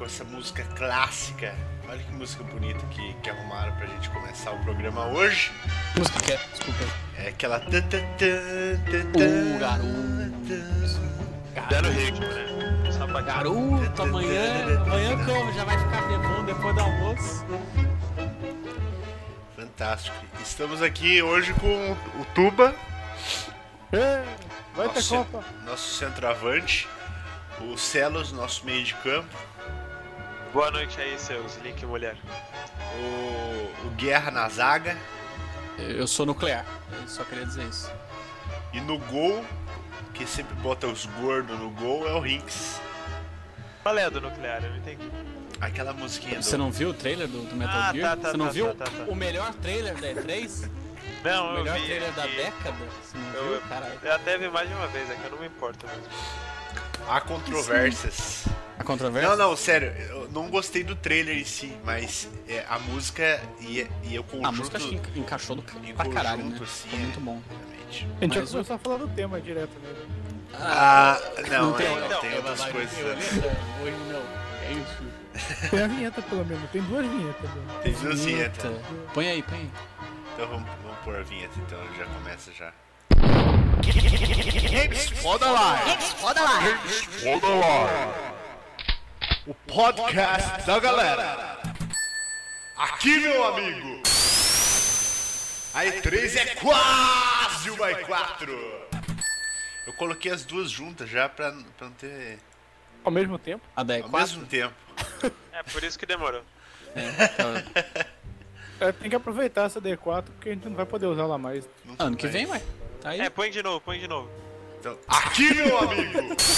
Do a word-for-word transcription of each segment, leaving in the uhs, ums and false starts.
com essa música clássica. Olha que música bonita que, que arrumaram pra gente começar o programa hoje. Música que é? Desculpa. É aquela... Uh, garoto. Dando ritmo, né? Garoto, amanhã, amanhã como? Já vai ficar bebendo depois do almoço? Fantástico. Estamos aqui hoje com o Tuba. É, vai ter nosso, Copa. Nosso centroavante. O Celos, nosso meio de campo. Boa noite aí, seus Link Mulher. O, o Guerra na zaga. Eu sou nuclear, eu só queria dizer isso. E no gol, que sempre bota os gordos no gol, é o Rinks. Qual é a do nuclear? Eu não entendi. Aquela musiquinha do... Você não viu o trailer do, do Metal Ah, Gear? tá, tá, Você não tá, viu tá, tá, tá. o melhor trailer da E três? Não, O eu melhor vi trailer aqui. da década? Você não Eu- viu? Caralho. Eu até vi mais de uma vez, é que eu não me importo mesmo. Há controvérsias. A controvérsia? Não, não, sério, eu não gostei do trailer em si, mas é, a música e, e o conjunto... A música acho que enca- encaixou do, em pra caralho, né? conjunto, assim, Ficou muito bom. Realmente. A gente Mas já começou a falar do tema direto mesmo. Ah, não, não tem, é, então, tem outras vai- coisas. vai- né? Hoje não, é isso. Tem a vinheta pelo menos, tem duas vinhetas. Né? Tem duas vinhetas. Põe aí, põe aí. Então vamos, vamos pôr a vinheta, então já começa já. Foda lá! Foda lá! Foda lá! O podcast da galera! Aqui, meu amigo! A E três é quase uma E quatro! Eu coloquei as duas juntas já pra, pra não ter... Ao mesmo tempo. A da E Ao quatro? mesmo tempo. É por isso que demorou. É, tá. É, tem que aproveitar essa D quatro porque a gente não vai poder usar lá mais. Não Ano que mais. vem, ué. Tá aí. É, põe de novo, põe de novo. Então, aqui, meu amigo!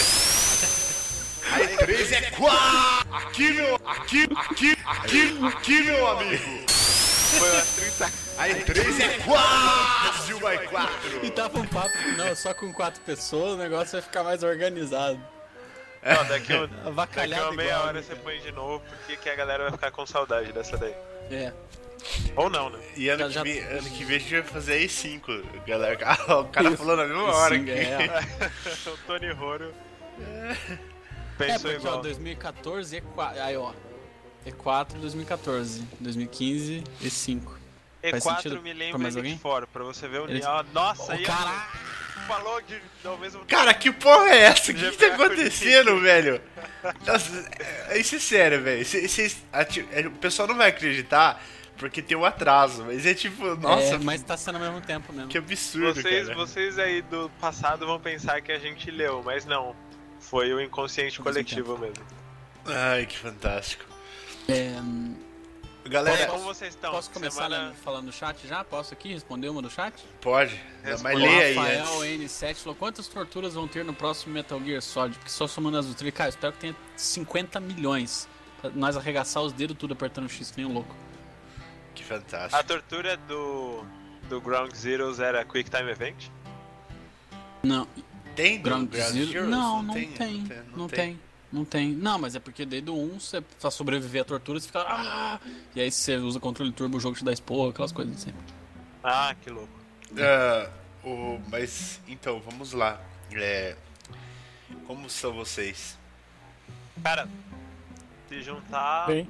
A E três é quase... Aqui, meu... Aqui, aqui, aqui, aqui, meu amigo! Foi umas trinta. A E três é quase uma E quatro! E tava um papo que não, só com quatro pessoas o negócio vai ficar mais organizado. Não, daqui, um, daqui Avacalhado uma meia igual, hora né, você cara? põe de novo, porque que a galera vai ficar com saudade dessa daí. É. Ou não, né? E ano, Já- que vem, ano que vem a gente vai fazer a E cinco, galera. Ah, o cara falando na mesma hora Sim, aqui. é. O Tony Roro É, pensou porque ó, igual. dois mil e quatorze E quatro. Aí ó. E quatro dois mil e quatorze. dois mil e quinze E cinco. E faz quatro sentido me pra lembra mais Elite alguém? Four, pra você ver o Ele- nível. Ah, Nossa, Ô, aí caralho! falou de ao mesmo tempo. Cara, que porra é essa? O que, que tá G P A acontecendo, velho? Nossa, é- isso é sério, velho. Cê- cês- a ti- é, o pessoal não vai acreditar porque tem um atraso, mas é tipo, nossa, É, mas tá sendo ao mesmo tempo mesmo. que absurdo, Vocês, cara. vocês aí do passado vão pensar que a gente leu, mas não. Foi o inconsciente Ao mesmo coletivo mesmo. Ai, que fantástico. É, Galera, Como vocês estão? posso começar Semana... né, falando no chat já? Posso aqui responder uma do chat? pode, mas Responde. lê aí Rafael antes. N sete falou: quantas torturas vão ter no próximo Metal Gear Solid? Porque só somando as do trilho. Cara, eu espero que tenha cinquenta milhões. Pra nós arregaçar os dedos tudo apertando o X, que nem um louco. Que A fantástico. tortura do, do Ground Zeroes era Quick Time Event? Não, Tem do Ground Ground Zero? Zeroes? Não, não tem. Não tem. Não tem. Não, mas é porque desde o um, você pra sobreviver à tortura, você fica. Ah! E aí você usa controle turbo, o jogo te dá esporro, aquelas coisas assim. Ah, que louco. Ah, o, mas, então, vamos lá. É, como são vocês? Cara, se juntar Bem,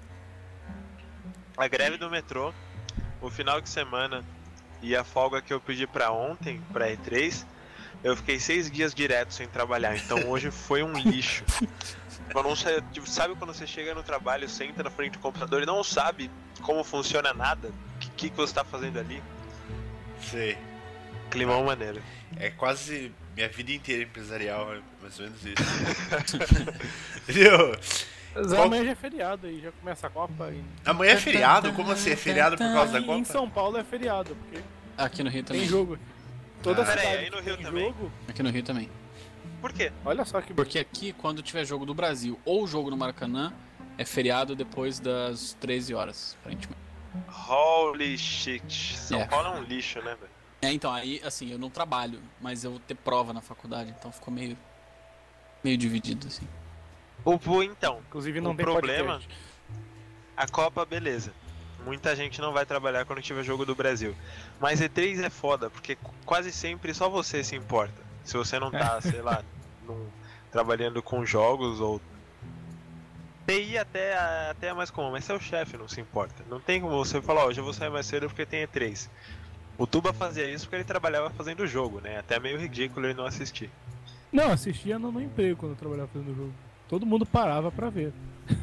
a greve do metrô, o final de semana e a folga que eu pedi pra ontem, pra E três, eu fiquei seis dias direto sem trabalhar, então hoje foi um lixo. Eu não sei, tipo, sabe quando você chega no trabalho, senta na frente do computador e não sabe como funciona nada? O que, que, que você tá fazendo ali? Sei. Climão maneiro. É quase minha vida inteira empresarial, é mais ou menos isso. Entendeu? mas Qual- amanhã já é feriado aí, já começa a Copa. E... Amanhã é feriado? Como assim? É feriado por causa da E em Copa? São Paulo é feriado, porque Aqui no Rio também. tem jogo. Toda Ah. cidade Peraí, aí que no tem Rio também? jogo, Aqui no Rio também. Por quê? olha só que Porque aqui, quando tiver jogo do Brasil ou jogo no Maracanã, é feriado depois das treze horas, aparentemente. Holy shit. São É. Paulo é um lixo, né, velho? É, então, aí, assim, eu não trabalho, mas eu vou ter prova na faculdade, então ficou meio. meio dividido, assim. O, o- então, inclusive não o tem problema- podcast. a Copa, beleza. Muita gente não vai trabalhar quando tiver jogo do Brasil. Mas E três é foda, porque quase sempre só você se importa. Se você não tá, sei lá, num- trabalhando com jogos ou... T I até, até é mais comum, mas você é o chefe, não se importa. Não tem como você falar, ó, hoje eu vou sair mais cedo porque tem E três. O Tuba fazia isso porque ele trabalhava fazendo o jogo, né? Até meio ridículo ele não assistir. Não, assistia no, no emprego quando eu trabalhava fazendo o jogo. Todo mundo parava pra ver.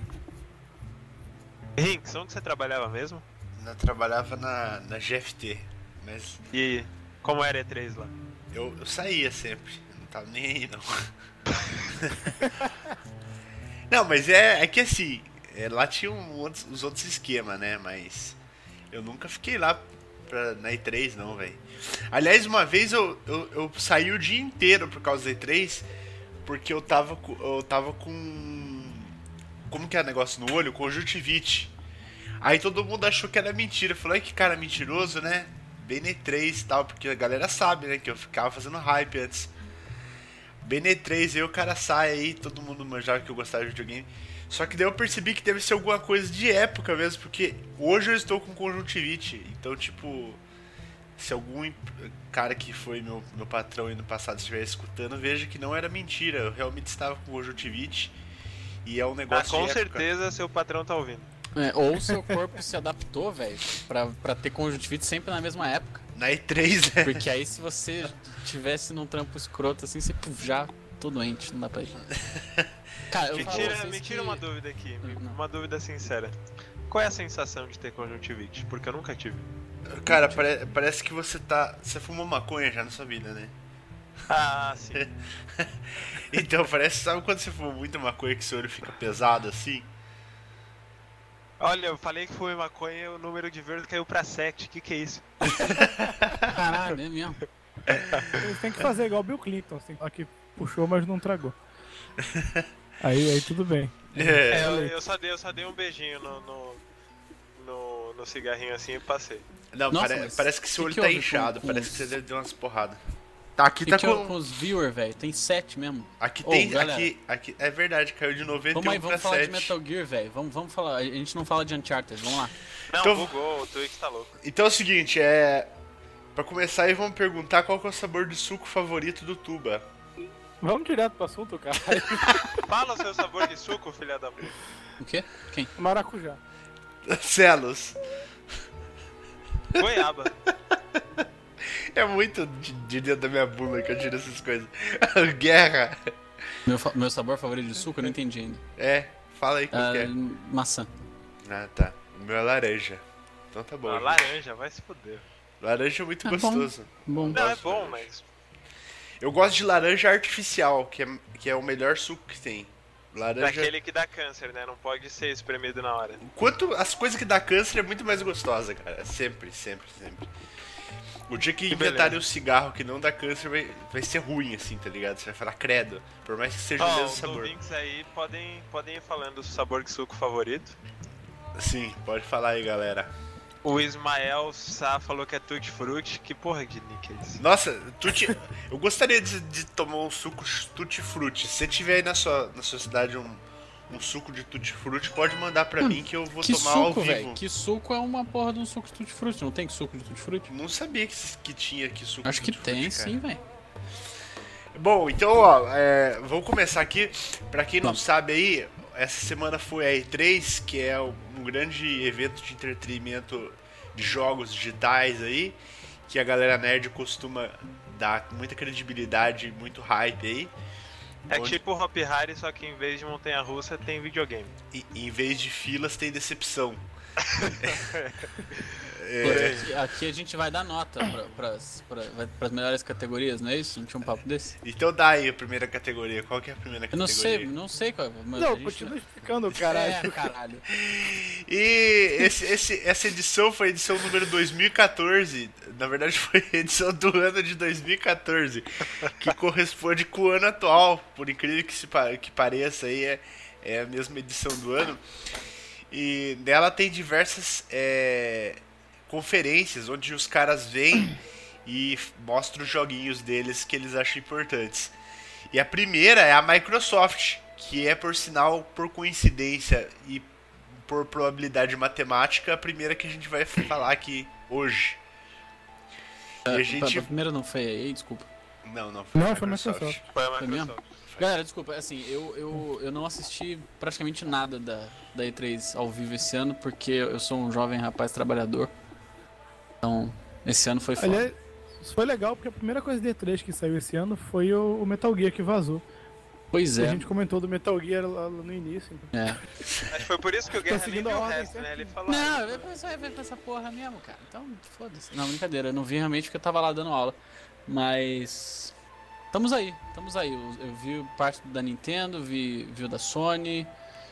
Rinks, onde você trabalhava mesmo? Eu trabalhava na, na G F T, mas E como era E três lá? eu, eu saía sempre, eu não tava nem aí não. Não, mas é, é que assim, é, lá tinha um, outros- os outros esquemas, né? Mas eu nunca fiquei lá pra, na E três não, velho. Aliás, uma vez eu, eu, eu saí o dia inteiro por causa da E três, porque eu tava, co- eu tava com... Como que é o negócio no olho? Conjuntivite. Aí todo mundo achou que era mentira. Falou, ai que cara mentiroso, né? Bem na E três e tal, porque a galera sabe, né? Que eu ficava fazendo hype antes. Bem na E três, aí o cara sai aí, todo mundo manjava que eu gostava de videogame. Só que daí eu percebi que deve ser alguma coisa de época mesmo, porque hoje eu estou com conjuntivite. Então, tipo, se algum imp- cara que foi meu, meu patrão aí no passado estiver escutando, veja que não era mentira. Eu realmente estava com conjuntivite. E é um Ah, negócio com de época. certeza seu patrão tá ouvindo. É, ou o seu corpo se adaptou, velho, pra, pra ter conjuntivite sempre na mesma época. Na E três, né? Porque aí se você tivesse num trampo escroto assim, você puf, já tô doente, não dá pra ir. Cara, eu Me falo tira, vocês me tira que- uma dúvida aqui, me- Não. uma dúvida sincera. Qual é a sensação de ter conjuntivite? Porque eu nunca tive. Cara, pare- parece que você tá. Você fumou maconha já na sua vida, né? Ah, sim. Então, parece, sabe quando você fuma muita maconha que seu olho fica pesado assim? Olha, eu falei que fumei maconha e o número de verde caiu pra sete. Que que é isso? Caralho, é mesmo. Eles têm que fazer igual o Bill Clinton, assim, falar que puxou, mas não tragou. Aí, aí tudo bem. É, É. eu, eu só dei, eu só dei um beijinho no, no, no, no cigarrinho assim e passei. Não, Nossa, pare- mas parece que seu que olho que tá houve com- inchado, com parece os- que você deve ter umas porradas. Tá, aqui Que tá que é com com. os viewers, velho? Tem sete mesmo. Aqui Ô, tem. galera. Aqui, aqui. É verdade, caiu de noventa e Vamos aí, um pra vamos falar de sete. Metal Gear, velho. Vamos, vamos falar. A gente não fala de Uncharted, vamos lá. Não, Então- bugou, o Twix tá louco. Então é o seguinte, é. Pra começar aí, vamos perguntar qual que é o sabor de suco favorito do Tuba. Vamos direto pro assunto, cara. Fala o seu sabor de suco, filha da puta. O quê? Quem? Maracujá. Celos. Goiaba. É muito de, de dentro da minha bunda que eu tiro essas coisas. Guerra. Meu, fa- meu sabor favorito de suco, eu não entendi ainda. É, fala aí qual Ah, que é. maçã. Ah, tá. O meu é laranja. Então tá bom. Ah, gente. laranja, vai se fuder. Laranja é muito Ah, bom. gostoso. Bom. Não, é Gosto bom, de mas... Eu gosto de laranja artificial, que é, que é o melhor suco que tem. Laranja. Daquele que dá câncer, né? Não pode ser espremido na hora. Quanto as coisas que dá câncer é muito mais gostosa, cara. Sempre, sempre, sempre. O dia que Que inventarem beleza. um cigarro que não dá câncer vai, vai ser ruim, assim, tá ligado? Você vai falar credo. Por mais que seja o Ó, mesmo os sabor. ouvintes aí podem, podem ir falando o sabor de suco favorito. Sim, pode falar aí, galera. O Ismael Sá falou que é Tutti Frutti. Que porra de nick é esse? Nossa, tutti, eu gostaria de, de tomar um suco tutti frutti. Se você tiver aí na sua, na sua cidade um, um suco de tutti frutti, pode mandar pra mim que eu vou Que tomar ao suco, vivo. velho? Que suco é uma porra de um suco de tutti-frutti? Não tem suco de tutti-frutti? Não sabia que, que tinha aqui suco Acho que tutti frutti, tem, cara. sim, velho. Bom, então, ó, é, vamos começar aqui. Pra quem não Vamos. sabe aí, essa semana foi a E três, que é um grande evento de entretenimento de jogos digitais aí, que a galera nerd costuma dar muita credibilidade, muito hype aí. É Onde- tipo o Hop Harry, só que em vez de montanha-russa tem videogame. E, em vez de filas, tem decepção. Aqui, aqui a gente vai dar nota pra, pras, pra, vai pras melhores categorias, não é isso? Não tinha um papo desse? Então dá aí a primeira categoria. Qual que é a primeira Eu não categoria? sei, não sei qual. Mas a Não, gente... continua explicando, caralho. É, caralho. E esse, esse- essa edição foi a edição número dois mil e quatorze. Na verdade, foi a edição do ano de dois mil e quatorze, que corresponde com o ano atual. Por incrível que, se, pa- que pareça, aí é, é a mesma edição do ano. E nela tem diversas é, conferências onde os caras vêm e f- mostram os joguinhos deles que eles acham importantes. E a primeira é a Microsoft, que é, por sinal, por coincidência e por probabilidade matemática, a primeira que a gente vai falar aqui hoje. E a gente... A primeira não foi aí, desculpa. Não, não foi a Não, foi Microsoft. Microsoft. Foi a Foi Microsoft. Foi Galera, desculpa, assim, eu, eu, eu não assisti praticamente nada da, da E três ao vivo esse ano, porque eu sou um jovem rapaz trabalhador. Então, esse ano foi foda. Aliás, isso foi legal, porque a primeira coisa da E três que saiu esse ano foi o, o Metal Gear que vazou. Pois é. A gente comentou do Metal Gear lá, lá no início. Então. É. Mas foi por isso que o Guerra nem seguindo viu a o ordem, resto, né? certo? Ele falou. Não, eu só ia ver com essa porra mesmo, cara. Então, foda-se. Não, brincadeira, eu não vi realmente porque eu tava lá dando aula. Mas. Estamos aí, estamos aí. Eu, eu vi parte da Nintendo, vi, vi o da Sony.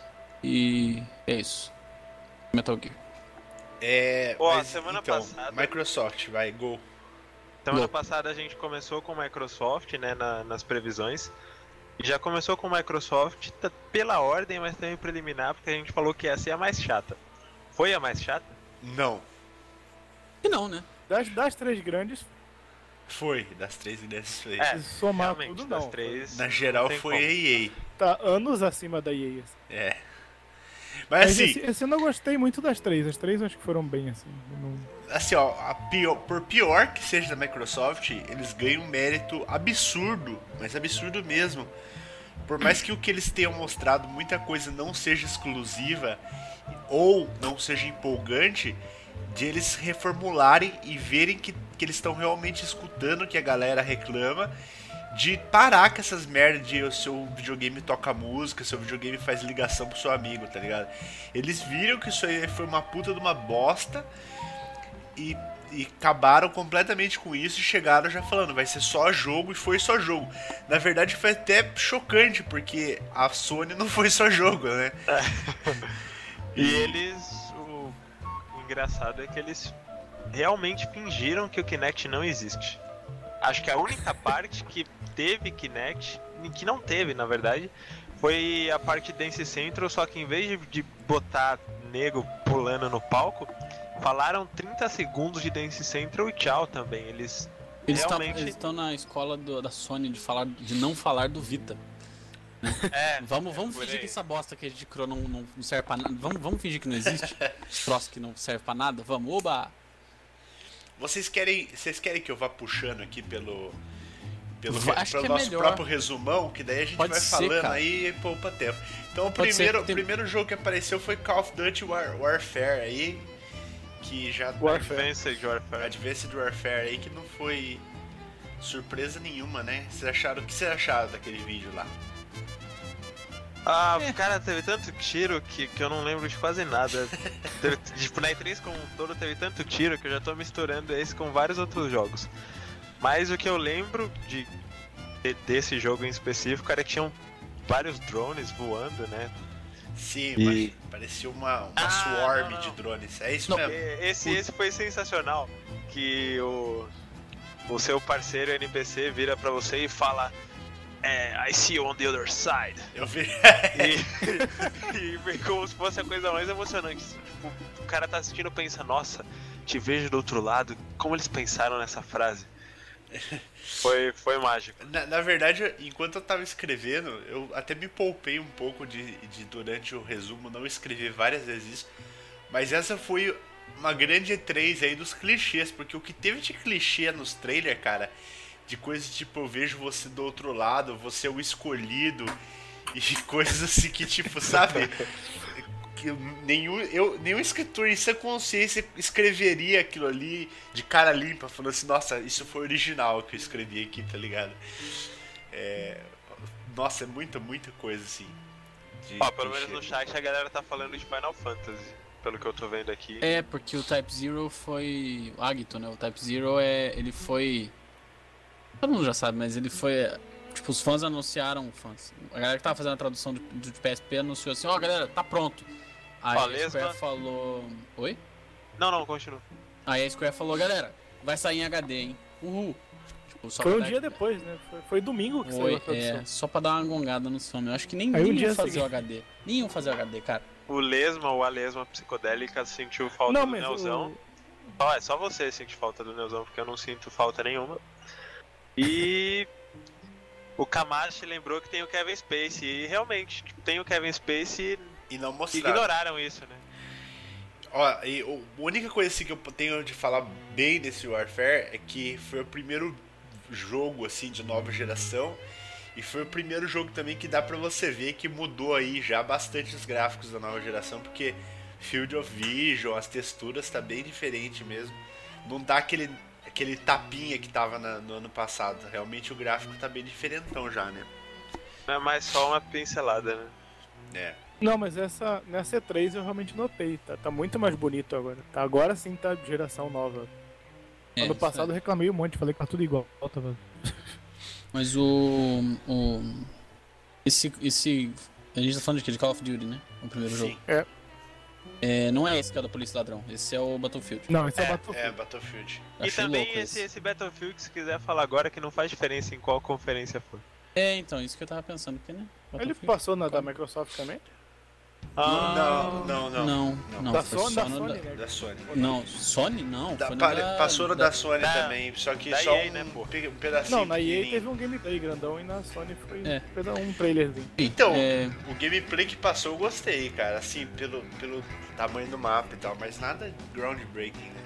E é isso. Metal Gear. É. Ó, mas, semana então, passada- Microsoft, vai, go. Semana Louco. passada a gente começou com a Microsoft, né, na- nas previsões. E já começou com a Microsoft tá pela ordem, mas também preliminar, porque a gente falou que ia ser a mais chata. Foi a mais chata? Não, E não, né? Das, das três grandes, foi. Das três grandes foi. É, se somar realmente, tudo, das não. três. Na não geral tem foi como. a E Tá anos acima da E A. Assim. A. É. Mas Mas assim, esse, esse eu não gostei muito das três. As três eu acho que foram bem assim. eu não- assim, ó, a pior, por pior que seja da Microsoft, eles ganham um mérito absurdo, mas absurdo mesmo. Por mais que o que eles tenham mostrado, muita coisa não seja exclusiva ou não seja empolgante, de eles reformularem e verem que, que eles estão realmente escutando o que a galera reclama, de parar com essas merdas de o seu videogame toca música, seu videogame faz ligação pro seu amigo, tá ligado? Eles viram que isso aí foi uma puta de uma bosta e, e acabaram completamente com isso e chegaram já falando, vai ser só jogo, e foi só jogo. Na verdade foi até chocante, porque a Sony não foi só jogo, né? E eles. O... o engraçado é que eles realmente fingiram que o Kinect não existe. Acho que a única parte que teve Kinect, que não teve na verdade, foi a parte Dance Central, só que em vez de, de botar nego pulando no palco, falaram trinta segundos de Dance Central e tchau também. Eles Eles realmente. estão na escola do- da Sony de, falar, de não falar do Vita. É, Vamos, vamos por fingir aí. que essa bosta que a gente criou não, não, não serve pra nada. Vamos, vamos fingir que não existe. Esse troço que não serve pra nada. Vamos, oba! Vocês querem, vocês querem que eu vá puxando aqui pelo pelo, Va- acho pelo que é nosso melhor. próprio resumão, que daí a gente Pode vai ser, falando cara. aí e poupa tempo. Então o Pode ser, primeiro, que tem- o primeiro jogo que apareceu foi Call of Duty War, Warfare aí, que já Warfare. Advanced Warfare. Advanced Warfare aí, que não foi surpresa nenhuma, né? Vocês acharam, o que vocês acharam daquele vídeo lá? Ah, É. cara, teve tanto tiro que, que eu não lembro de quase nada. Teve- tipo, na E três como um todo teve tanto tiro que eu já tô misturando esse com vários outros jogos. Mas o que eu lembro de, de- desse jogo em específico era que tinham vários drones voando, né? Sim, E- mas parecia uma, uma Ah, swarm não, não. de drones. É isso Não, mesmo. E- Esse, esse foi sensacional. Que o, o seu parceiro N P C vira pra você e fala: é, I see you on the other side. Eu vi. E, e vem como se fosse a coisa mais emocionante. Tipo, o cara tá assistindo e pensa, nossa, te vejo do outro lado. Como eles pensaram nessa frase? Foi, foi mágico. Na, na verdade, enquanto eu tava escrevendo, eu até me poupei um pouco de, de durante o resumo não escrever várias vezes isso. Mas essa foi uma grande E três aí dos clichês, porque o que teve de clichê nos trailers, cara, de coisas tipo, eu vejo você do outro lado, você é o escolhido, e coisas assim que, tipo, sabe? Que nenhum, eu, nenhum escritor em sua consciência escreveria aquilo ali de cara limpa, falando assim, nossa, isso foi original que eu escrevi aqui, tá ligado? É, nossa, é muita, muita coisa assim. de Ó, pelo menos clichê. no chat a galera tá falando de Final Fantasy, pelo que eu tô vendo aqui. É, porque o Type Zero foi. O Agito, né? O Type Zero é. Ele foi. Todo mundo já sabe, mas ele foi. Tipo, os fãs anunciaram. Fãs. A galera que tava fazendo a tradução do, do P S P anunciou assim: ó, oh, galera, tá pronto. Aí Ó, a lesma. Square falou. Oi? Não, não, continua. Aí a Square falou: galera, vai sair em H D, hein? Uhul. Tipo, só Foi pra um dar- dia depois, né? Foi, foi domingo que saiu Foi, a tradução. é, só pra dar uma gongada nos fãs. Eu acho que nem, Aí um nem dia iam fazer seguinte- o H D. Nem iam fazer o H D, cara. O Lesma ou a Lesma psicodélica sentiu falta Não, do mas Neuzão. o, Ó, é só você sente falta do Neuzão, porque eu não sinto falta nenhuma. E o Kamashi lembrou que tem o Kevin Spacey. E realmente, tipo, tem o Kevin Spacey E não e mostraram. ignoraram isso, né? Ó, e o- a única coisa assim que eu tenho de falar bem desse Warfare é que foi o primeiro jogo assim de nova geração E foi o primeiro jogo também que dá pra você ver que mudou aí já bastante os gráficos da nova geração, porque Field of Vision, as texturas tá bem diferente mesmo. Não dá aquele, aquele tapinha que tava na, no ano passado. Realmente o gráfico tá bem diferentão já, né? Não é mais só uma pincelada, né? É. Não, mas essa, nessa E três eu realmente notei, tá, tá muito mais bonito agora. Tá, agora sim tá geração nova. É, ano isso passado eu aí. reclamei um monte, falei que tá tudo igual. Tava... Mas o. o esse, esse. A gente tá falando de quê? De Call of Duty, né? O primeiro Sim. jogo. É. É, não é esse que é o da Polícia Ladrão, esse é o Battlefield. Não, esse é, É, o Battlefield. É, Battlefield. E Achei também louco esse, esse Battlefield, se quiser falar agora, que não faz diferença em qual conferência for. É, então, isso que eu tava pensando, porque, né? Ele Battlefield- passou na da Microsoft também? Não, não, não. Não, não, da foi Sony, só da no Sony, da- né? Da Sony. Não, Sony não. Da- foi no pa- da- passou no da, Sony da- também, só que da só E A, um, né, pô? pe- um pedacinho Não, na E A pequenininho. teve um gameplay grandão e na Sony foi É. um trailerzinho. Então, É. o gameplay que passou eu gostei, cara, assim, pelo, pelo tamanho do mapa e tal, mas nada groundbreaking, né?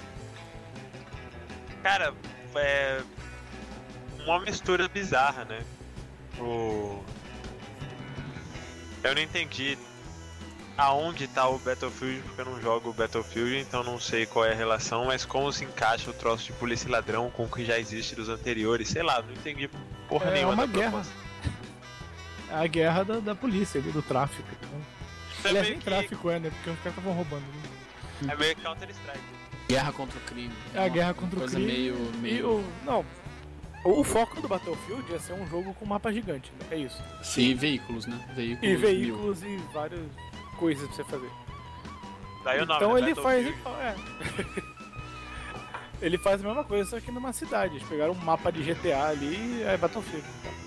Cara, é uma mistura bizarra, né? O... Eu não entendi aonde tá o Battlefield, porque eu não jogo o Battlefield, então não sei qual é a relação, mas como se encaixa o troço de polícia e ladrão com o que já existe dos anteriores, sei lá, não entendi porra É nenhuma uma da guerra. proposta. A guerra da, da polícia ali, do tráfico. Né? Isso é Aliás, meio nem que, tráfico é, né? Porque os caras estavam roubando. Né? é meio Counter-Strike. Guerra contra o crime. É a uma guerra contra o coisa crime. meio. E meio... o. Não. O, o foco do Battlefield é ser um jogo com mapa gigante, né? É isso. E veículos, né? Veículos. E mil. veículos e várias coisas pra você fazer. Daí o nome, Então né? ele faz Battlefield. igual, é. Ele faz a mesma coisa, só que numa cidade. Eles pegaram um mapa de G T A ali e é Battlefield.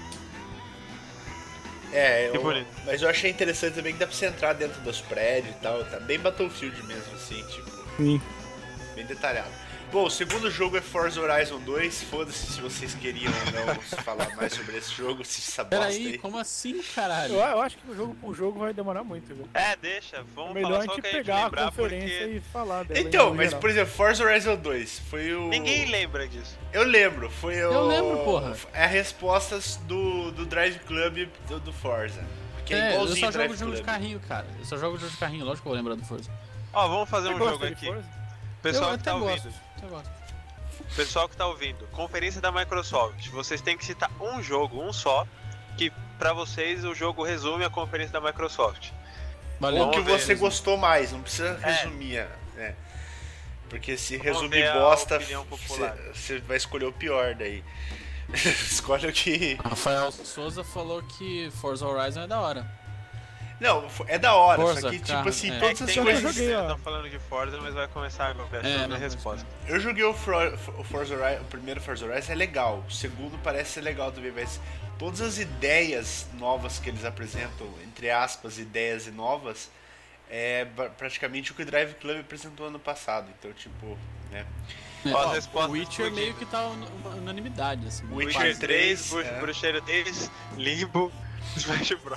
É, Que eu, bonito. mas eu achei interessante também que dá pra você entrar dentro dos prédios e tal, tá bem Battlefield mesmo, assim, tipo, Sim. bem detalhado. Bom, o segundo jogo é Forza Horizon dois, foda-se se vocês queriam ou não falar mais sobre esse jogo, se essa bosta Peraí, aí. como assim, caralho? Eu, eu acho que o jogo, o jogo vai demorar muito, viu? É, deixa, É vamos melhor falar a só o gente que a gente pegar a lembrar, conferência porque e falar dela. Então, em mas geral. por exemplo, Forza Horizon dois foi o... ninguém lembra disso. Eu lembro, foi o... Eu lembro, porra. É a respostas do, do Drive Club do, do Forza. Que é, É, eu igualzinho só o Drive jogo jogo de Club. carrinho, cara. Eu só jogo jogo de carrinho, lógico que eu vou lembrar do Forza. Ó, vamos fazer Você um gosta jogo de aqui. Forza? Pessoal eu que tá até ouvindo. gosto. Eu gosto. Pessoal que tá ouvindo, conferência da Microsoft, vocês têm que citar um jogo, um só, que pra vocês o jogo resume a conferência da Microsoft. Valeu. Ou que Vamos ver. você gostou mais, não precisa É. resumir, né? Porque se Vamos resumir ver a bosta, opinião popular. você você vai escolher o pior daí. Escolhe o que... Rafael Souza falou que Forza Horizon é da hora. Não, é da hora, Forza, só que tipo carro, assim, é. É todas que as tem que eu coisas... coisas que joguei, ó. vocês estão falando de Forza, mas vai começar agora a É, segunda não, resposta. Eu joguei o, Fro- o Forza Horizon, o primeiro Forza Horizon é legal, o segundo parece ser legal também, mas todas as ideias novas que eles apresentam, entre aspas, ideias e novas, é ba- praticamente o que o Drive Club apresentou ano passado, então tipo, né? É, Ó, as ó, respostas o Witcher explodindo. meio que tá un- uma unanimidade, assim. Witcher Witcher três, três, é. Bruxeiro três, Limbo, Smash Bros.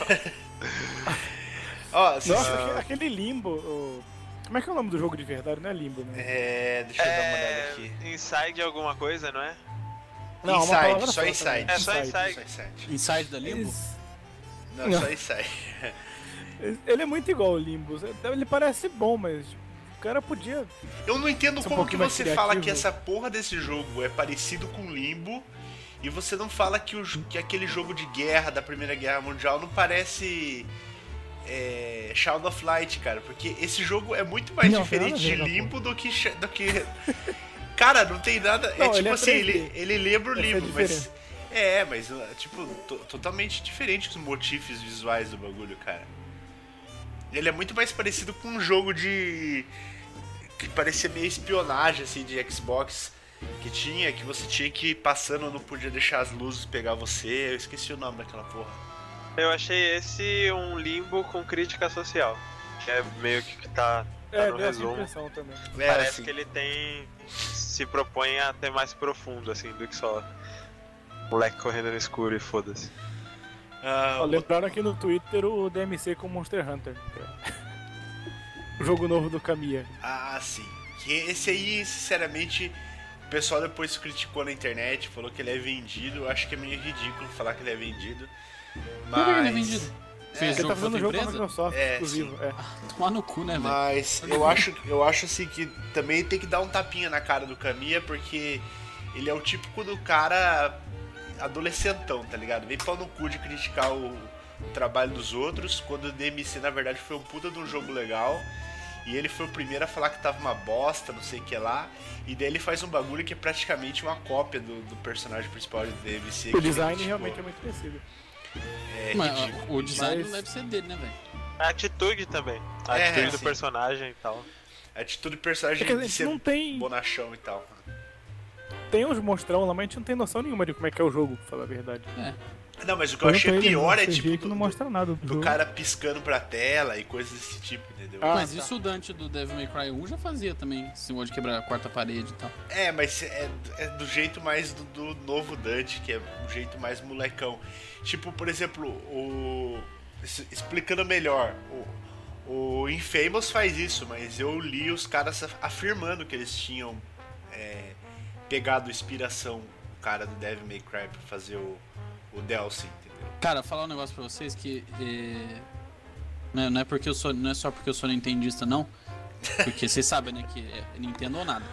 Ó, se- Nossa, ah, aquele, aquele Limbo. o- Como é que é o nome do jogo de verdade? Não é Limbo, né? é, deixa eu dar uma olhada É, aqui. Inside alguma coisa, não é? Não, uma Inside, palavra só só Inside. também. É, só Só Inside. Inside. Inside da Limbo? Eles- Não, Não. só Inside. Ele é muito igual ao Limbo. Ele parece bom, mas o cara podia. Eu não entendo Ser um como que pouquinho mais você fala criativo. que essa porra desse jogo é parecido com Limbo e você não fala que, o, jo- que aquele jogo de guerra da Primeira Guerra Mundial não parece é, Shadow of Light, cara, porque esse jogo é muito mais Não, tem nada diferente a de ver, não, Limbo do que, Sha- do que... Cara, não tem nada... Não, é tipo ele é assim, três D. ele, ele lembra o Essa é a Limbo, mas... diferença. É, mas, tipo, to- totalmente diferente os motivos visuais do bagulho, cara. Ele é muito mais parecido com um jogo de... que parecia meio espionagem, assim, de Xbox, que tinha, que você tinha que ir passando, não podia deixar as luzes pegar você. Eu esqueci o nome daquela porra. Eu achei esse um Limbo com crítica social. Que é meio que tá, tá É, no deu essa resumo. impressão também. É, Parece assim, que ele tem. Se propõe a ter mais profundo, assim, do que só moleque correndo no escuro e foda-se. ah, Ó, lembraram aqui no Twitter o D M C com Monster Hunter. que é O jogo novo do Kamiya. ah, sim. Que esse aí, sinceramente, pessoal depois criticou na internet, falou que ele é vendido. Eu acho que é meio ridículo falar que ele é vendido. Mas... Por que ele é vendido? Fez Ele jogo tá fazendo pra jogo outra com a empresa? Microsoft, É, exclusivo. É. Tomar no cu, né, velho? Mas eu acho, eu acho assim que também tem que dar um tapinha na cara do Kamiya, porque ele é o típico do cara adolescentão, tá ligado? Vem pau no cu de criticar o, o trabalho dos outros, quando o D M C na verdade foi um puta de um jogo legal. E ele foi o primeiro a falar que tava uma bosta, não sei o que lá. E daí ele faz um bagulho que é praticamente uma cópia do, do personagem principal do D M C. O design realmente é muito parecido. É Mas ridículo. o design Mas- não deve ser dele, né, velho? A atitude também. A É, atitude do sim. personagem e tal. A atitude do personagem É que a de gente ser não tem, bonachão e tal. tem uns monstrão lá, mas a gente não tem noção nenhuma de como é que é o jogo, pra falar a verdade. É. Não, mas o que eu Olha achei pra ele, pior no é C G tipo que não do, mostra nada do, do jogo. cara piscando pra tela e coisas desse tipo, entendeu? Ah, Mas tá. isso o Dante do Devil May Cry um já fazia também, esse modo de quebrar a quarta parede e tal. É, mas é, é do jeito mais do, do novo Dante, que é um jeito mais molecão. Tipo, por exemplo, o. es- Explicando melhor, o, o Infamous faz isso, mas eu li os caras af- afirmando que eles tinham é, pegado inspiração, o cara do Devil May Cry, pra fazer o, o Delsin, entendeu? Cara, falar um negócio pra vocês que. É... Não, é, não é porque eu sou. Não é só porque eu sou nintendista, não. Porque vocês sabem, né, que é Nintendo ou nada.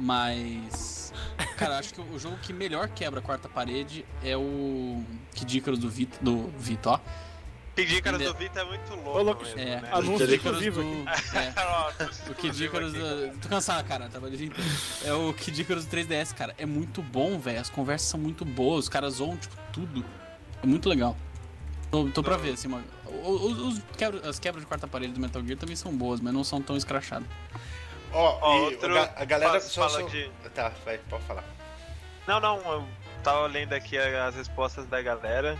Mas. Cara, acho que o jogo que melhor quebra a quarta parede é o Kid Icarus do Vita. Do Vita, ó. Kid Icarus Ainda- do Vita é muito louco, Ô, louco, mesmo, É, né? Anúncio Kid Icarus exclusivo do. É. Nossa, O Kid exclusivo Icarus aqui. do... Tô cansado, cara. Trabalho o dia inteiro. É o Kid Icarus do três D S, cara. É muito bom, velho. As conversas são muito boas. Os caras zoam, tipo, tudo. É muito legal. Tô, tô pra ver, assim, uma... os, os quebra... As quebras de quarta parede do Metal Gear também são boas, mas não são tão escrachadas. Ó, Ó, e outro o ga- a galera faz- só, fala só- de- Tá, vai, pode falar. Não, não, eu tava lendo aqui as respostas da galera.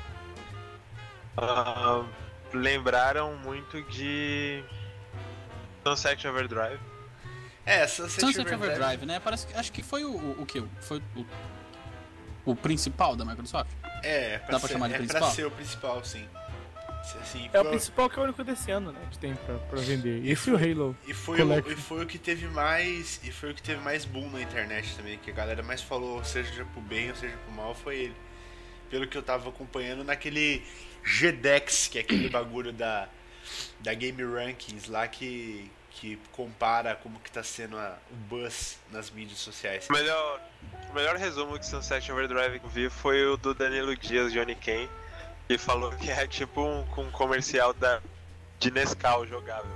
Ah, lembraram muito de Sunset Overdrive. É, Sunset, Sunset Overdrive. Overdrive, né? Parece que, acho que foi o, o, o que? Foi o, o principal da Microsoft? É, pra Dá pra ser, chamar de é pra principal? ser o principal, sim. Se- Assim, É o foi- principal que é o único desse ano, né? Que tem pra, pra vender. Esse e o Halo. E foi, o, Collection. e foi o que teve mais. E foi o que teve mais boom na internet também. Que a galera mais falou, seja pro bem ou seja pro mal, foi ele. Pelo que eu tava acompanhando naquele G DEX, que é aquele bagulho da, da Game Rankings lá que, que compara como que tá sendo a, o buzz nas mídias sociais. O melhor, o melhor resumo de Sunset Overdrive que eu vi foi o do Danilo Dias, Johnny Ken, que falou que é tipo um, um comercial da, de Nescau jogável.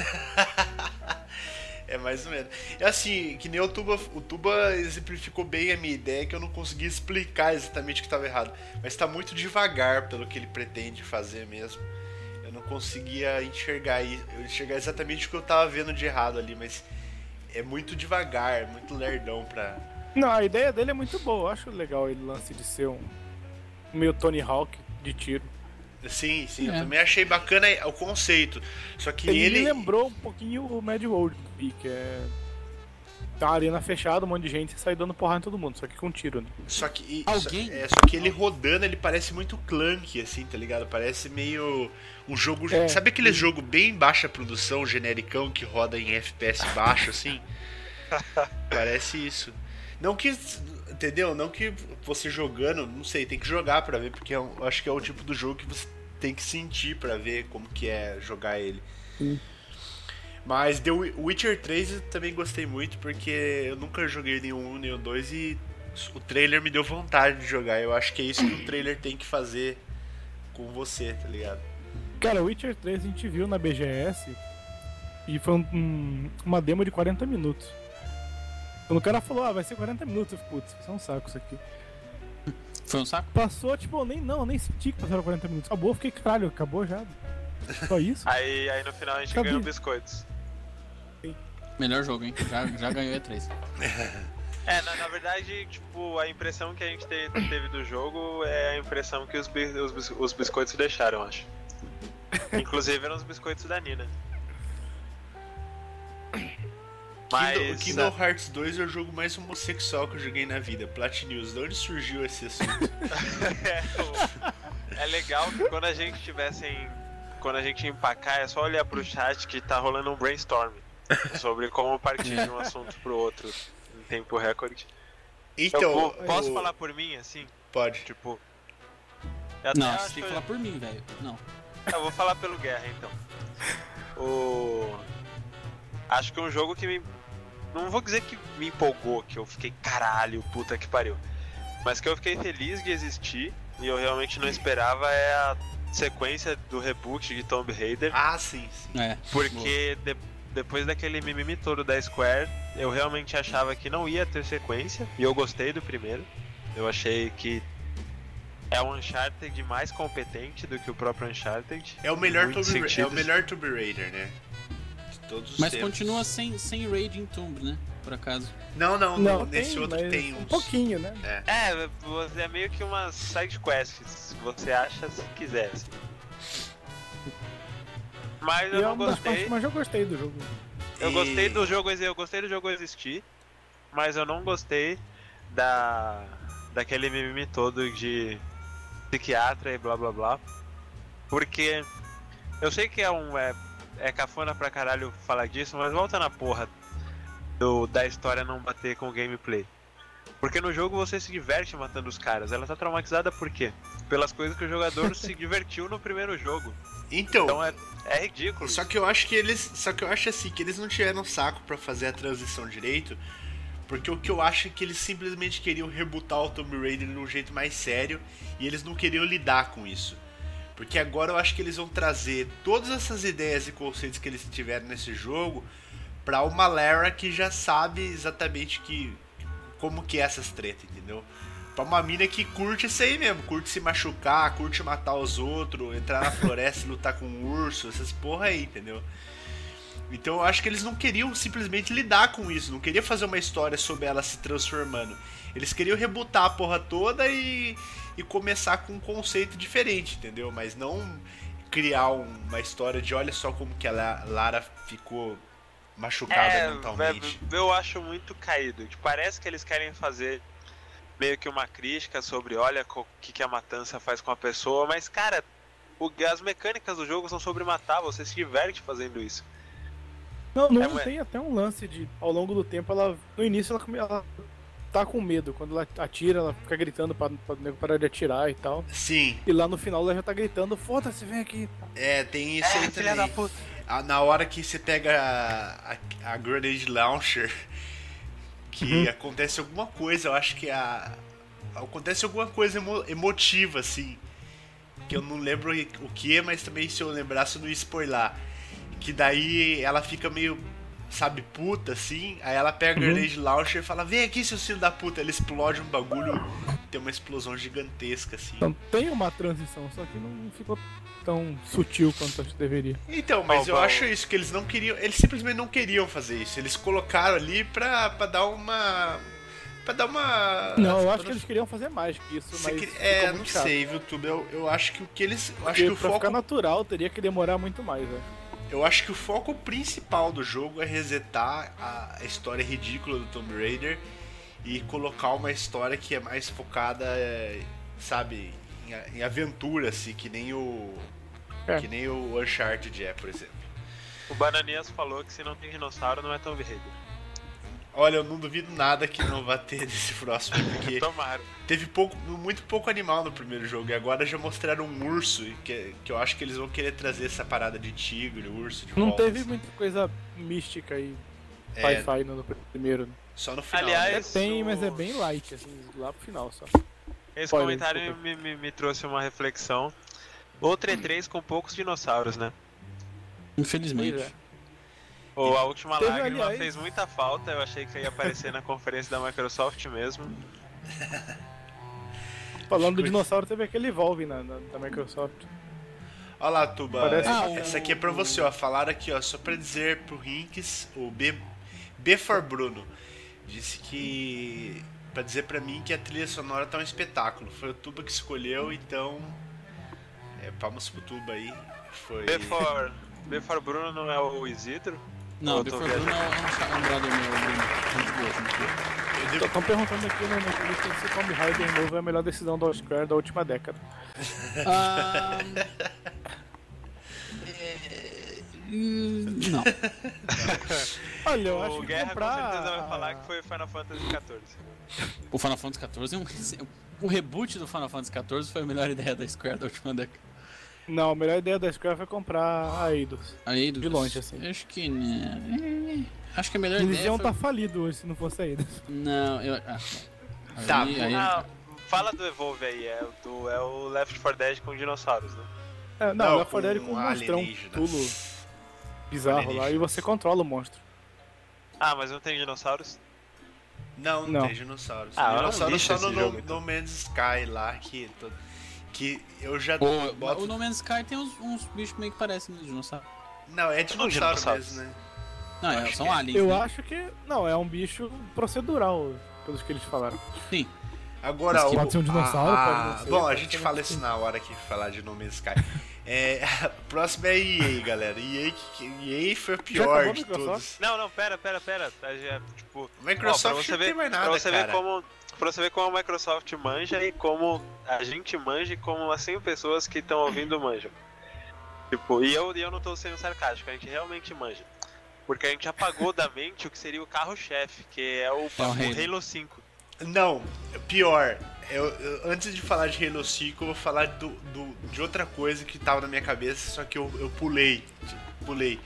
É mais ou menos. É assim, que nem o Tuba, o Tuba exemplificou bem a minha ideia, que eu não consegui explicar exatamente o que estava errado. Mas está muito devagar pelo que ele pretende fazer mesmo. Eu não conseguia enxergar, i- eu enxergar exatamente o que eu tava vendo de errado ali, mas é muito devagar, muito lerdão pra. Não, a ideia dele é muito boa. Eu acho legal ele lance de ser um um meio Tony Hawk de tiro. Sim, sim, eu É. também achei bacana o conceito. Só que Ele, ele. me lembrou um pouquinho o Mad World, que é. Tá uma arena fechada, um monte de gente e sai dando porrada em todo mundo, só que com tiro, né? Só que, e- Alguém- Só, é, só que ele rodando, ele parece muito clunky, assim, tá ligado? Parece meio um jogo. É. Sabe aquele jogo bem baixa produção, genericão, que roda em F P S baixo, assim? Parece isso. Não que. Entendeu? Não que você jogando, não sei, tem que jogar pra ver, porque eu acho que é o tipo do jogo que você tem que sentir pra ver como que é jogar ele. Sim. Mas The Witcher três eu também gostei muito, porque eu nunca joguei nenhum um, nem o dois e o trailer me deu vontade de jogar. Eu acho que é isso que um trailer tem que fazer com você, tá ligado? Cara, o Witcher três a gente viu na B G S e foi um- um- uma demo de quarenta minutos. Quando o cara falou, ah, vai ser quarenta minutos, eu falei, putz, isso é um saco isso aqui. Foi um saco? Passou, tipo, eu nem, não, eu nem senti que passaram quarenta minutos. Acabou, eu fiquei, caralho, acabou já. Só isso? Aí, aí no final a gente Sabia. ganhou biscoitos. Melhor jogo, hein? Já, já ganhou E três. É, na, na verdade, tipo, a impressão que a gente te- teve do jogo é a impressão que os, bi- os, bis- os biscoitos deixaram, acho. Inclusive eram os biscoitos da Nina. Mas. Kingdom, Kingdom Hearts dois é o jogo mais homossexual que eu joguei na vida. Platinews, de onde surgiu esse assunto? é, o- é legal que quando a gente tivesse em, quando a gente empacar, é só olhar pro chat que tá rolando um brainstorm sobre como partir de um assunto pro outro em tempo recorde. Então, eu vou- posso eu- falar por mim, assim? Pode. Tipo... eu até Não, acho você tem que eu- falar por mim, velho. Não. Eu vou falar pelo Guerra, então. O... Acho que é um jogo que me... Não vou dizer que me empolgou, que eu fiquei caralho, puta que pariu. Mas que eu fiquei feliz de existir, e eu realmente não esperava, é a sequência do reboot de Tomb Raider. Ah, sim, sim. É. Porque de- depois daquele mimimi todo da Square, eu realmente achava que não ia ter sequência, e eu gostei do primeiro. Eu achei que é um Uncharted mais competente do que o próprio Uncharted. É o melhor Muitos Tomb, Ra- é o sentidos. melhor Tomb Raider, né? De todos os Mas tempos. continua sem, sem Raid em Tomb, né? Por acaso. Não, não, Não, no- nesse tem, outro mas tem uns. um pouquinho, né? É. É, você- é meio que uma side quest, se você acha se quiser. assim. Mas E eu é não uma das gostei. partes, mas eu gostei do jogo. Eu E- gostei do jogo, eu gostei do jogo existir, mas eu não gostei da daquele mimimi todo de psiquiatra e blá blá blá. Porque eu sei que é um é, é cafona pra caralho falar disso, mas volta na porra do, da história não bater com o gameplay. Porque no jogo você se diverte matando os caras. Ela tá traumatizada por quê? Pelas coisas que o jogador se divertiu no primeiro jogo. Então, Então é, é ridículo. só que eu acho que eles. Só que eu acho assim, que eles não tiveram saco pra fazer a transição direito. Porque o que eu acho é que eles simplesmente queriam rebootar o Tomb Raider de um jeito mais sério. E eles não queriam lidar com isso. Porque agora eu acho que eles vão trazer todas essas ideias e conceitos que eles tiveram nesse jogo pra uma Lara que já sabe exatamente que, como que é essas tretas, entendeu? Pra uma mina que curte isso aí mesmo, curte se machucar, curte matar os outros, entrar na floresta e lutar com um urso, essas porra aí, entendeu? Então eu acho que eles não queriam simplesmente lidar com isso, não queriam fazer uma história sobre ela se transformando. Eles queriam rebutar a porra toda e, e começar com um conceito diferente, entendeu? Mas não criar uma história de olha só como que a La- Lara ficou machucada É, mentalmente. velho, eu acho muito caído. Tipo, parece que eles querem fazer meio que uma crítica sobre, olha o que, que a matança faz com a pessoa, mas cara, o- as mecânicas do jogo são sobre matar, você se diverte fazendo isso. Não, não É, ué. tem até um lance de, ao longo do tempo, ela no início ela, come- ela tá com medo. Quando ela atira, ela fica gritando pra, pra nego parar de atirar e tal. Sim, E lá no final ela já tá gritando, foda-se, vem aqui. é, tem isso aí É, filha da também. puta. Ah, na hora que você pega a, a, a Grenade Launcher, que Uhum. acontece alguma coisa, eu acho que a. Acontece alguma coisa emo- emotiva, assim. Que eu não lembro o que, mas também se eu lembrasse eu não ia spoiler. Que daí ela fica meio, sabe, puta, assim. Aí ela pega a Uhum. Grenade Launcher e fala: vem aqui, seu filho da puta. Ela explode um bagulho, tem uma explosão gigantesca, assim. Então tem uma transição, só que não ficou tão sutil quanto acho que deveria. Então, mas Ó, eu Paulo. acho isso, que eles não queriam. Eles simplesmente não queriam fazer isso. Eles colocaram ali pra, pra dar uma. Pra dar uma. Não, eu pra acho que eles queriam fazer mais que isso, Você mas que- ficou É, muito não chato. sei, viu, Tuba? Eu, eu acho que o que eles. Eu acho Porque que o pra foco. ficar natural teria que demorar muito mais, né? Eu acho que o foco principal do jogo é resetar a história ridícula do Tomb Raider e colocar uma história que é mais focada, é, sabe, em, a- em aventura, assim, que nem o. É. Que nem o Uncharted é, por exemplo. O Bananias falou que se não tem dinossauro não é Tomb Raider. Olha, eu não duvido nada que não vai ter desse próximo, porque Tomara. teve pouco, muito pouco animal no primeiro jogo, e agora já mostraram um urso, e que, que eu acho que eles vão querer trazer essa parada de tigre, urso de Não volta, teve assim. muita coisa mística e É, sci-fi no primeiro. né? só no final. Aliás, né? É, tem, o- mas é bem light, assim, lá pro final só. Esse Spoiler, comentário desculpa. me, me, me trouxe uma reflexão. Outra E três com poucos dinossauros, né? Infelizmente. Pois é. Ou a última Teve, lágrima aliás- fez muita falta, eu achei que ia aparecer na conferência da Microsoft mesmo. Falando do Coisa. dinossauro, teve aquele Evolve na, na- da Microsoft. Olha lá, Tuba, Parece- Ah, essa o- aqui é pra você, ó, falaram aqui, ó, só pra dizer pro Rinks, o B, B for Bruno, disse que, pra dizer pra mim que a trilha sonora tá um espetáculo, foi o Tuba que escolheu, então, é, palmas pro Tuba aí, foi... B for, B for Bruno não é o Isidro? Não, Eu o tô Before Bruno é um, é um cha- é um brother meu, Bruno. Gente boa, gente boa. Estão perguntando aqui no entrevista se Tomb Raider novo é a melhor decisão da Square da última década. Ah, é, Hum, não. Olha, eu O acho que Guerra comprar... com certeza vai falar que foi Final Fantasy quatorze. O Final Fantasy quatorze é um... O reboot do Final Fantasy quatorze foi a melhor ideia da Square da última década. Não, a melhor ideia da Square foi comprar a Eidos. Aí, De longe, assim. Acho que... Né, é, acho que a melhor Eles ideia iam foi... estar falidos hoje se não fosse a Eidos. Não, eu... Ah, Tá, aí, aí... Ah, fala do Evolve aí, é o, do, é o Left four Dead com dinossauros, né? É, não, Não, ela foi dele com com um monstrão alienígenas. tulo bizarro lá e Alienígenas. você controla o monstro. Ah, mas não tem dinossauros? Não, não, Não. tem dinossauros. Ah, eu dinossauros lixo só esse no, jogo, no, então. no Man's Sky lá, que, to- que eu já Pô, boto... o No Man's Sky tem uns, uns bichos meio que parecem dinossauro. Não, é dinossauro dinossauros. mesmo, né? Não, é, Acho são que é. aliens. Eu né? acho que. Não, é um bicho procedural, pelos que eles falaram. Sim. Agora, Mas que o- pode ser um dinossauro, a- pode não a- ser, Bom, a pode gente ser fala um- isso na hora que falar de No Man's Sky. É, a próxima é E A, galera. E A, que- E A foi a Já pior acabou de a Microsoft? todos. Não, não, pera, pera, pera. Tá, já, tipo, Microsoft ó, pra você não ver, tem mais nada, pra você cara. ver como Pra você ver como a Microsoft manja e como a gente manja e como as cem pessoas que estão ouvindo manjam. Tipo, e eu, e eu não tô sendo sarcástico, a gente realmente manja. Porque a gente apagou da mente o que seria o carro-chefe, que é o, É o o Halo. Halo cinco. Não, pior. Eu, eu- antes de falar de Halo cinco, eu vou falar do, do- de outra coisa que tava na minha cabeça, só que eu, eu pulei. Tipo, pulei.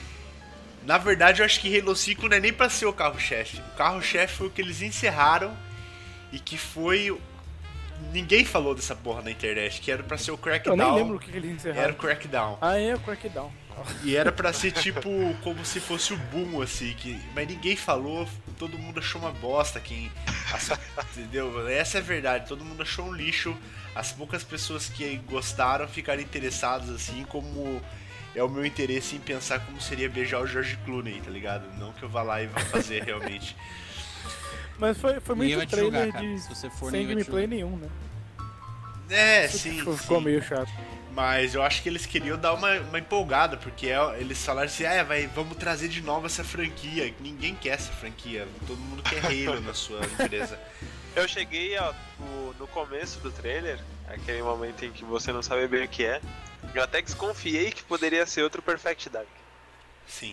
Na verdade, eu acho que Halo cinco não é nem pra ser o carro-chefe. O carro-chefe foi o que eles encerraram e que foi. o- Ninguém falou dessa porra na internet, que era pra ser o Eu Crackdown. nem lembro o que, que eles encerraram. Era o Crackdown. Ah, é o Crackdown. E era pra ser tipo como se fosse o boom, assim, que... mas ninguém falou, todo mundo achou uma bosta, quem. as- Entendeu? Essa é a verdade, todo mundo achou um lixo. As poucas pessoas que gostaram ficaram interessadas, assim, como é o meu interesse em pensar como seria beijar o George Clooney, tá ligado? Não que eu vá lá e vá fazer realmente. Mas foi, foi Ninguém muito vai te julgar, trailer cara. de Se você for, sem ninguém vai te gameplay julgar. nenhum, né? É, sim. Ficou, ficou sim. meio chato. Mas eu acho que eles queriam dar uma, uma empolgada, porque é- eles falaram assim, ah, vai, vamos trazer de novo essa franquia. Ninguém quer essa franquia, todo mundo quer Halo na sua empresa. Eu cheguei ó, no, no começo do trailer, aquele momento em que você não sabe bem o que é. Eu até desconfiei que poderia ser outro Perfect Dark. Sim.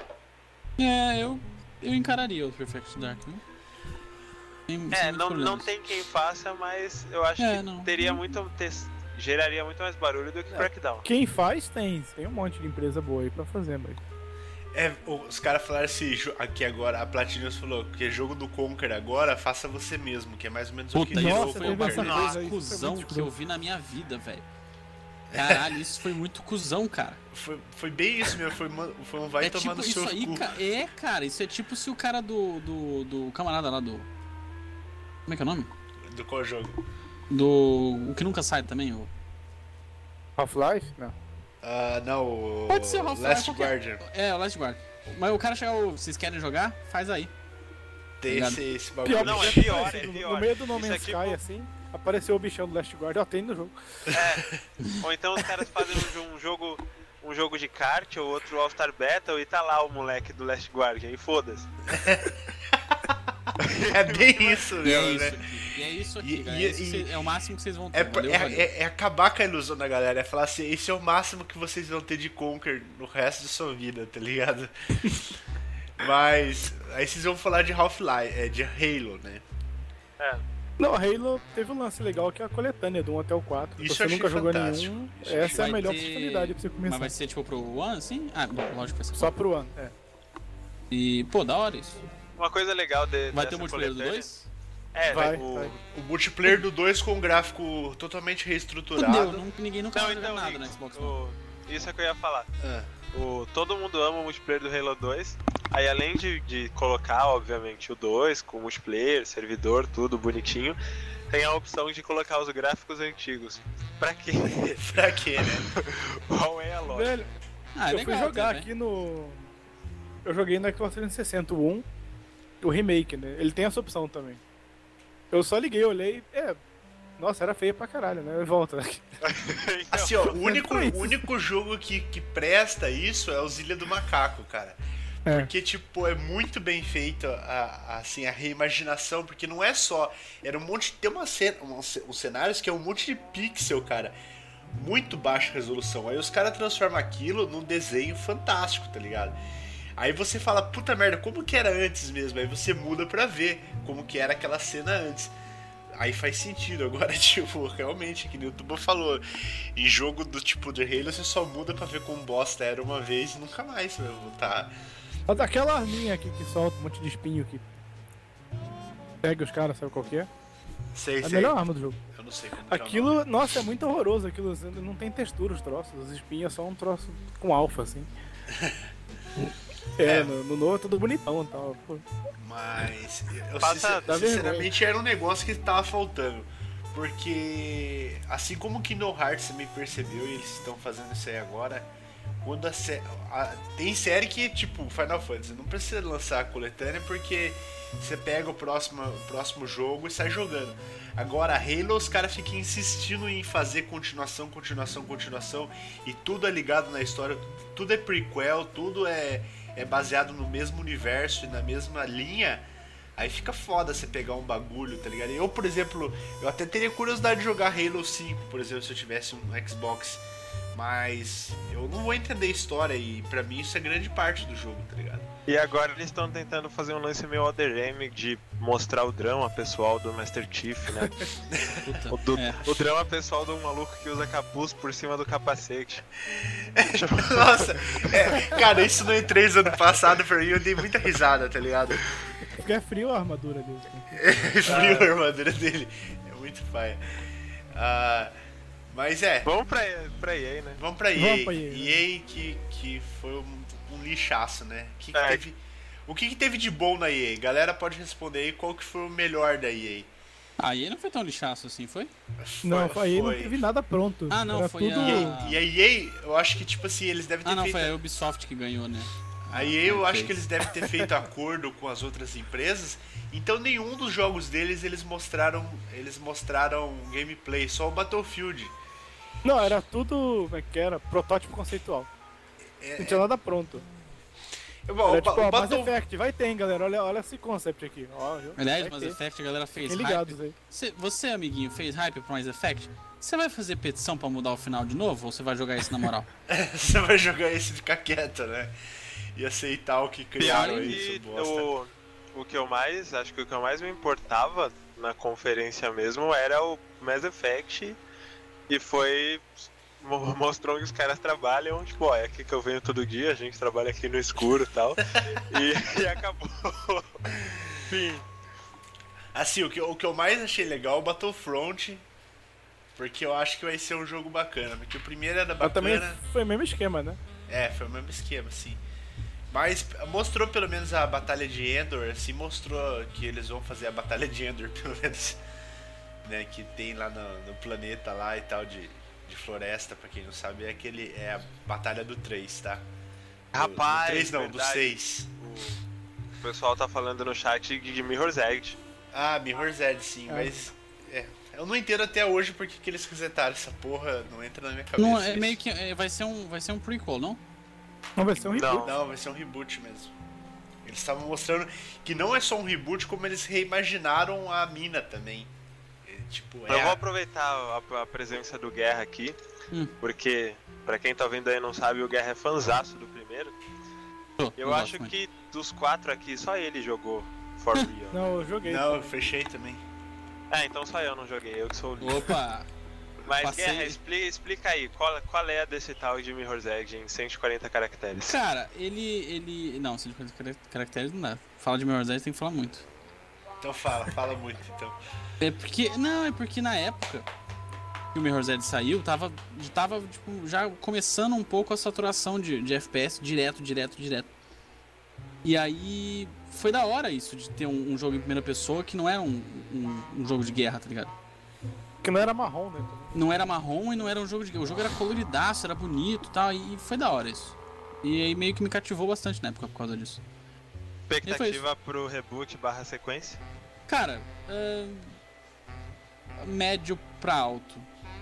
É, eu, eu encararia o Perfect Dark, né? Sem- sem É, muitos não, não problemas. tem quem faça, mas eu acho É, que não. teria muito. ter- geraria muito mais barulho do que É. Crackdown. Quem faz, tem. Tem um monte de empresa boa aí pra fazer, mas... É, os caras falaram assim, jo- aqui agora, a Platinus falou que é jogo do Conker agora, faça você mesmo, que é mais ou menos o Puta, que isso virou nossa, o foi o teve Conker. essa né? coisa mais aí, isso foi cuzão muito que eu vi na minha vida, velho. Caralho, isso foi muito cuzão, cara. Foi, foi bem isso mesmo, foi, uma- foi um vai é tomar tipo no isso seu aí, cu. ca- é, cara, isso é tipo se o cara do, do, do camarada lá do... Como é que é o nome? Do qual jogo? Do... O que nunca sai também, o... Half-Life? Não. Ah, não, o Pode ser o Half-Life, Last qualquer- Guardian. É, o Last Guard. Mas o cara chega, "Ô, vocês querem jogar? Faz aí. Tem Obrigado. esse, esse bagulho. Pior, Não, que é já pior, apareceu é no- pior. No meio do No Isso Man's é Sky, tipo- assim, apareceu o bichão do Last Guard. Ó, tem no jogo. É. Ou então os caras fazem um, jo- um jogo. Um jogo de kart ou outro All-Star Battle e tá lá o moleque do Last Guardian e foda-se. É bem isso E é mesmo, isso né? aqui. E é isso aqui, E- cara. e- É, isso que e- cê- é o máximo que vocês vão ter. É, pra- valeu, é- valeu. é- é acabar com a ilusão da galera, é falar assim, esse é o máximo que vocês vão ter de Conker no resto da sua vida, tá ligado? Mas aí vocês vão falar de Half-Life, é, de Halo, né? É. Não, Halo teve um lance legal que é a coletânea do um até o quatro. Isso Se eu você achei nunca jogou fantástico. nenhum, Isso eu essa é a Vai melhor ter- oportunidade pra você Mas começar. vai ser tipo pro One, assim? Ah, bom, lógico, vai ser Só pro ano, é. E, pô, da hora isso. Uma coisa legal de, Vai dessa ter o multiplayer do coletânea- dois? É, Vai, o... vai. O multiplayer do dois com um gráfico totalmente Fudeu, reestruturado. não- ninguém nunca Não, vai jogar então, nada Rick, no Xbox. não. o... isso é que eu ia falar. Ah, O... Todo mundo ama o multiplayer do Halo dois. Aí além de, de colocar, obviamente, o dois com multiplayer, servidor, tudo bonitinho, tem a opção de colocar os gráficos antigos. Pra quê? pra quê, né? Qual é a lógica? Velho, Ah, é eu legal, fui jogar também. aqui no... Eu joguei no Xbox trezentos e sessenta, o um, o remake, né? Ele tem essa opção também. Eu só liguei, olhei, é... Nossa, era feia pra caralho, né? Volta. Então, Assim, ó, o único, Foi isso. o único jogo que, que presta isso é o Zilha do Macaco, cara. É. Porque, tipo, é muito bem feito a, a- assim, a reimaginação, porque não é só. Era um monte. Tem uma cena, um, uns cenários que é um monte de pixel, cara. muito baixa resolução. Aí os caras transformam aquilo num desenho fantástico, tá ligado? Aí você fala, puta merda, como que era antes mesmo? Aí você muda pra ver como que era aquela cena antes. Aí faz sentido. Agora, tipo, realmente, que nem o Tuba falou, em jogo do tipo de Halo você só muda pra ver como bosta era uma vez e nunca mais vai voltar. Aquela arminha aqui que solta um monte de espinho que pega os caras, sabe qual que é? Sei, É a sei. melhor arma do jogo. Eu não sei como que é o Aquilo, nome. nossa, é muito horroroso aquilo. Não tem textura os troços. Os espinhos é só um troço com alfa, assim. É, É. no, no novo é tudo bonitão e tal. Pô. Mas, eu Passa- sincer- dá sinceramente era um negócio que tava faltando. Porque, assim como o Kingdom Hearts também percebeu e eles estão fazendo isso aí agora, quando a, sé- a- tem série que, tipo, Final Fantasy, não precisa lançar a coletânea porque você pega o próximo, o próximo jogo e sai jogando. Agora, Halo, os caras ficam insistindo em fazer continuação, continuação, continuação, e tudo é ligado na história, tudo é prequel, tudo é, é baseado no mesmo universo e na mesma linha. Aí fica foda você pegar um bagulho, tá ligado? Eu, por exemplo, eu até teria curiosidade de jogar Halo cinco, por exemplo, se eu tivesse um Xbox. Mas eu não vou entender a história e pra mim isso é grande parte do jogo, tá ligado? E agora eles estão tentando fazer um lance meio Other M de mostrar o drama pessoal do Master Chief, né? Puta, O, do- é. o drama pessoal do maluco que usa capuz por cima do capacete. Nossa, é, cara, isso no E três ano passado pra mim eu dei muita risada, tá ligado? Porque é frio a armadura dele. Né? Frio a armadura dele, é muito paia. Ah, mas é, Vamos pra, pra E A, né? vamos pra E A. Vamos pra E A, né? E A que, que foi um, um lixaço, né? Que que É. teve, o que, que teve de bom na E A? Galera pode responder aí qual que foi o melhor da E Ah, e aí não foi tão lixaço assim, foi? A. Não, Foi- aí não foi. teve nada pronto. Ah, não, Era foi tudo... a- E a, e a E A, eu acho que tipo assim, eles devem ter Ah, não, feito. foi a Ubisoft que ganhou, né? A E A eu Ah, acho fez. que eles devem ter feito acordo com as outras empresas. Então nenhum dos jogos deles eles mostraram, eles mostraram gameplay, só o Battlefield. Não, era tudo, como é que era? Protótipo conceitual. É, Não tinha nada pronto. bom, Era o, ba- tipo, o ó, Mass Battle- Effect, vai ter, hein, galera. Olha, olha esse concept aqui. Ó, viu? Aliás, Vai Mass ter. Effect a galera fez Fiquem hype. ligados aí. Você, você, amiguinho, fez hype pro Mass Effect? Você vai fazer petição pra mudar o final de novo ou você vai jogar isso na moral? Você vai jogar esse e ficar quieto, né? E aceitar o que criaram Pior isso, que bosta. o, o que eu mais, acho que o que eu mais me importava na conferência mesmo era o Mass Effect e foi mo- mostrou que os caras trabalham, tipo, ó, é aqui que eu venho todo dia, a gente trabalha aqui no escuro e tal. e, e acabou. Fim. Assim, o que, o que eu mais achei legal é o Battlefront, porque eu acho que vai ser um jogo bacana, porque o primeiro era Mas também bacana. foi o mesmo esquema, né? É, foi o mesmo esquema, assim. Mas mostrou pelo menos a Batalha de Endor, assim, mostrou que eles vão fazer a Batalha de Endor, pelo menos, né, que tem lá no, no planeta lá e tal, de, de floresta, pra quem não sabe, é aquele, é a Batalha do três, tá? Do- Rapaz, do três não, do verdade. seis. O pessoal tá falando no chat de Mirror's Edge. Ah, Mirror's Edge, sim, Ah. mas... É, eu não entendo até hoje porque que eles resetaram essa porra, não entra na minha cabeça. Não, é isso. meio que. é, vai, ser um, vai ser um prequel, não? Não vai ser um Não. reboot. Não, vai ser um reboot mesmo. Eles estavam mostrando que não é só um reboot, como eles reimaginaram a mina também. É, tipo, é Eu vou a- aproveitar a, a presença do Guerra aqui, Hum. porque, pra quem tá vendo aí e não sabe, o Guerra é fanzaço do primeiro. Pô, Eu gosto acho muito. que dos quatro aqui, só ele jogou For Real. Não, eu joguei. Não, eu fechei também. É, então só eu não joguei, eu que sou o líder. Opa! Mas passei- Guerra, explica, explica aí, qual, qual é a desse tal de Mirror's Edge em cento e quarenta caracteres? Cara, ele. ele. Não, cento e cinquenta caracteres não dá. Fala de Mirror's Edge tem que falar muito. Então fala, fala muito então. É porque. Não, é porque na época que o Mirror's Edge saiu, tava, tava tipo, já começando um pouco a saturação de, de F P S direto, direto, direto. E aí foi da hora isso, de ter um, um jogo em primeira pessoa que não era um, um, um jogo de guerra, tá ligado? Que não era marrom, né? Não era marrom e não era um jogo de guerra. O jogo era coloridaço, era bonito e tal, e foi da hora isso. E aí meio que me cativou bastante na época por causa disso. Expectativa pro reboot barra sequência? Cara, ahn, médio pra alto.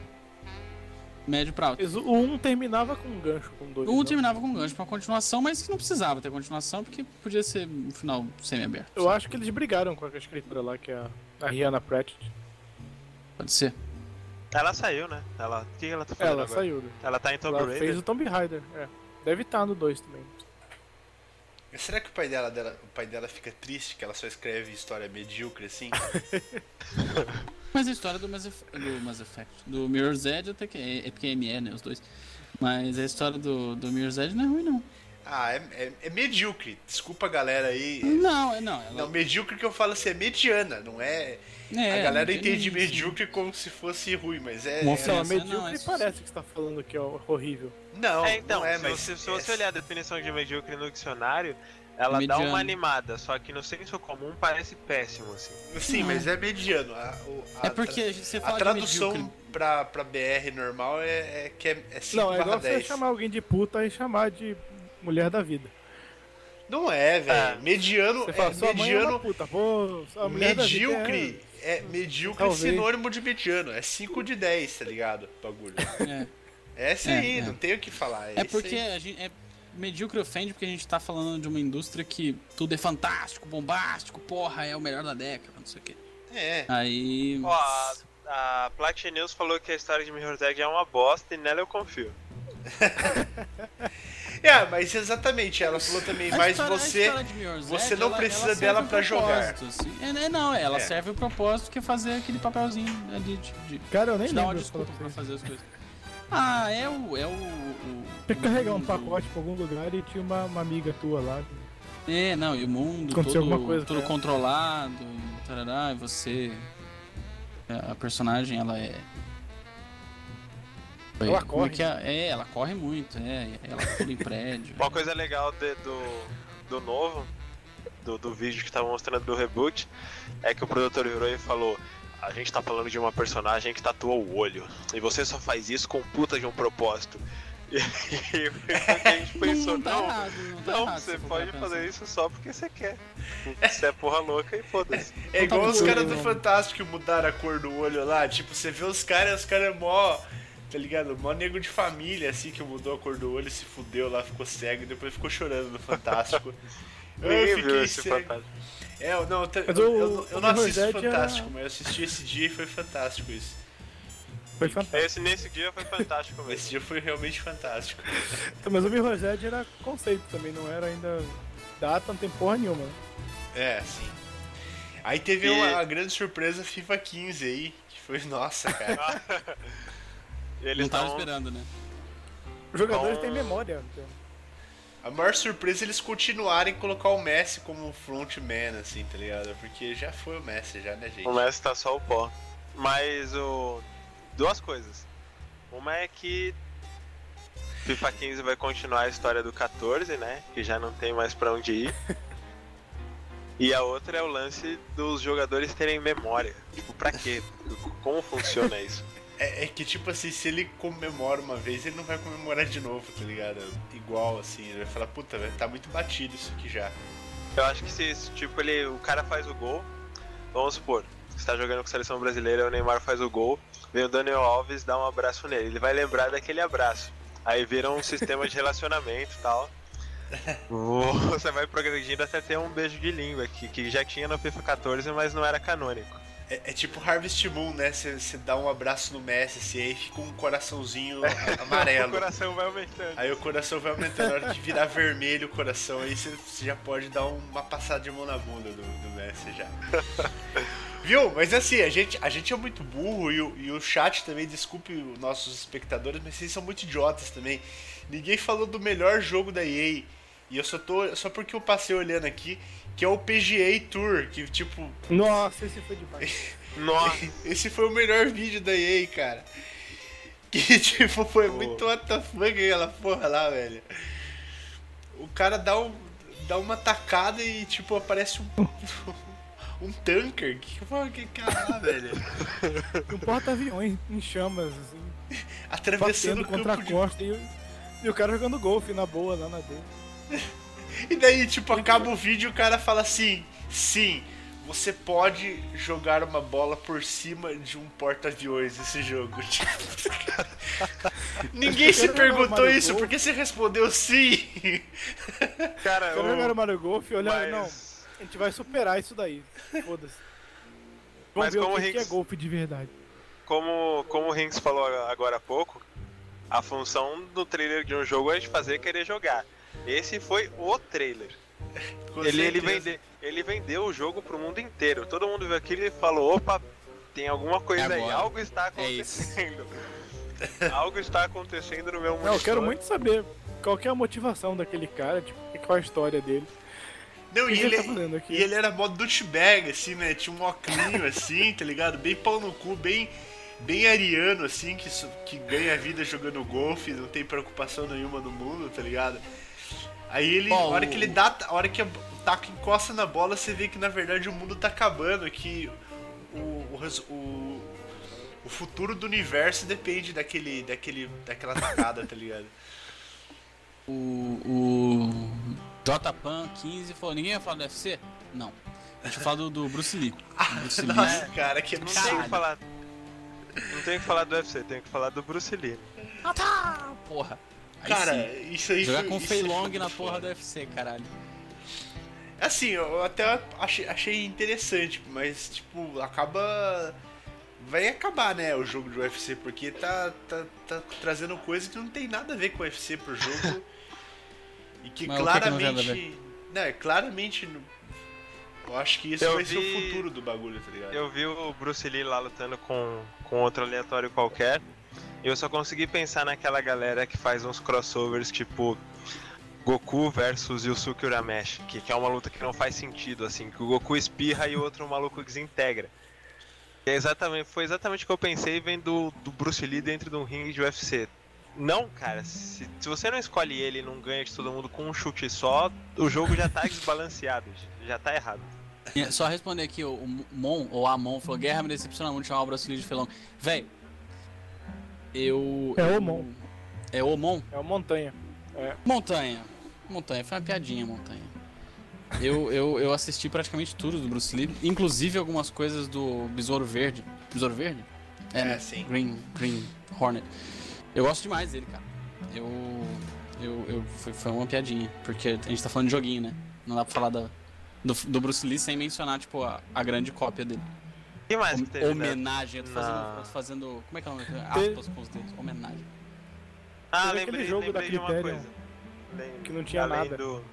Médio pra alto. Mas O um terminava com um gancho, com dois. O um né? terminava com um gancho pra continuação, mas que não precisava ter continuação, porque podia ser um final semi-aberto. Eu acho que eles brigaram com a escritora lá, que é a, a Rihanna Pratt. Pode ser. Ela saiu, né? Ela... O que ela tá fazendo Ela agora? saiu. Né? Ela tá em Tomb Ela Raider? fez o Tomb Raider. É. Deve estar no dois também. Será que o pai dela, dela, o pai dela fica triste que ela só escreve história medíocre assim? Mas a história do Mass, Eff- do Mass Effect, do Mirror's Edge até que é, é porque é M E, né, os dois. Mas a história do, do Mirror's Edge não é ruim, não. Ah, é, é, é medíocre. Desculpa a galera aí. Não, é não. Ela... Não, medíocre que eu falo assim é mediana, não é... É, a galera não tem entende isso. medíocre como se fosse ruim, mas é... Uma é- ofensa. Não, Essa medíocre não, essa- parece que você tá falando que é horrível. Não, É, então, não é, se, mas... você, se você é- olhar a definição de medíocre no dicionário, ela Mediano. dá uma animada, só que no senso comum parece péssimo, assim. Sim, Não. mas é mediano. A, o- a É porque você tra- fala a de tradução medíocre. pra, pra B R normal é, é que é, é cinco Não, é barra igual você dez. chamar alguém de puta e chamar de mulher da vida. Não é, velho. É. Mediano Você é fala, sua mãe é uma mediano. puta, pô, sua mulher da vida Medíocre é, medíocre é Talvez. sinônimo de mediano. É cinco de dez, tá ligado? O bagulho. É, É esse É, aí, é. não tem o que falar. É, é esse porque aí. a gente. É, medíocre ofende porque a gente tá falando de uma indústria que tudo é fantástico, bombástico, porra, é o melhor da década, não sei o quê. É. Aí. Ó, a, a Platinum News falou que a história de Mirror's Edge é uma bosta e nela eu confio. É, mas exatamente, ela falou também, A mas história- a você. história de Mirror's você Edge, não ela- precisa ela serve dela um pra jogar. propósito, assim. É, é, não, ela É. serve o propósito que é fazer aquele papelzinho ali de, de, Cara, eu nem de dar uma lembro. desculpa pra pra você. fazer as coisas. Ah, é o. É o, o Tinha que carregar um mundo- pacote pra algum lugar e tinha uma, uma amiga tua lá. É, não, e o mundo Aconteceu todo, alguma coisa todo com ela. controlado, e tarará, e você. é, A personagem, ela é. Ela Como corre. É, que é? É, ela corre muito, é, ela pula em prédio. Uma coisa legal de- do, do novo, do, do vídeo que tava mostrando do reboot, é que o produtor virou e falou: a gente tá falando de uma personagem que tatua o olho, e você só faz isso com puta de um propósito. E, e a gente pensou, não, tá não, errado, não tá não, errado. você se for pode pra fazer pensar. isso só porque você quer. Você é porra louca e foda-se. É igual Não os tá caras bom, do não. Fantástico que mudaram a cor do olho lá. Tipo, você vê os caras, os caras é mó. Tá ligado? Mó nego de família, assim, que mudou a cor do olho, se fudeu lá, ficou cego e depois ficou chorando no Fantástico. Eu Ninguém viu fiquei esse cego. fantástico. É, eu não, eu, Mas eu, o- eu, eu o não assisto Mirror's Edge Fantástico, era- mas eu assisti esse dia e foi fantástico isso. Foi fantástico. Esse, nesse dia foi fantástico Esse mesmo. dia foi realmente fantástico. Mas o Mirror's Edge era conceito também, não era ainda data, não tem porra nenhuma. É, sim. Aí teve E- uma, uma grande surpresa FIFA quinze aí, que foi, nossa, cara. Eles Não tava tão- esperando, né? Os jogadores Bom. têm memória. Então. A maior surpresa é eles continuarem a colocar o Messi como frontman, assim, tá ligado? Porque já foi o Messi, já, né, gente? O Messi tá só o pó. Mas o. Duas coisas. Uma é que FIFA quinze vai continuar a história do quatorze, né? Que já não tem mais pra onde ir. E a outra é o lance dos jogadores terem memória. Tipo, pra quê? Como funciona isso? É, é que, tipo assim, se ele comemora uma vez, ele não vai comemorar de novo, tá ligado? Igual, assim, ele vai falar, puta, velho, tá muito batido isso aqui já. Eu acho que se, tipo, ele, o cara faz o gol, vamos supor, você tá jogando com a seleção brasileira, o Neymar faz o gol, vem o Daniel Alves dar um abraço nele, ele vai lembrar daquele abraço. Aí vira um sistema de relacionamento e tal. Você vai progredindo até ter um beijo de língua, que, que já tinha no FIFA quatorze, mas não era canônico. É, é tipo Harvest Moon, né? Você dá um abraço no Messi, assim, aí fica um coraçãozinho a- O amarelo. coração vai aumentando. Aí o coração vai aumentando, na hora que virar vermelho o coração, aí você já pode dar uma passada de mão na bunda do, do Messi já. Viu? Mas assim, a gente, a gente é muito burro e o, e o chat também, desculpe os nossos espectadores, mas vocês são muito idiotas também. Ninguém falou do melhor jogo da E A. E eu só tô. Só porque eu passei olhando aqui, que é o P G A Tour, que tipo. Nossa, esse foi demais. Nossa, Esse foi o melhor vídeo da E A, cara. Que tipo, foi muito what the fuck aquela porra lá, velho. O cara dá, um, dá uma tacada e tipo, aparece um. Um tanker? Que porra que cara, velho? Um porta-aviões em chamas, assim, Atravessando batendo o contra campo a de... costa e, o- e o cara jogando golfe na boa, lá na dele. E daí, tipo, acaba o vídeo e o cara fala assim: sim, você pode jogar uma bola por cima de um porta-aviões nesse jogo. Tipo, ninguém se Quero jogar perguntou Mario isso, Golf. porque você respondeu sim. cara, Quero jogar o o... Mario Golf e olhar, mas... não, a gente vai superar isso daí. Foda-se. Mas Vamos ver como o o que, que é Higgs- golfe de verdade. como, como o Rinks falou agora há pouco, a função do trailer de um jogo é de fazer querer jogar. Esse foi o trailer. Ele, ele, vende, ele vendeu o jogo pro mundo inteiro. Todo mundo viu aquilo e falou, opa, tem alguma coisa É aí, agora. algo está É isso. acontecendo. Algo está acontecendo no meu monitor. Não, eu quero muito saber qual que é a motivação daquele cara, tipo, qual é a história dele. Não, O que e que ele, ele tá fazendo aqui? e ele era modo douchebag, assim, né? Tinha um óculinho assim, tá ligado? Bem pau no cu, bem, bem ariano, assim, que, su- que ganha vida jogando golfe, não tem preocupação nenhuma no mundo, tá ligado? Aí ele, Ó, a hora o- que ele dá, a hora que o taco encosta na bola, você vê que na verdade o mundo tá acabando, que o, o, res- o, o futuro do universo depende daquele, daquele, daquela tacada, tá ligado? O, o J-Pan quinze falou, ninguém vai falar do U F C? Não. A gente vai falar do, do Bruce Lee. Bruce Lee. Nossa, cara, que Não tem absurdo. que falar. Não tem que falar do U F C, tem que falar do Bruce Lee. Ah, tá! Porra. Aí Cara, sim. isso aí Jogar foi, com isso Fei aí foi Long muito na porra foda. do U F C, caralho. Assim, eu até achei, achei interessante, mas, tipo, acaba... Vai acabar, né, o jogo de U F C, porque tá, tá, tá trazendo coisa que não tem nada a ver com o U F C pro jogo. E que Mas o que que não tem nada a claramente... Não, é claramente... Eu acho que isso Eu vai ser o vi- futuro do bagulho, tá ligado? Eu vi o Bruce Lee lá lutando com, com outro aleatório qualquer. E eu só consegui pensar naquela galera que faz uns crossovers tipo Goku versus Yusuke Urameshi, que, que é uma luta que não faz sentido, assim, que o Goku espirra e o outro maluco desintegra. E é exatamente, foi exatamente o que eu pensei vendo do, do Bruce Lee dentro de um ringue de U F C. Não, cara, se, se você não escolhe ele e não ganha de todo mundo com um chute só, o jogo já tá desbalanceado, já tá errado. E só responder aqui, o, o Mon, ou a Mon, falou, Guerra me decepciona muito chamar o Bruce Lee de Fei Long. Véi, eu... É o eu- Mon. É o Mon? É uma montanha. Montanha. Montanha, foi uma piadinha, Montanha. Eu, eu, eu assisti praticamente tudo do Bruce Lee, inclusive algumas coisas do Besouro Verde. Besouro Verde? É, né? sim. Green, Green Hornet. Eu gosto demais dele, cara. Eu. eu, eu foi, foi uma piadinha, porque a gente tá falando de joguinho, né? Não dá pra falar da, do, do Bruce Lee sem mencionar, tipo, a, a grande cópia dele. O que mais que teve, né? Homenagem, eu tô fazendo, Na- eu tô fazendo. Como é que é o nome? Aspas com os dedos. Homenagem. Ah, Teve lembrei, aquele jogo da lembrei de uma Criterion, coisa. Lem- que não tinha além nada. do-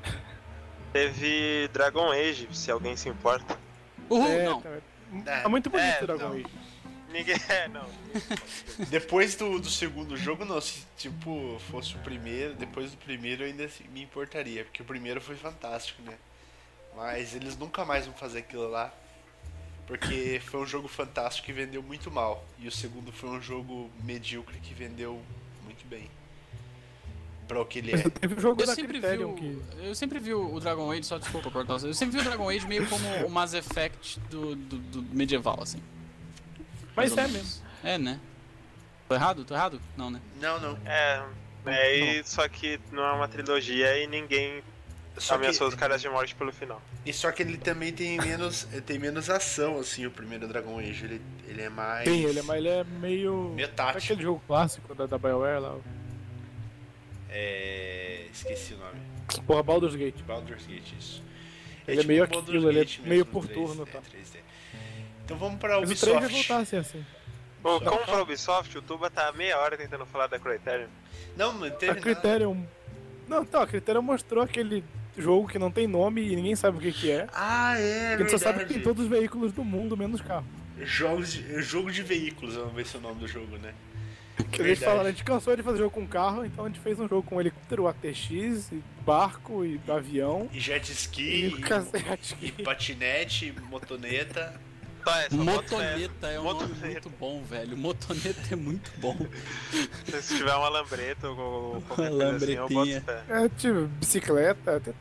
Teve Dragon Age, se alguém se importa. Uhul, é, não. tá, É, tá muito bonito é, o Dragon não. Age. Ninguém. É, não. Depois do, do segundo jogo, não. Se, tipo, fosse o primeiro, depois do primeiro eu ainda assim, me importaria, porque o primeiro foi fantástico, né? Mas eles nunca mais vão fazer aquilo lá, porque foi um jogo fantástico e vendeu muito mal. E o segundo foi um jogo medíocre que vendeu muito bem. Pra o que ele é. Teve o jogo Eu da sempre, vi Criterion o, que... eu sempre vi o Dragon Age, só desculpa cortar você. Eu sempre vi o Dragon Age meio como o Mass Effect do, do, do medieval, assim. Mas Mais ou é menos. mesmo. É, né? Tô errado? Tô errado? Não, né? Não, não. É. É, e, só que não é uma trilogia e ninguém Só que, ameaçou os caras de morte pelo final. e só que ele também tem menos, ele tem menos ação, assim, o primeiro Dragon Age. Ele, ele é mais. Tem, ele é, mas ele é meio... Meio É tático. aquele jogo clássico da, da BioWare lá. É. Esqueci o nome. Porra, Baldur's Gate. Baldur's Gate, isso. Ele é meio um Baldur's aquilo, ele é Gate meio mesmo, por três, turno, é, tá? três D. Então vamos pra Mas o três vai Ubisoft. voltar a ser assim. Pô, como pra Ubisoft, o Tuba tá meia hora tentando falar da Criterion. Não, não A teve nada. Criterion... Não, então, a Criterion mostrou aquele jogo que não tem nome e ninguém sabe o que que é. Ah, é, A gente só sabe que verdade. tem todos os veículos do mundo, menos carro. Jogos de, jogo de veículos, vamos ver se é o nome do jogo, né? Que a gente Verdade. falaram, a gente cansou de fazer jogo com carro, então a gente fez um jogo com helicóptero, A T X, e barco e avião. E jet E, ski, o cacete. e, e patinete, motoneta. Só essa, bota fé. Motoneta é um nome Motoneta. muito bom, velho. Motoneta é muito bom. Se tiver uma lambreta ou qualquer Uma coisa assim, eu boto lambretinha. fé. É tipo, bicicleta. Até...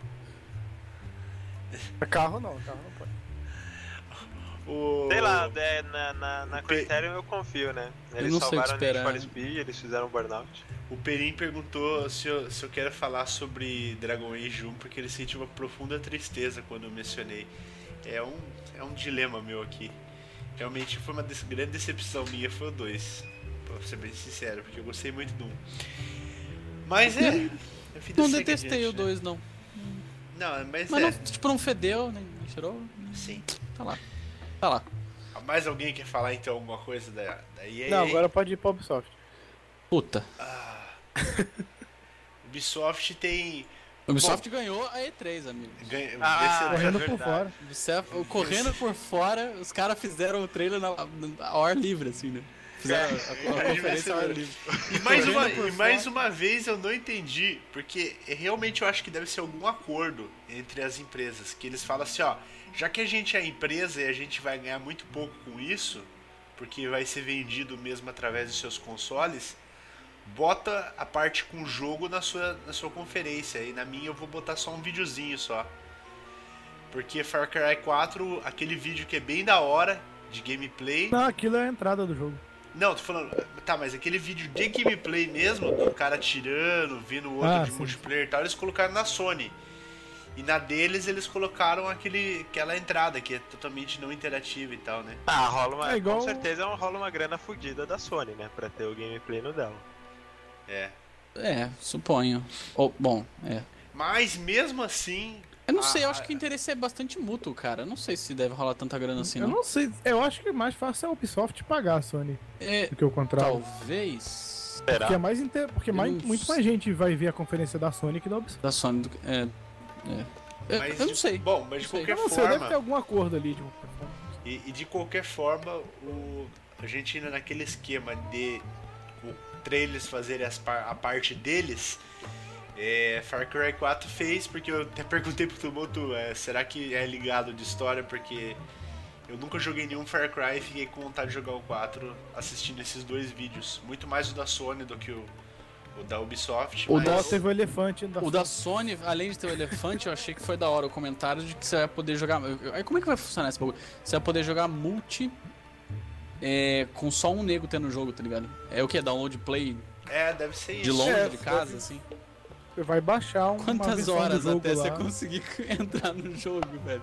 Carro não, carro não pode. O... Sei lá, é, na, na, na Criterion eu confio, né? Eles não sei o que salvaram Need esperar. for Speed, eles fizeram Burnout. O Perim perguntou se eu, se eu quero falar sobre Dragon Age um, porque ele sentiu uma profunda tristeza quando eu mencionei. É um, é um dilema meu aqui. Realmente foi uma des- grande decepção minha, foi o dois. Pra ser bem sincero, porque eu gostei muito do um. Mas é. a vida Não segue detestei adiante, o dois, não. né? Não, mas, Mas é. não, tipo, não fedeu, nem cheirou. Sim. Tá lá. Tá lá. Mais alguém quer falar então alguma coisa da, da E A? Não, agora pode ir pra Ubisoft. Puta. Ah, Ubisoft tem... Ubisoft Bom, ganhou a E três, amigo. Ganha, Ah, correndo é por fora. Ubisoft, correndo por fora, os caras fizeram o trailer na, na, ao ar livre, assim, né? Fizeram a, a, a conferência ao ar livre. E mais, uma, e mais uma vez eu não entendi, porque realmente eu acho que deve ser algum acordo entre as empresas, que eles falam assim, ó, já que a gente é empresa e a gente vai ganhar muito pouco com isso, porque vai ser vendido mesmo através dos seus consoles, bota a parte com o jogo na sua, na sua conferência, e na minha eu vou botar só um videozinho só. Porque Far Cry quatro, aquele vídeo que é bem da hora, de gameplay... Não, aquilo é a entrada do jogo. Não, tô falando... Tá, mas aquele vídeo de gameplay mesmo, do cara tirando, vindo outro ah, de sim. multiplayer e tal, eles colocaram na Sony. E na deles eles colocaram aquele, aquela entrada, que é totalmente não interativa e tal, né? Ah, rola uma... É igual- Com certeza rola uma grana fodida da Sony, né? Pra ter o gameplay no dela. É. É, suponho. Ou, bom, é. Mas mesmo assim... Eu não sei, eu a- acho que o interesse é bastante mútuo, cara. Eu não sei se deve rolar tanta grana assim, Eu não. não sei, eu acho que é mais fácil a Ubisoft pagar a Sony É, do que o contrário. talvez... Será? Porque, é mais inter... Porque Eu mais, não muito sei. mais gente vai ver a conferência da Sony que da Ubisoft. Da Sony. Do, é, é. Eu, Mas eu não de- sei. Bom, mas de Não sei. qualquer Eu não sei, forma... deve ter algum acordo ali de qualquer forma. E, e de qualquer forma, o, a gente ainda naquele esquema de o trailers fazerem as par- a parte deles, é, Far Cry quatro fez, porque eu até perguntei pro Tumoto, é, será que é ligado de história, porque eu nunca joguei nenhum Far Cry e fiquei com vontade de jogar o quatro assistindo esses dois vídeos. Muito mais o da Sony do que o, o da Ubisoft. O mas... Igual teve o elefante da O da Sony, além de ter o elefante, eu achei que foi da hora o comentário de que você vai poder jogar. Aí como é que vai funcionar esse bagulho? Você vai poder jogar multi é, com só um nego tendo o jogo, tá ligado? É o que? Download play É, deve ser de isso. longe É, de casa, deve- assim? Você vai baixar um, uma Quantas versão do horas jogo até lá. você conseguir entrar no jogo, velho?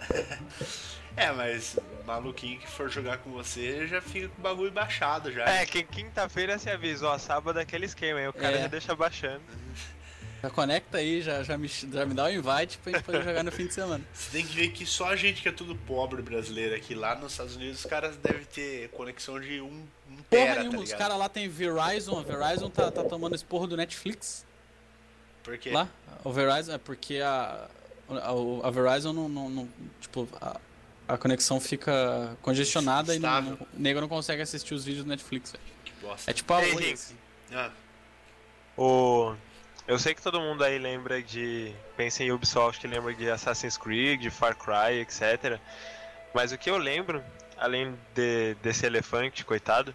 É, mas o maluquinho que for jogar com você já fica com o bagulho baixado já. É, que quinta-feira se avisou, ó, sábado é aquele esquema, aí o cara É. já deixa baixando. Já conecta aí, já, já, me, já me dá o invite pra gente poder jogar no fim de semana. Você tem que ver que só a gente que é tudo pobre brasileiro aqui, lá nos Estados Unidos, os caras devem ter conexão de um, um Porra tera, tá nenhuma, os ligado? caras lá tem Verizon, a Verizon tá, tá tomando esse porro do Netflix. Por quê? Lá, o Verizon é porque a, a, a Verizon não, não, não- tipo, a, a conexão fica congestionada e não, Estável. não, o nego não consegue assistir os vídeos do Netflix, velho. Que bosta. É tipo a Ei, Oi, Henrique. assim. Ah, O... Eu sei que todo mundo aí lembra de... Pensa em Ubisoft, lembra de Assassin's Creed, de Far Cry, etcétera. Mas o que eu lembro, além de, desse elefante, coitado,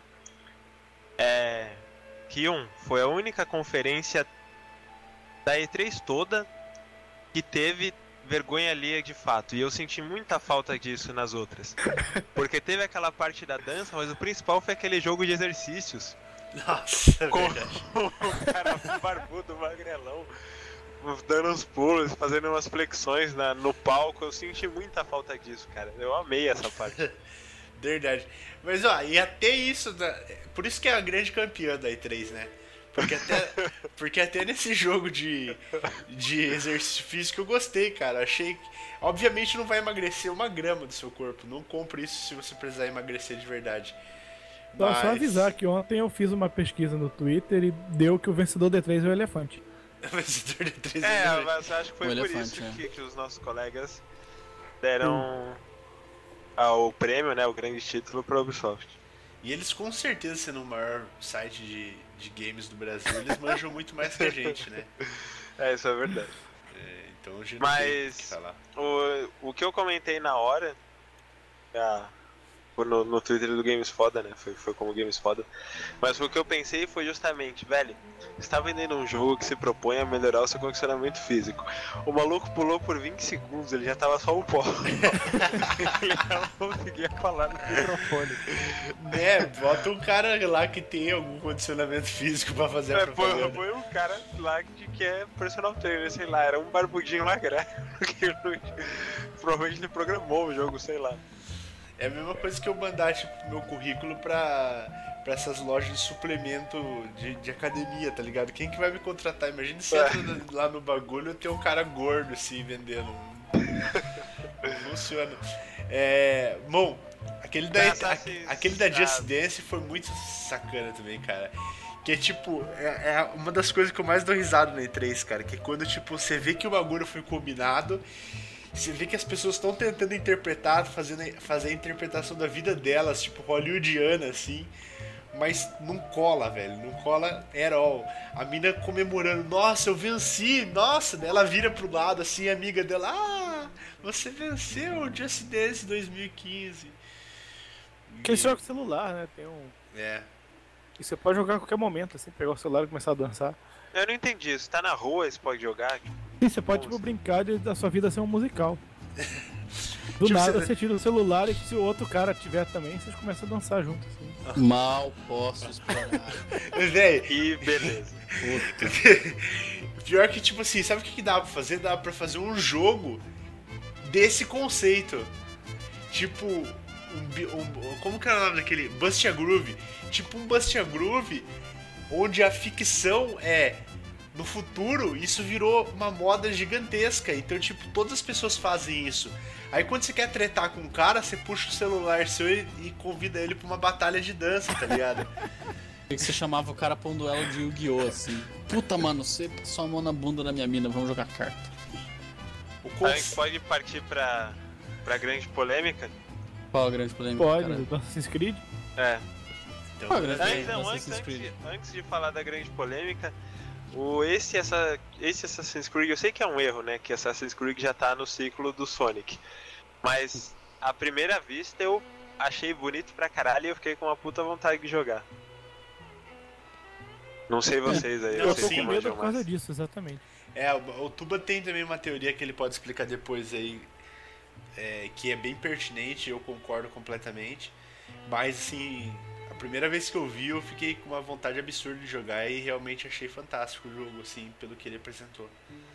é que um, foi a única conferência da E três toda que teve vergonha alheia de fato. E eu senti muita falta disso nas outras. Porque teve aquela parte da dança, mas o principal foi aquele jogo de exercícios. nossa, é Com verdade. o cara barbudo, magrelão, dando uns pulos, fazendo umas flexões na, no palco. Eu senti muita falta disso, cara. Eu amei essa parte. Verdade. Mas ó, e até isso, da- por isso que é a grande campeã da E três, né? Porque até, porque até nesse jogo de, de exercício físico eu gostei, cara. Achei que. Obviamente não vai emagrecer uma grama do seu corpo. Não compre isso se você precisar emagrecer de verdade. Só, Mas- só avisar que ontem eu fiz uma pesquisa no Twitter e deu que o vencedor D três é o elefante. Vencedor de três É, anos. mas acho que foi O por elefante, isso é. que, que os nossos colegas deram ao prêmio, né, o grande título para a Ubisoft. E eles com certeza, sendo o maior site de, de games do Brasil, eles manjam muito mais que a gente, né? É, isso é verdade. É, então a gente não tem o Mas que falar. o, o que eu comentei na hora, ah, foi no, no Twitter do Games Foda, né? Foi, foi como Games Foda. Mas o que eu pensei foi justamente, velho, você tá vendendo um jogo que se propõe a melhorar o seu condicionamento físico. O maluco pulou por vinte segundos, ele já tava só o pó. Ele não conseguia falar no microfone. É, bota um cara lá que tem algum condicionamento físico pra fazer a É, foi, propaganda. foi um cara lá de que é personal trainer, sei lá, era um barbudinho magrelo. que não- Provavelmente ele programou o jogo, sei lá. É a mesma coisa que eu mandar, tipo, meu currículo pra, pra essas lojas de suplemento de, de academia, tá ligado? Quem que vai me contratar? Imagina se É. entra lá no bagulho e tem um cara gordo assim vendendo. Não funciona. É, bom, Aquele da, Assassin's- a- aquele da Just ah. Dance foi muito sacana também, cara. Que é tipo, é, é uma das coisas que eu mais dou risada no E três, cara. Que é quando, tipo, você vê que o bagulho foi combinado, você vê que as pessoas estão tentando interpretar, fazendo, fazer a interpretação da vida delas, tipo, hollywoodiana, assim. Mas não cola, velho. Não cola at all. A mina comemorando, nossa, eu venci, nossa. Daí ela vira pro lado, assim, a amiga dela, ah, você venceu o Just Dance dois mil e quinze. Porque eles jogam com celular, né? Tem um... É. E você pode jogar a qualquer momento, assim, pegar o celular e começar a dançar. Eu não entendi isso. Tá na rua, você pode jogar? E você pode, Como tipo, brincar de, da sua vida ser um musical. Do Tipo, nada você- você tira o celular e se o outro cara tiver também, vocês começam a dançar junto, assim. Mal posso esperar. Véi, E beleza. pior que, tipo assim, sabe o que, que dá pra fazer? Dá pra fazer um jogo desse conceito. Tipo, um, bi- um- como que era o nome daquele? Bust a Groove. Tipo um Bust a Groove, onde a ficção é... No futuro, isso virou uma moda gigantesca. Então, tipo, todas as pessoas fazem isso. Aí quando você quer tretar com um cara, você puxa o celular seu e, e convida ele pra uma batalha de dança, tá ligado? Que você chamava o cara pra um duelo de Yu-Gi-Oh! Assim. Puta, mano, você passou a mão na bunda da minha mina, vamos jogar carta. O A conce- gente pode partir pra, pra grande polêmica? Qual a grande polêmica? Pode, cara? do Assassin's Creed. É. Então, Qual a grande Antes, polêmica? não, antes, Assassin's antes, Creed. de, antes de falar da grande polêmica, o, esse, essa, esse Assassin's Creed, eu sei que é um erro, né? Que Assassin's Creed já tá no ciclo do Sonic. Mas, à primeira vista, eu achei bonito pra caralho e eu fiquei com uma puta vontade de jogar. Não sei vocês aí, Eu Eu vocês tô sim, que com medo manjam por causa mais. disso, exatamente. É, o, o Tuba tem também uma teoria que ele pode explicar depois aí, é, que é bem pertinente, eu concordo completamente. Mas, assim, a primeira vez que eu vi, eu fiquei com uma vontade absurda de jogar e realmente achei fantástico o jogo, assim, pelo que ele apresentou.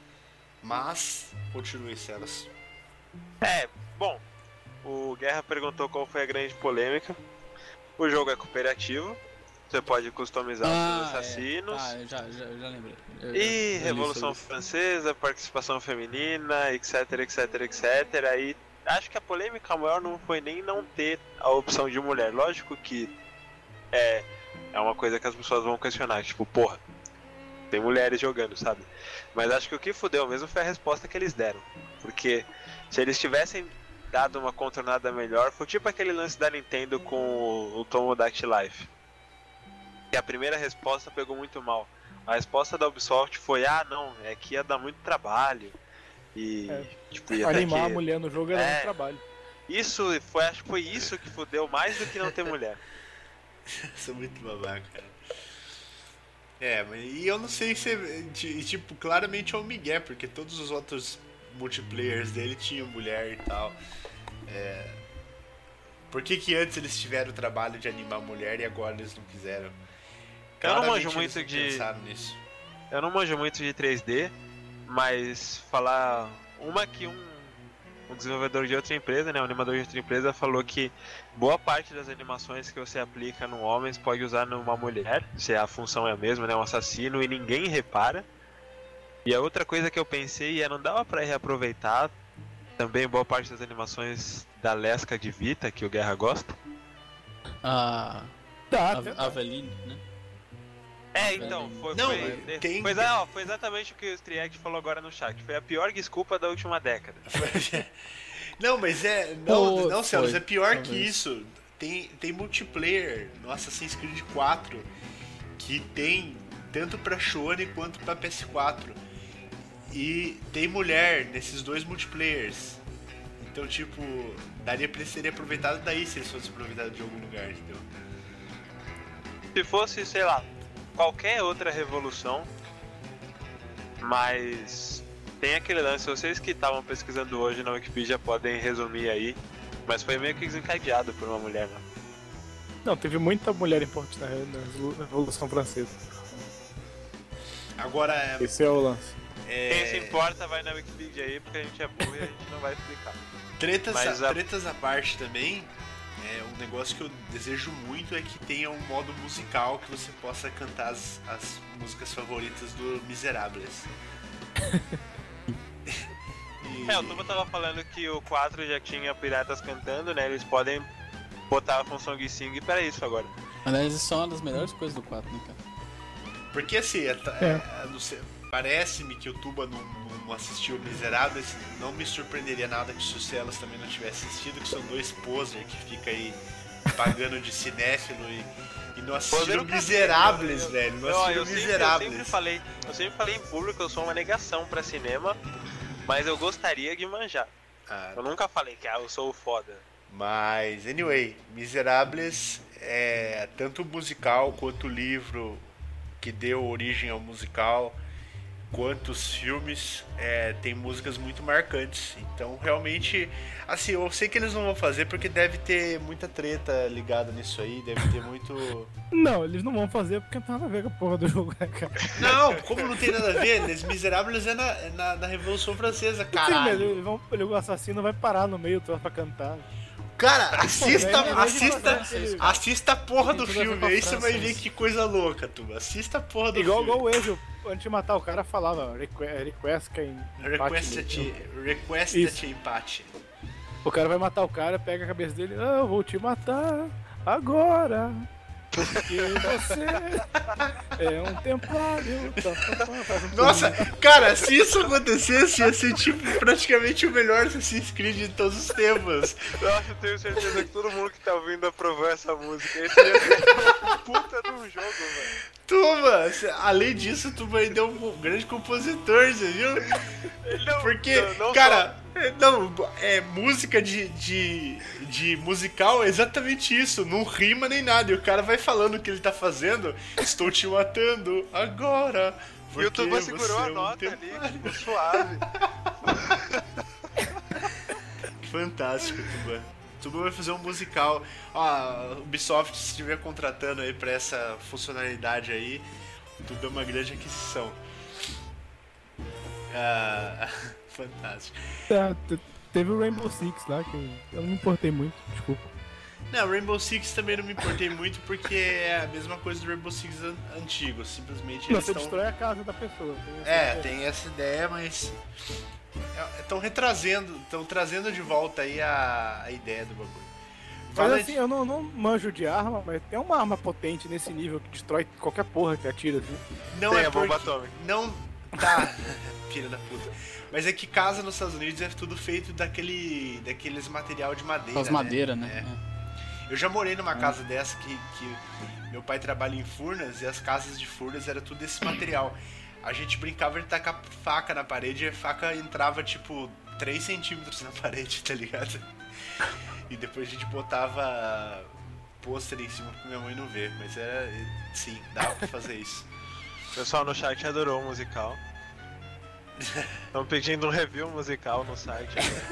Mas, continue, Celas. É, bom, o Guerra perguntou qual foi a grande polêmica. O jogo é cooperativo, você pode customizar os seus assassinos. Ah, eu já, já, eu já lembrei. Eu- eu- E eu li Revolução sobre Francesa, participação feminina, etc, etc, etc. E acho que a polêmica maior não foi nem não ter a opção de mulher. Lógico que é, é uma coisa que as pessoas vão questionar, tipo, porra, tem mulheres jogando, sabe? Mas acho que o que fudeu mesmo foi a resposta que eles deram. Porque se eles tivessem dado uma contornada melhor, foi tipo aquele lance da Nintendo com o, o Tomodachi Life. E a primeira resposta pegou muito mal. A resposta da Ubisoft foi, ah não, é que ia dar muito trabalho. E É. tipo, ia ter Animar que... a mulher no jogo era É. muito trabalho. Isso foi, acho que foi isso que fudeu mais do que não ter mulher. Sou muito babaca, cara. É, mas e eu não sei se. E, tipo, claramente é um migué, porque todos os outros multiplayers dele tinham mulher e tal. É. Por que que antes eles tiveram o trabalho de animar mulher e agora eles não quiseram? Eu não Claramente manjo eles muito não de- pensaram nisso. Eu não manjo muito de três D, mas falar uma que um, um desenvolvedor de outra empresa, né, um animador de outra empresa falou que boa parte das animações que você aplica no homem você pode usar numa mulher, se a função é a mesma, né, um assassino e ninguém repara. E a outra coisa que eu pensei é não dava pra reaproveitar também boa parte das animações da Lesca de Vita, que o Guerra gosta. A, Tá, a, até- a Aveline, né? É, então, foi, Não, foi, tem- foi, ah, ó, foi exatamente o que o Striact falou agora no chat. Foi a pior desculpa da última década. Não, mas é. Não, Pô, não, Celos, foi, é pior que talvez. isso. Tem, tem multiplayer no Assassin's Creed quatro que tem tanto pra Sony quanto pra P S quatro. E tem mulher nesses dois multiplayers. Então, tipo, daria pra eles serem aproveitados daí se eles fossem aproveitados de algum lugar, entendeu? Se fosse, sei lá, qualquer outra revolução, mas tem aquele lance, vocês que estavam pesquisando hoje na Wikipedia podem resumir aí, mas foi meio que desencadeado por uma mulher, né? Não, teve muita mulher importante na, na Revolução Francesa. Agora, Esse é o lance. é, Quem se importa vai na Wikipedia aí, porque a gente é burro e a gente não vai explicar. tretas, Mas a... a- tretas à parte também, é, um negócio que eu desejo muito é que tenha um modo musical que você possa cantar as, as músicas favoritas do Miserables. E- É, o Tuba tava falando que o quatro já tinha piratas cantando, né? Eles podem botar a função G-Sync para isso agora. Aliás, isso é uma das melhores coisas do quatro, né, cara? Porque assim, é, É. é, não sei, parece-me que o Tuba não, não assistiu Miseráveis. Não me surpreenderia nada que se o Celas também não tivesse assistido, que são dois poser que fica aí pagando de cinéfilo e, e não assistiram Poser Miseráveis, eu- velho. Não eu- assistiram eu sempre- Miseráveis. Eu sempre, falei, eu sempre falei em público que eu sou uma negação pra cinema, mas eu gostaria de manjar. Ah, Eu nunca falei que ah, eu sou o foda. mas, anyway, Miseráveis é tanto o musical quanto o livro que deu origem ao musical, quanto os filmes, é, tem músicas muito marcantes. Então, realmente, assim, eu sei que eles não vão fazer porque deve ter muita treta ligada nisso aí, deve ter muito... Não, eles não vão fazer porque não tem nada a ver com a porra do jogo, né, cara? Não, como não tem nada a ver, Les Miseráveis é na, é na, na Revolução Francesa, Sim, caralho. eles vão, ele, o assassino vai parar no meio do pra cantar. Cara, assista, Pô, velho, assista, ele- assista a porra do Tem tudo a ver filme, com a aí você vai França, ver isso. que coisa louca, tu. Assista a porra do Igual, filme. igual o Ezio, antes de matar o cara, falava requ- request que é em Request-te, request Isso. empate. O cara vai matar o cara, pega a cabeça dele, ah, eu vou te matar agora. Porque você é um templário. Tá, tá, tá, faz um Nossa, cara, se isso acontecesse, ia ser tipo praticamente o melhor Assassin's Creed de todos os tempos. Nossa, eu tenho certeza que todo mundo que tá ouvindo aprovou essa música. Esse ia ser uma puta de um jogo, velho. Tuba, além disso, Tuba ainda é um grande compositor, você viu? Não, Porque, não, não cara, é, não, é música de, de, de musical é exatamente isso, não rima nem nada. E o cara vai falando o que ele tá fazendo, estou te matando agora. só- E o Tuba porque segurou você a é um nota templário. ali, tipo, suave. Fantástico, Tuba. Tuba vai fazer um musical. Ó, a Ubisoft, se estiver contratando aí pra essa funcionalidade aí, o Tuba é uma grande aquisição. Ah, fantástico. Tá, te- teve o Rainbow Six lá, que eu não me importei muito, desculpa. Não, Rainbow Six também não me importei muito porque é a mesma coisa do Rainbow Six an- antigo. Simplesmente Não, eles você estão. destrói a casa da pessoa. tem essa É, ideia. tem essa ideia, mas. Estão retrazendo, estão trazendo de volta aí a, a ideia do bagulho. Mas Valorant- assim, eu não, não manjo de arma, mas tem uma arma potente nesse nível que destrói qualquer porra que atira, assim. não Tem é a bomba porque- atômica. Não tá, filha da puta. Mas é que casa nos Estados Unidos é tudo feito daquele, daqueles material de madeira. As né? madeiras, né? É. Eu já morei numa casa dessa que, que meu pai trabalha em Furnas e as casas de Furnas era tudo desse material. A gente brincava de tacar faca na parede e a faca entrava tipo três centímetros na parede, tá ligado? E depois a gente botava pôster em cima pra minha mãe não ver, mas era. Sim, dava pra fazer isso. O pessoal no chat adorou o musical. Estão pedindo um review musical no site.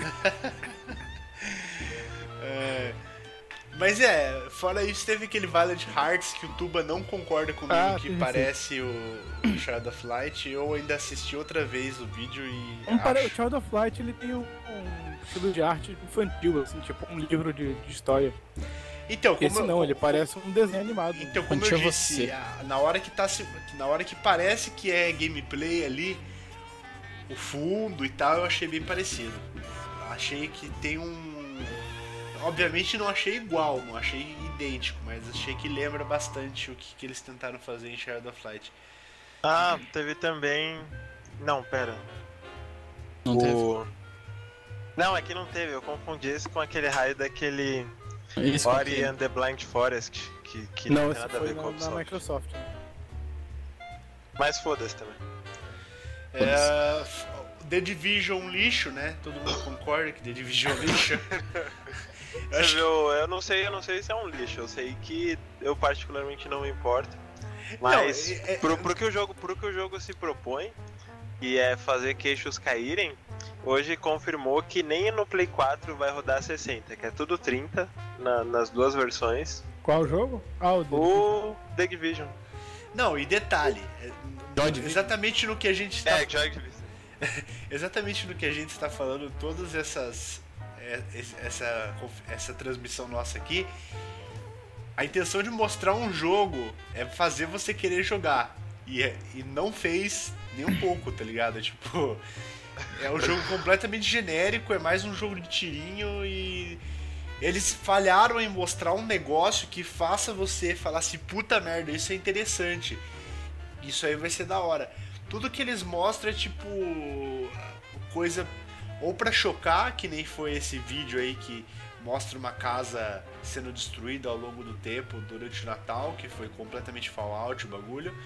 É, mas é, fora isso, teve aquele Valiant Hearts que o Tuba não concorda comigo, Ah, que sim, sim. parece o, o Shadow of Light. Eu ainda assisti outra vez o vídeo e. Um pare- O acho- Child of Light ele tem um, um estilo de arte infantil, assim, tipo um livro de, de história. Então, como Esse eu- não, ele parece um desenho animado. Então, como eu Infantil disse, você. a- na hora que tá se- na hora que parece que é gameplay ali, o fundo e tal, eu achei bem parecido. Achei que tem um. Obviamente não achei igual, não achei idêntico, mas achei que lembra bastante o que, que eles tentaram fazer em Shadow of Light. Ah, teve também. Não, pera. Não teve. o... Não, é que não teve, eu confundi esse com aquele raio daquele Isso, Ori porque- and the Blind Forest, que, que Não, não tem esse nada a foi ver com a na, na Ubisoft. Microsoft. Mas foda-se também. É, f- The Division um lixo, né? Todo mundo concorda que The Division é um lixo. Eu Você acho viu, eu não sei, eu não sei se é um lixo, eu sei que eu particularmente não me importo. Mas Não, é- é- pro, pro que o jogo, pro que o jogo se propõe, que é fazer queixos caírem, hoje confirmou que nem no Play quatro vai rodar sessenta, que é tudo trinta na- nas duas versões. Qual jogo? Ah, o do... O The Division. Não, e detalhe, é, Joy Division. exatamente no que a gente está É, Joy Division. exatamente no que a gente está falando, todas essas é, esse- essa conf- essa transmissão nossa aqui, a intenção de mostrar um jogo é fazer você querer jogar e, é- e não fez nem um pouco, tá ligado? Tipo, é um jogo completamente genérico, é mais um jogo de tirinho e eles falharam em mostrar um negócio que faça você falar assim, puta merda, isso é interessante. Isso aí vai ser da hora. Tudo que eles mostram é tipo coisa ou pra chocar, que nem foi esse vídeo aí que mostra uma casa sendo destruída ao longo do tempo durante o Natal, que foi completamente Fallout o bagulho.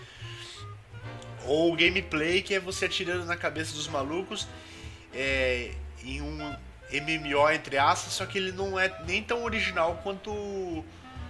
Ou gameplay, que é você atirando na cabeça dos malucos é, em um M M O entre aspas, só que ele não é nem tão original quanto o,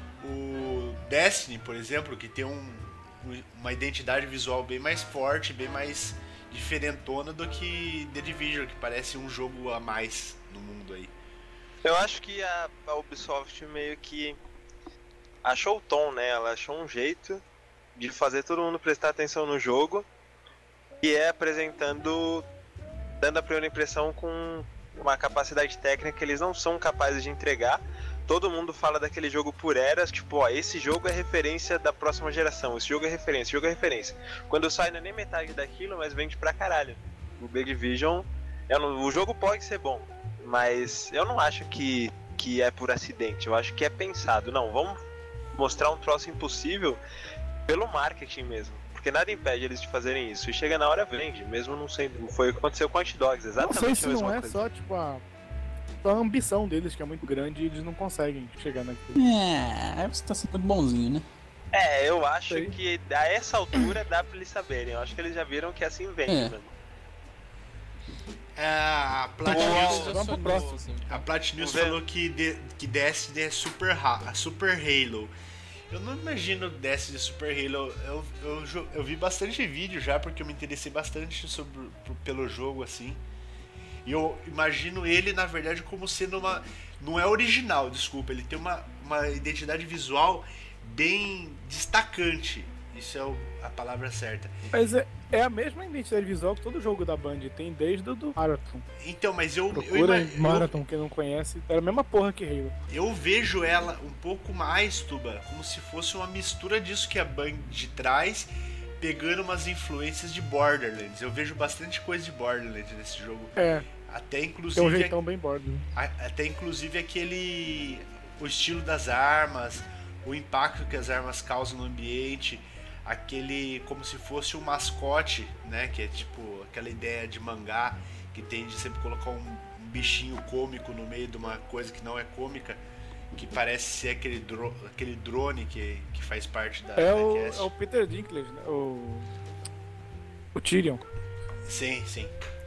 o Destiny, por exemplo, que tem um, uma identidade visual bem mais forte, bem mais diferentona do que The Division, que parece um jogo a mais no mundo aí. Eu acho que a, a Ubisoft meio que achou o tom, né? Ela achou um jeito de fazer todo mundo prestar atenção no jogo, e é apresentando, dando a primeira impressão com uma capacidade técnica que eles não são capazes de entregar. Todo mundo fala daquele jogo por eras, tipo, ó, esse jogo é referência da próxima geração, esse jogo é referência, esse jogo é referência. Quando sai não é nem metade daquilo, mas vende pra caralho. O The Division, eu não, o jogo pode ser bom, mas eu não acho que, que é por acidente, eu acho que é pensado. Não, vamos mostrar um troço impossível pelo marketing mesmo, porque nada impede eles de fazerem isso, e chega na hora vende, mesmo não sendo. Foi o que aconteceu com Hot Dogs, exatamente não sei se a mesma não é coisa. só, tipo, a, a ambição deles, que é muito grande, e eles não conseguem chegar naquilo. É, você tá sendo muito bonzinho, né? É, eu acho Sei. que a essa altura dá pra eles saberem, eu acho que eles já viram que assim vende É. mesmo. É, a Uau. Platinum, Vamos pro próximo. Assim. a Platinum Vamos ver. falou que, de, que Destiny é Super, ha, Super Halo. Eu não imagino Destiny Super Halo. Eu, eu, jo- eu vi bastante vídeo já, porque eu me interessei bastante sobre, p- pelo jogo, assim. E eu imagino ele, na verdade, como sendo uma... Não é original, desculpa. Ele tem uma, uma identidade visual bem destacante. Isso é o- a palavra certa. Mas é, é a mesma identidade visual que todo jogo da Band tem, desde o do Marathon. Então, mas eu, eu, Procura ima- eu, Marathon, quem não conhece, era a mesma porra que Halo. eu vejo ela um pouco mais, Tuba, como se fosse uma mistura disso que a Band traz, pegando umas influências de Borderlands. Eu vejo bastante coisa de Borderlands nesse jogo. É, Até tem um inclusive, jeitão bem bordo. a- até inclusive aquele... o estilo das armas, o impacto que as armas causam no ambiente, aquele como se fosse um mascote, né? Que é tipo aquela ideia de mangá que tem de sempre colocar um, um bichinho cômico no meio de uma coisa que não é cômica, que parece ser aquele, dro, aquele drone que, que faz parte da, É da o, cast. é o Peter Dinklage, né? O, o Tyrion. Sim, sim.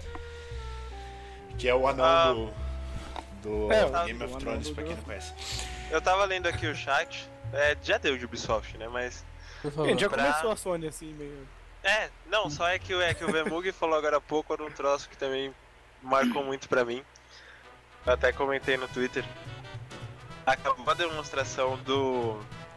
Que é o anão Ah. do, do É, o Game anão of do- Thrones, do- pra quem não conhece. Eu tava lendo aqui o chat, é, já deu de Ubisoft, né, mas... Por A favor. gente já pra- começou a Sony assim, meio... É, não, só é que, o- é que o Vemug falou agora há pouco de um troço que também marcou muito pra mim. Eu até comentei no Twitter. Acabou a demonstração do...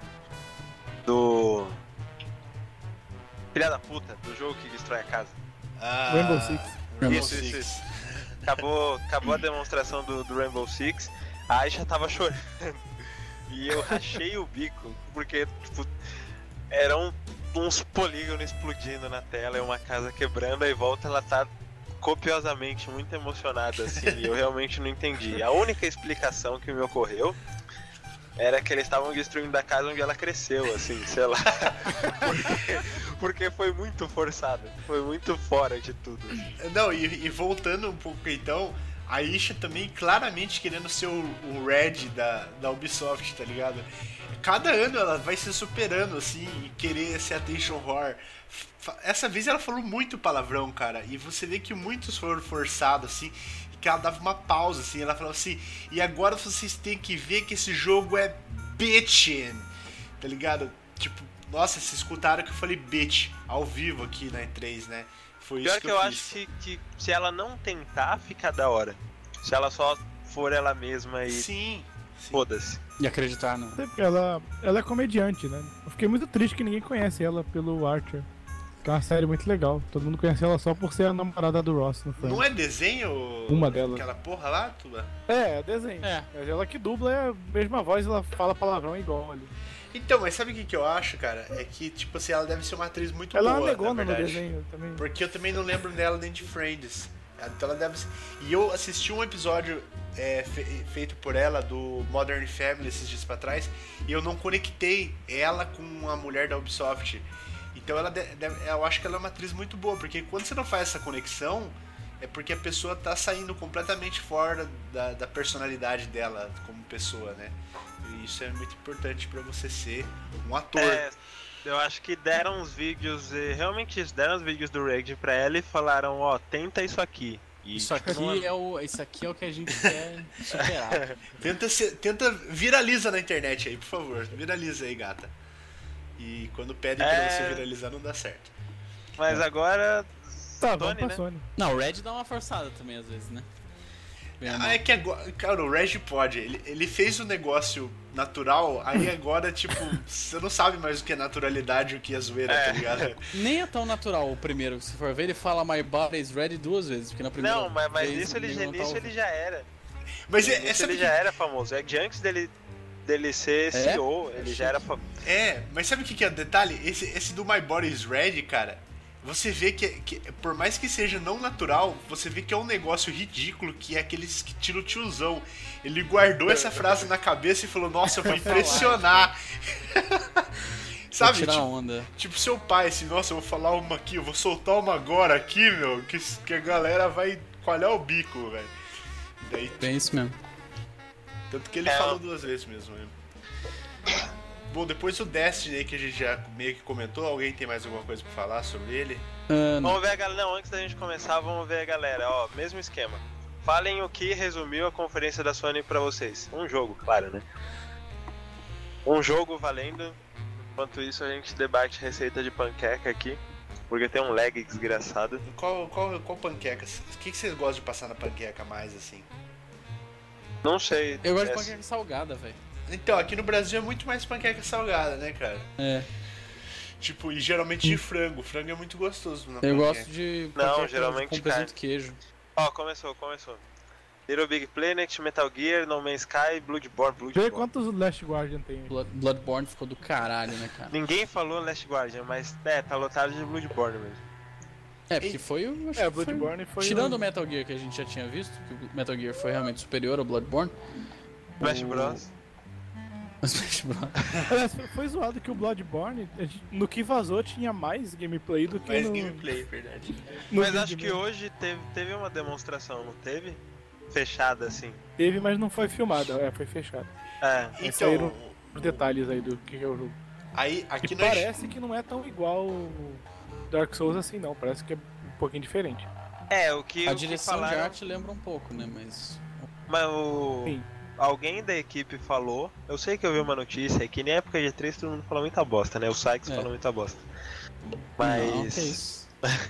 Do... Filha da puta, do jogo que destrói a casa. Ah, Rainbow Six. Rainbow Isso, isso, Six. isso. Acabou, acabou a demonstração do, do Rainbow Six, a Aisha tava chorando. E eu rachei o bico, porque, tipo, eram uns polígonos explodindo na tela e uma casa quebrando, aí volta, ela tá copiosamente muito emocionada, assim, e eu realmente não entendi. A única explicação que me ocorreu era que eles estavam destruindo a casa onde ela cresceu, assim, sei lá. Porque, porque foi muito forçado, foi muito fora de tudo. Não, e, e voltando um pouco então, a Isha também claramente querendo ser o, o Red da, da Ubisoft, tá ligado? Cada ano ela vai se superando, assim, e querer ser attention horror. Fa- Essa vez ela falou muito palavrão, cara, e você vê que muitos foram forçados, assim, e que ela dava uma pausa, assim, ela falava assim, e agora vocês têm que ver que esse jogo é bitchin', tá ligado? Tipo, nossa, vocês escutaram que eu falei bitch ao vivo aqui na E três, né? Foi Pior isso que, que eu, eu, acho fiz. que, que se ela não tentar, fica da hora. Se ela só for ela mesma e Sim, sim. foda-se. E acreditar no. Ela, ela é comediante, né? Eu fiquei muito triste que ninguém conhece ela pelo Archer. Que é uma série muito legal. Todo mundo conhece ela só por ser a namorada do Ross no filme. Não é desenho? Uma delas. Aquela porra lá, Tuba? É, é desenho. É. Mas ela que dubla é a mesma voz, ela fala palavrão igual ali. Então, mas sabe o que, que eu acho, cara? É que, tipo assim, ela deve ser uma atriz muito Ela é boa, uma negona na no verdade. desenho também. Porque eu também não lembro dela nem de Friends. Então ela deve ser... E eu assisti um episódio é, fe- feito por ela do Modern Family esses dias pra trás e eu não conectei ela com a mulher da Ubisoft. Então ela de- de- eu acho que ela é uma atriz muito boa, porque quando você não faz essa conexão, é porque a pessoa tá saindo completamente fora da, da personalidade dela como pessoa, né? E isso é muito importante pra você ser um ator. É, eu acho que deram uns vídeos, e realmente isso, deram os vídeos do Rage pra ela e falaram, ó, tenta isso aqui. E, Isso tipo, aqui não- é o, isso aqui é o que a gente quer superar. Tenta, ser, tenta viraliza na internet aí, por favor. Viraliza aí, gata. E quando pedem pra É. você viralizar, não dá certo. Mas agora. Tá, vamos Sony, pra né? Sony. Não, o Red dá uma forçada também às vezes, né? Bem ou mal. Ah, é que agora, cara, o Reg pode. Ele, ele fez o negócio natural, aí agora, tipo, você não sabe mais o que é naturalidade e o que é zoeira, É. tá ligado? Nem é tão natural o primeiro, se for ver, ele fala My body is ready duas vezes, porque na primeira Não, mas, mas vez isso, ele, o já- nego não tá nisso ele ouvindo. já era. Mas é, Nisso é, sabe ele que- já era famoso. É que antes dele, dele ser C E O, ele já era famoso. é, mas sabe o que, que é o detalhe? Esse, esse do My Body is Ready, cara, você vê que, que, por mais que seja não natural, você vê que é um negócio ridículo, que é aqueles que tira o tiozão. Ele guardou essa frase na cabeça e falou, nossa, eu vou impressionar. Vou Sabe, tirar tipo, onda. tipo seu pai, assim, nossa, eu vou falar uma aqui, eu vou soltar uma agora aqui, meu, que, que a galera vai coalhar o bico, velho. Daí, Bem isso mesmo. tanto que ele É, falou ó. duas vezes mesmo, né? Bom, depois o Destiny aí que a gente já meio que comentou, alguém tem mais alguma coisa pra falar sobre ele? Ah, não. Vamos ver a galera. Não, antes da gente começar, vamos ver a galera. Ó, mesmo esquema. Falem o que resumiu a conferência da Sony pra vocês. Um jogo, claro, né? Um jogo valendo. Enquanto isso, a gente debate receita de panqueca aqui. Porque tem um lag desgraçado. Qual, qual, qual panqueca? O que, que vocês gostam de passar na panqueca mais, assim? Não sei. Eu gosto de é- panqueca salgada, velho. Então, aqui no Brasil é muito mais panqueca salgada, né, cara? É. Tipo, e geralmente de frango. Frango é muito gostoso na Eu panqueca. gosto de Não, panqueca geralmente com presunto e queijo. Ó, começou, começou. Little Big Planet, Metal Gear, No Man's Sky, Bloodborne, Vê Bloodborne. quantos Last Guardian tem aí. Blood- Bloodborne ficou do caralho, né, cara? Ninguém falou Last Guardian, mas é, tá lotado de Bloodborne mesmo. É, porque foi o. acho É, que foi- Bloodborne foi Tirando o- o Metal Gear que a gente já tinha visto, que o Metal Gear foi realmente superior ao Bloodborne. Smash o- Bros. o Smash Bros. Aliás, foi- foi zoado que o Bloodborne, a gente- no que vazou, tinha mais gameplay do que Mais no, gameplay, verdade. no Mas vídeo acho que mesmo. hoje teve, teve uma demonstração, não teve? Fechada assim. Teve, mas não foi filmada, é, foi fechado. É. Aí Então, saíram os detalhes aí do que é o jogo. aí, aqui E nós... parece que não é tão igual o Dark Souls assim, não. Parece que é um pouquinho diferente. É, o que, A o que direção de falaram, arte lembra um pouco, né? Mas. mas o... Sim. alguém da equipe falou, eu sei que eu vi uma notícia, que na época de E três todo mundo falou muita bosta, né? O Sykes É. falou muita bosta. Não, Mas que isso.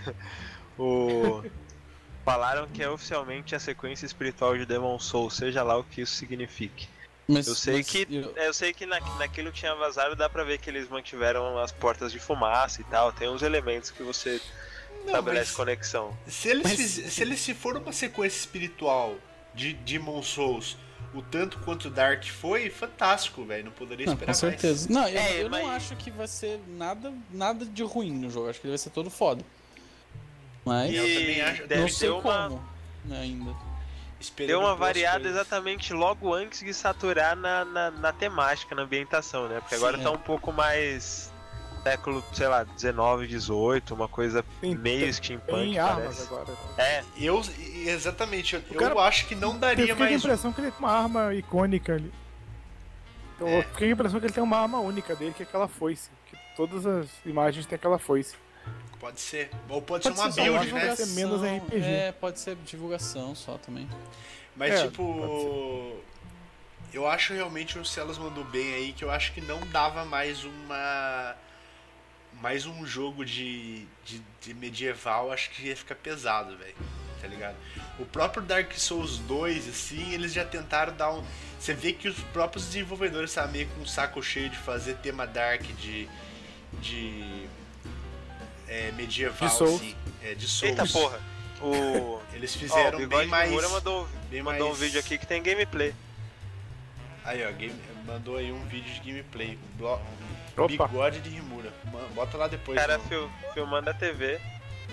o... falaram que é oficialmente a sequência espiritual de Demon Souls, seja lá o que isso signifique. Mas, Eu sei mas que eu- eu sei que na, naquilo que tinha vazado dá pra ver que eles mantiveram as portas de fumaça e tal, tem uns elementos que você Não, estabelece mas conexão. se eles, Mas- fiz- se eles se for uma sequência espiritual de Demon Souls, o tanto quanto Dark foi, fantástico, velho. Não poderia Não, esperar com certeza. Não, eu, É, eu não mas- acho que vai ser nada, nada de ruim no jogo. Acho que ele vai ser todo foda. Mas E eu também acho- deve não ter sei uma, como né, ainda. mais. Esperando deu uma boas variada coisas. exatamente logo antes de saturar na, na, na temática, na ambientação, né? Porque agora Sim, tá é. um pouco mais século, sei lá, dezenove, dezoito, uma coisa Tem- meio steampunk, Tem armas parece. agora. É, Eu, exatamente, eu, eu cara- acho que não Eu daria fiquei com a mais. impressão que ele tem uma arma icônica ali. Então, É. eu fiquei com a impressão que ele tem uma arma única dele, que é aquela foice. Que todas as imagens têm aquela foice. Pode ser. Ou pode, Pode ser uma ser só build, uma né? divulgação. ser menos R P G. É, pode ser divulgação só também. Mas É, tipo. Eu acho realmente o Celos mandou bem aí, que eu acho que não dava mais uma. Mais um jogo de, de, de medieval, acho que ia ficar pesado, velho. Tá ligado? O próprio Dark Souls dois, assim, eles já tentaram dar um. Você vê que os próprios desenvolvedores estavam meio com um saco cheio de fazer tema Dark de. de. É, medieval, De Souls. assim. É, de Souls. eita porra. O, Eles ó, o fizeram Bigode bem mais. Mura mandou, bem mandou mais- um vídeo aqui que tem gameplay. Aí, ó, game- mandou aí um vídeo de gameplay. O blo... Opa. Bigode de Rimura. Ma- Bota lá O depois. cara no- fil, filmando a T V.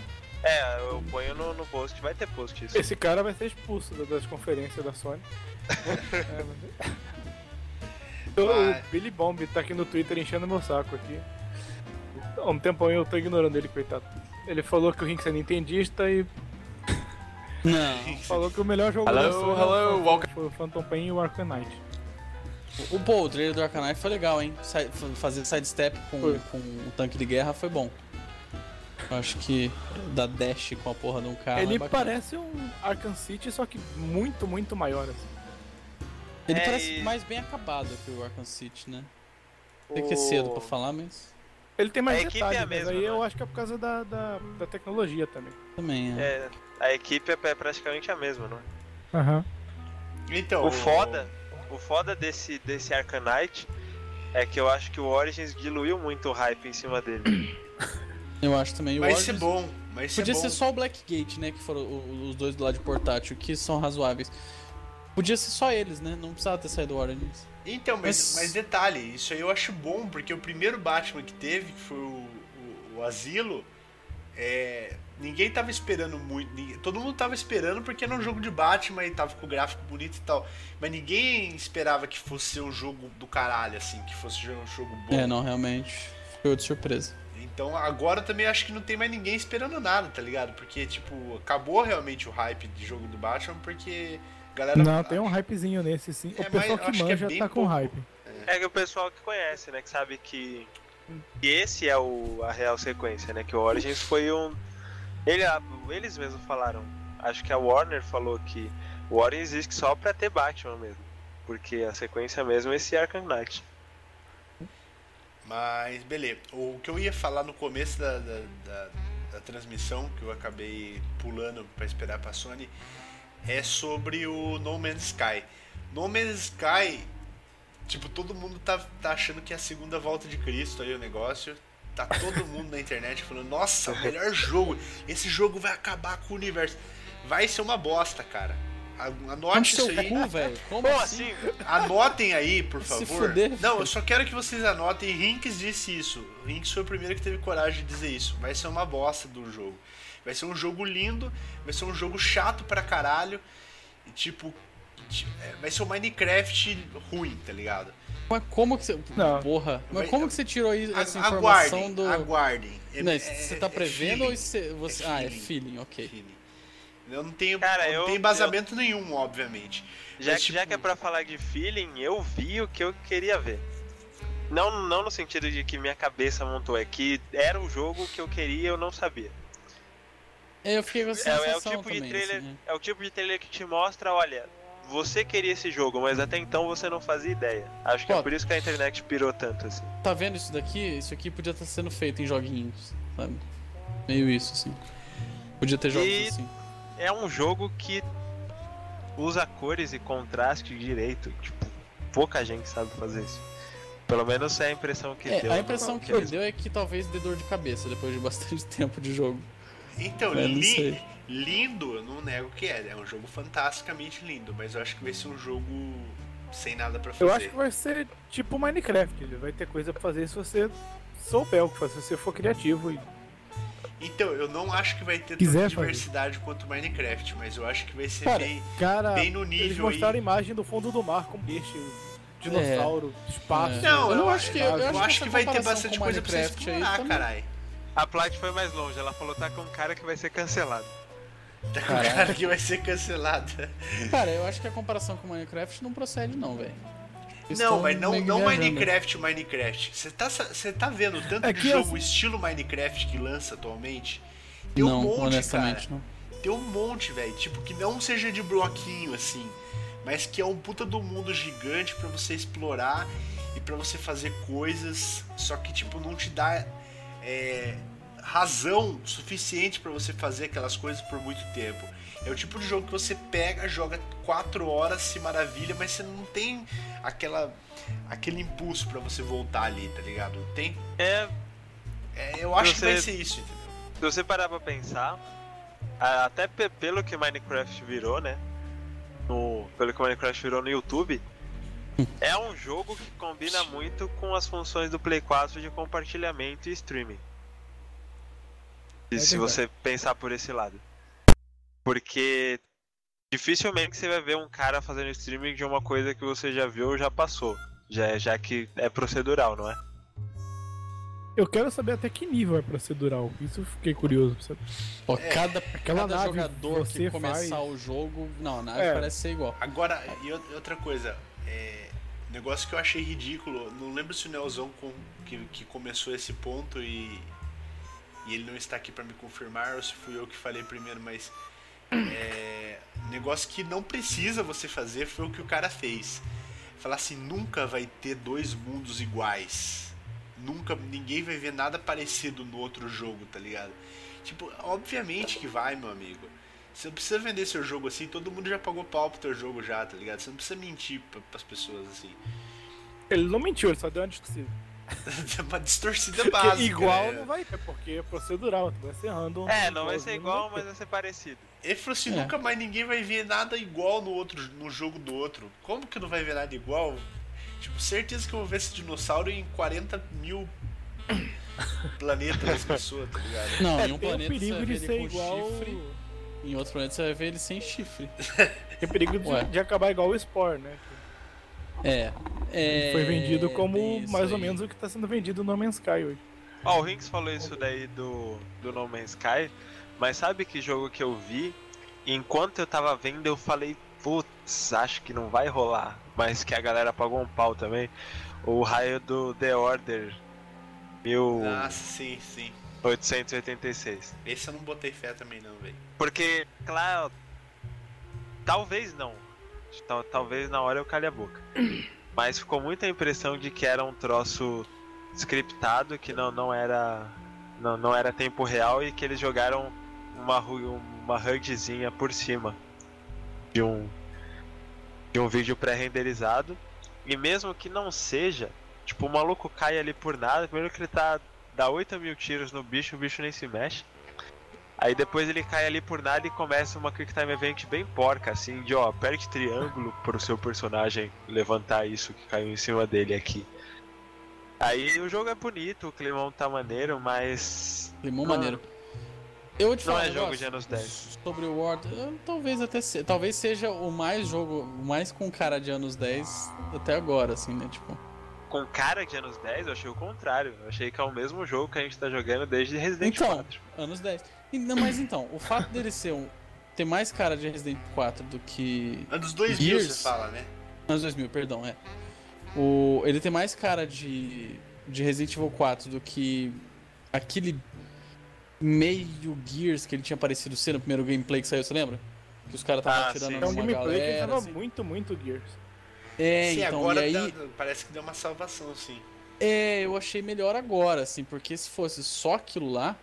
É, eu ponho no, no post, vai ter post isso. Esse cara vai ser expulso da- das conferências da Sony. É, mas- o Vai. Billy Bomb tá aqui no Twitter enchendo meu saco aqui. Há um tempão eu tô ignorando ele, coitado. Ele falou que o Rinks é nintendista e Não. falou que o melhor jogo Hello, da Sony hello, foi- welcome. foi o Phantom Pain e o Arcanite. O, pô, o trailer do Arcanine foi legal, hein? Sai- fazer sidestep com, Foi. com um tanque de guerra foi bom. Eu acho que dar dash com a porra de um cara. ele é bacana. parece um Arkham City, só que muito, muito maior. Assim. Ele É, parece e- mais bem acabado que o Arkham City, né? O- Sei que é cedo pra falar, mas Ele tem mais A equipe detalhes, é a mas mesma, aí eu né? acho que é por causa da, da, da tecnologia também. também é. É, a equipe é é praticamente a mesma, não é? Aham. Então, O foda, o foda desse, desse Arcanite é que eu acho que o Origins diluiu muito o hype em cima dele. Eu acho também. O Vai Origins ser bom, vai ser Podia bom. ser só o Blackgate, né? Que foram o- os dois do lado de portátil, que são razoáveis. Podia ser só eles, né? Não precisava ter saído o Origins. Então, mas, Mas- mas detalhe, isso aí eu acho bom, porque o primeiro Batman que teve, que foi o, o, o Asilo, é, ninguém tava esperando muito. ninguém- todo mundo tava esperando porque era um jogo de Batman e tava com o gráfico bonito e tal. Mas ninguém esperava que fosse ser um jogo do caralho, assim, que fosse um jogo bom. É, não, realmente. Foi de surpresa. Então agora também acho que não tem mais ninguém esperando nada, tá ligado? Porque, tipo, acabou realmente o hype de jogo do Batman, porque a galera. Não, tem um hypezinho nesse sim. É, O pessoal mas que acho que é manja bem tá com pouco. hype. É que o pessoal que conhece, né, que sabe que, que esse é o, a real sequência, né, que o Origins foi um... Ele, eles mesmos falaram, acho que a Warner falou que o Origins existe só pra ter Batman mesmo, porque a sequência mesmo é esse Arkham Knight. Mas, beleza. O que eu ia falar no começo da, da, da, da transmissão, que eu acabei pulando pra esperar pra Sony, é sobre o No Man's Sky. No Man's Sky, tipo, todo mundo tá, tá achando que é a segunda volta de Cristo aí o negócio. Tá todo mundo na internet falando, nossa, o melhor jogo. Esse jogo vai acabar com o universo. Vai ser uma bosta, cara. Anote Onde isso seu aí. cu, velho? Como Como assim? assim? Anotem aí, por Se favor. fuder, Não, filho. eu só quero que vocês anotem. Rinks disse isso. Rinks foi o primeiro que teve coragem de dizer isso. Vai ser uma bosta do jogo. Vai ser um jogo lindo, vai ser um jogo chato pra caralho. E tipo, ti- é, vai ser um Minecraft ruim, tá ligado? Mas como que você. Não. Porra. Mas Vai- como que você tirou isso- essa A- informação aguardem, do. aguardem. É- Não, é- você tá é prevendo feeling. ou você. você- Ah, é feeling. feeling, ok. Feeling. Eu não tenho, Cara, eu não eu- tenho embasamento nenhum, obviamente. Já, Mas, que- tipo, já que é pra falar de feeling, eu vi o que eu queria ver. Não, não no sentido de que minha cabeça montou, é que era o jogo que eu queria e eu não sabia. É, eu fiquei com essa É, sensação é o tipo também, de trailer, assim, é o tipo de trailer que te mostra, olha, você queria esse jogo, mas até então você não fazia ideia. Acho que Pô. é por isso que a internet pirou tanto assim. é. Tá vendo isso daqui? Isso aqui podia estar sendo feito em joguinhos, sabe? Meio isso, assim. Podia ter jogos E- assim. É um jogo que usa cores e contraste direito, tipo, pouca gente sabe fazer isso. Pelo menos é a impressão que É, deu. a no- impressão que me deu é que talvez dê dor de cabeça depois de bastante tempo de jogo. Então, É, não li- sei. lindo, eu não nego que é. É um jogo fantasticamente lindo, mas eu acho que vai ser um jogo sem nada pra fazer. Eu acho que vai ser tipo Minecraft. Ele vai ter coisa pra fazer se você souber o que fazer, se você for criativo. E... Então, eu não acho que vai ter Quiser tanta fazer. diversidade quanto Minecraft, mas eu acho que vai ser Cara, bem, Cara, bem no eles nível mostraram aí. a imagem do fundo do mar com peixe, dinossauro, espaço. É. Não, eu, Eu acho acho que, que- eu, eu acho que acho essa que vai ter comparação bastante com coisa pra você Minecraft aí explorar, também. caralho. A Plat foi mais longe, ela falou tá com um cara que vai ser cancelado. Tá com Caralho. cara que vai ser cancelado. Cara, eu acho que a comparação com Minecraft não procede, não, velho. Eles Não, tão mas não, meio não viajando. Minecraft, Minecraft. Você tá, você tá vendo o tanto É de que jogo assim- estilo Minecraft que lança atualmente? Tem Não, um monte, honestamente, cara. não. Tem um monte, velho. Tipo, que não seja de bloquinho, assim. Mas que é um puta do mundo gigante pra você explorar e pra você fazer coisas. Só que, tipo, não te dá é, razão suficiente pra você fazer aquelas coisas por muito tempo. É o tipo de jogo que você pega, joga quatro horas, se maravilha, mas você não tem aquela, aquele impulso pra você voltar ali, tá ligado? Não tem. É, É, eu acho Você- que vai ser isso, entendeu? se você parar pra pensar, a- até pe- pelo que Minecraft virou, né? No, pelo que Minecraft virou no YouTube, é um jogo que combina muito com as funções do Play quatro de compartilhamento e streaming. E É se verdade. você pensar por esse lado. Porque dificilmente você vai ver um cara fazendo streaming de uma coisa que você já viu ou já passou. Já, já que é procedural, não é? Eu quero saber até que nível é procedural. Isso eu fiquei curioso. Sabe? Pô, cada, Aquela cada nave jogador você que começar faz- o jogo. Não, a nave É. parece ser igual. Agora, e ou- outra coisa, é, negócio que eu achei ridículo, não lembro se o Nelzão com- que, que começou esse ponto e, e ele não está aqui pra me confirmar ou se fui eu que falei primeiro, mas é, negócio que não precisa você fazer foi o que o cara fez. Falar assim, nunca vai ter dois mundos iguais. Nunca, ninguém vai ver nada parecido no outro jogo, tá ligado? Tipo, obviamente que vai, meu amigo. Você não precisa vender seu jogo assim, todo mundo já pagou pau pro teu jogo já, tá ligado? Você não precisa mentir pra, pras pessoas assim. Ele não mentiu, ele só deu uma distorcida. É uma distorcida Porque básica. igual né? não vai ter, porque é procedural, vai ser random. É, não vai ser não igual, ter. mas vai ser parecido. Ele falou assim, É. nunca mais ninguém vai ver nada igual no outro, no jogo do outro. Como que não vai ver nada igual? Tipo, certeza que eu vou ver esse dinossauro em quarenta mil planetas das pessoas, tá ligado? Não, É, em um tem o planeta você perigo vai de ver ele ser com igual. chifre, em outro planeta você vai ver ele sem chifre. Tem perigo de, Ué. de acabar igual o Spore, né? É. é Foi vendido como bem isso mais ou aí. menos o que tá sendo vendido no No Man's Sky hoje. Ó, o Rinks falou isso daí do, do No Man's Sky, mas sabe que jogo que eu vi? E enquanto eu tava vendo, eu falei, putz, acho que não vai rolar, mas que a galera pagou um pau também. O raio do The Order Nossa, sim, sim. mil oitocentos e oitenta e seis. Esse eu não botei fé também não, velho. Porque, claro, talvez não. Tal- Talvez na hora eu calhe a boca. Mas ficou muita impressão de que era um troço scriptado, que não, não era não, não era tempo real e que eles jogaram uma, ru- uma HUDzinha por cima de um, de um vídeo pré-renderizado. E mesmo que não seja, tipo, o maluco cai ali por nada, primeiro que ele tá, dá oito mil tiros no bicho, o bicho nem se mexe. Aí depois ele cai ali por nada e começa uma Quick Time Event bem porca, assim, de ó, aperte triângulo pro seu personagem levantar isso que caiu em cima dele aqui. Aí o jogo é bonito, o climão tá maneiro, mas... Limão Não- maneiro. Eu vou te Não falar é um jogo negócio de anos dez. sobre o World. eh, Talvez até se, talvez seja o mais jogo, o mais com cara de anos dez até agora, assim, né? Tipo. Com cara de anos dez, eu achei o contrário. Eu achei que é o mesmo jogo que a gente tá jogando desde Resident Então, quatro. anos dez. E, não, mas então, o fato dele ser um. Ter mais cara de Resident quatro do que. Anos dois mil Gears. você fala, né? Anos dois mil, perdão, é. O, ele tem mais cara de. De Resident Evil quatro do que. Aquele. Meio Gears que ele tinha parecido ser no primeiro gameplay que saiu, você lembra? Que os caras estavam Ah, atirando sim. É um numa gameplay que galera. tava assim. muito, muito Gears. É, sim, então, agora e aí. dá- parece que deu uma salvação, sim. É, eu achei melhor agora, assim, porque se fosse só aquilo lá.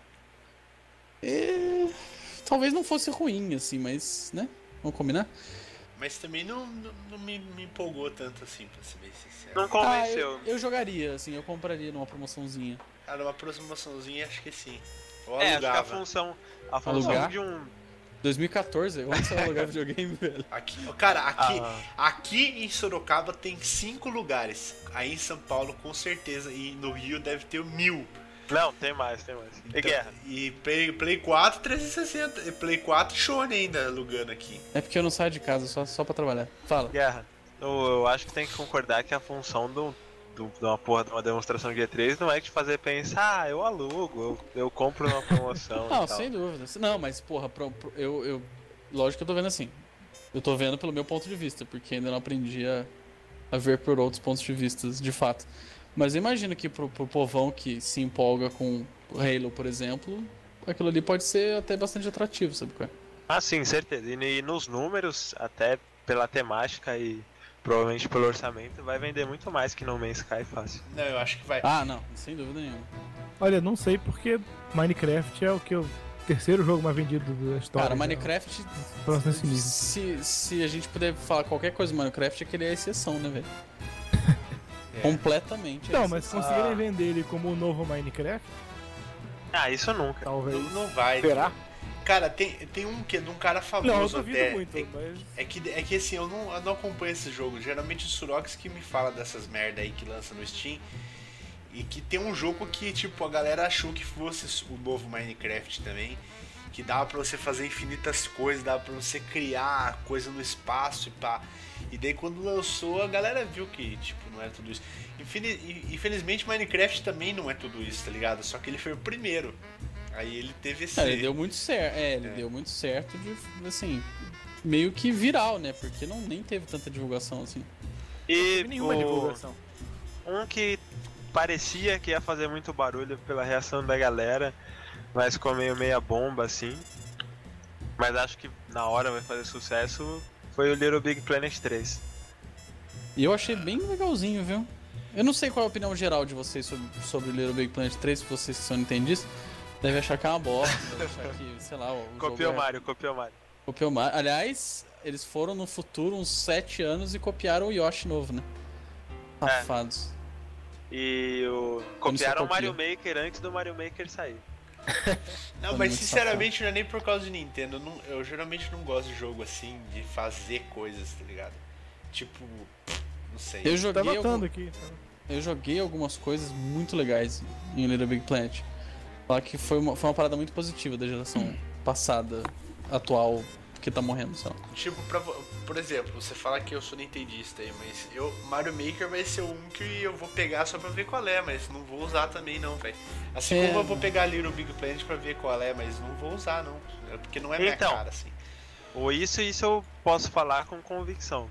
É, talvez não fosse ruim, assim, mas, né? Vamos combinar? Mas também não, não, não me, me empolgou tanto assim, pra ser bem sincero. Não Ah, convenceu. eu, eu jogaria, assim, eu compraria numa promoçãozinha. Cara, uma aproximaçãozinha acho que sim. Ou É, acho que a alugava. função, a função Alugar? de um... dois mil e quatorze, onde você vai alugar videogame, velho? Aqui, cara, aqui, Ah. aqui em Sorocaba tem cinco lugares. Aí em São Paulo, com certeza. E no Rio deve ter mil. Não, tem mais, tem mais. E Então, guerra. E Play, Play quatro, trezentos e sessenta. E Play quatro, Sony ainda alugando aqui. É porque eu não saio de casa, só, só pra trabalhar. Fala. Guerra. Eu, eu acho que tem que concordar que a função do, do, de uma porra de uma demonstração de E três não é te fazer pensar, ah, eu alugo, eu, eu compro numa promoção Não, e tal. sem dúvida. Não, mas, porra, pro- pro- eu, eu. Lógico que eu tô vendo assim. Eu tô vendo pelo meu ponto de vista, porque ainda não aprendi a, a ver por outros pontos de vista, de fato. Mas eu imagino que pro, pro povão que se empolga com o Halo, por exemplo, aquilo ali pode ser até bastante atrativo, sabe qual é? Ah, sim, certeza. E, e nos números, até pela temática e provavelmente pelo orçamento, vai vender muito mais que No Man's Sky fácil. Não, eu acho que vai. Ah, não, sem dúvida nenhuma. Olha, não sei porque Minecraft é o que o terceiro jogo mais vendido da história. Cara, já. Minecraft, Próximo nesse nível. se, se a gente puder falar qualquer coisa do Minecraft, é que ele é a exceção, né, velho? É. Completamente. a Não, mas se exceção. conseguirem Ah. vender ele como o novo Minecraft, Ah, isso nunca. talvez. Não, não vai. Será? Cara, tem, tem um que de um cara famoso Não, eu duvido até. muito, É, mas. é que, é que assim, eu não, eu não acompanho esse jogo. Geralmente o Surox que me fala dessas merda aí que lança no Steam. E que tem um jogo que, tipo, a galera achou que fosse o novo Minecraft também. Que dava pra você fazer infinitas coisas, dava pra você criar coisa no espaço e pá. E daí quando lançou, a galera viu que, tipo, não era tudo isso. Infelizmente, Minecraft também não é tudo isso, tá ligado? Só que ele foi o primeiro. Aí ele teve esse... É, ele deu muito certo, é, ele é. deu muito certo de, assim, meio que viral, né? Porque não, nem teve tanta divulgação, assim. E não teve nenhuma o... divulgação. Um que parecia que ia fazer muito barulho pela reação da galera, mas ficou meio meia bomba, assim. Mas acho que na hora vai fazer sucesso, foi o Little Big Planet três. E eu achei bem legalzinho, viu? Eu não sei qual é a opinião geral de vocês sobre, sobre Little Big Planet três, se vocês são nintendistas. Deve achar que é uma bosta, deve achar que, sei lá, o Copiou o é... Mario, copiou o Mario. Copiou o Mario. Aliás, eles foram no futuro uns sete anos e copiaram o Yoshi novo, né? Safados. É. E o... copiaram o Mario Maker antes do Mario Maker sair. Não, mas sinceramente não é nem por causa de Nintendo. Eu, não, eu geralmente não gosto de jogo assim, de fazer coisas, tá ligado? Tipo, não sei. Eu joguei, tá algum... aqui, tá? eu joguei algumas coisas muito legais em Little Big Planet. Falar que foi uma, foi uma parada muito positiva da geração passada, atual, que tá morrendo, sei lá. Tipo, pra, por exemplo, você fala que eu sou nintendista aí, mas eu, Mario Maker vai ser um que eu vou pegar só pra ver qual é, mas não vou usar também não, velho. Assim é... como eu vou pegar Little Big Planet pra ver qual é, mas não vou usar não, porque não é minha então, cara, assim. O isso, isso eu posso falar com convicção.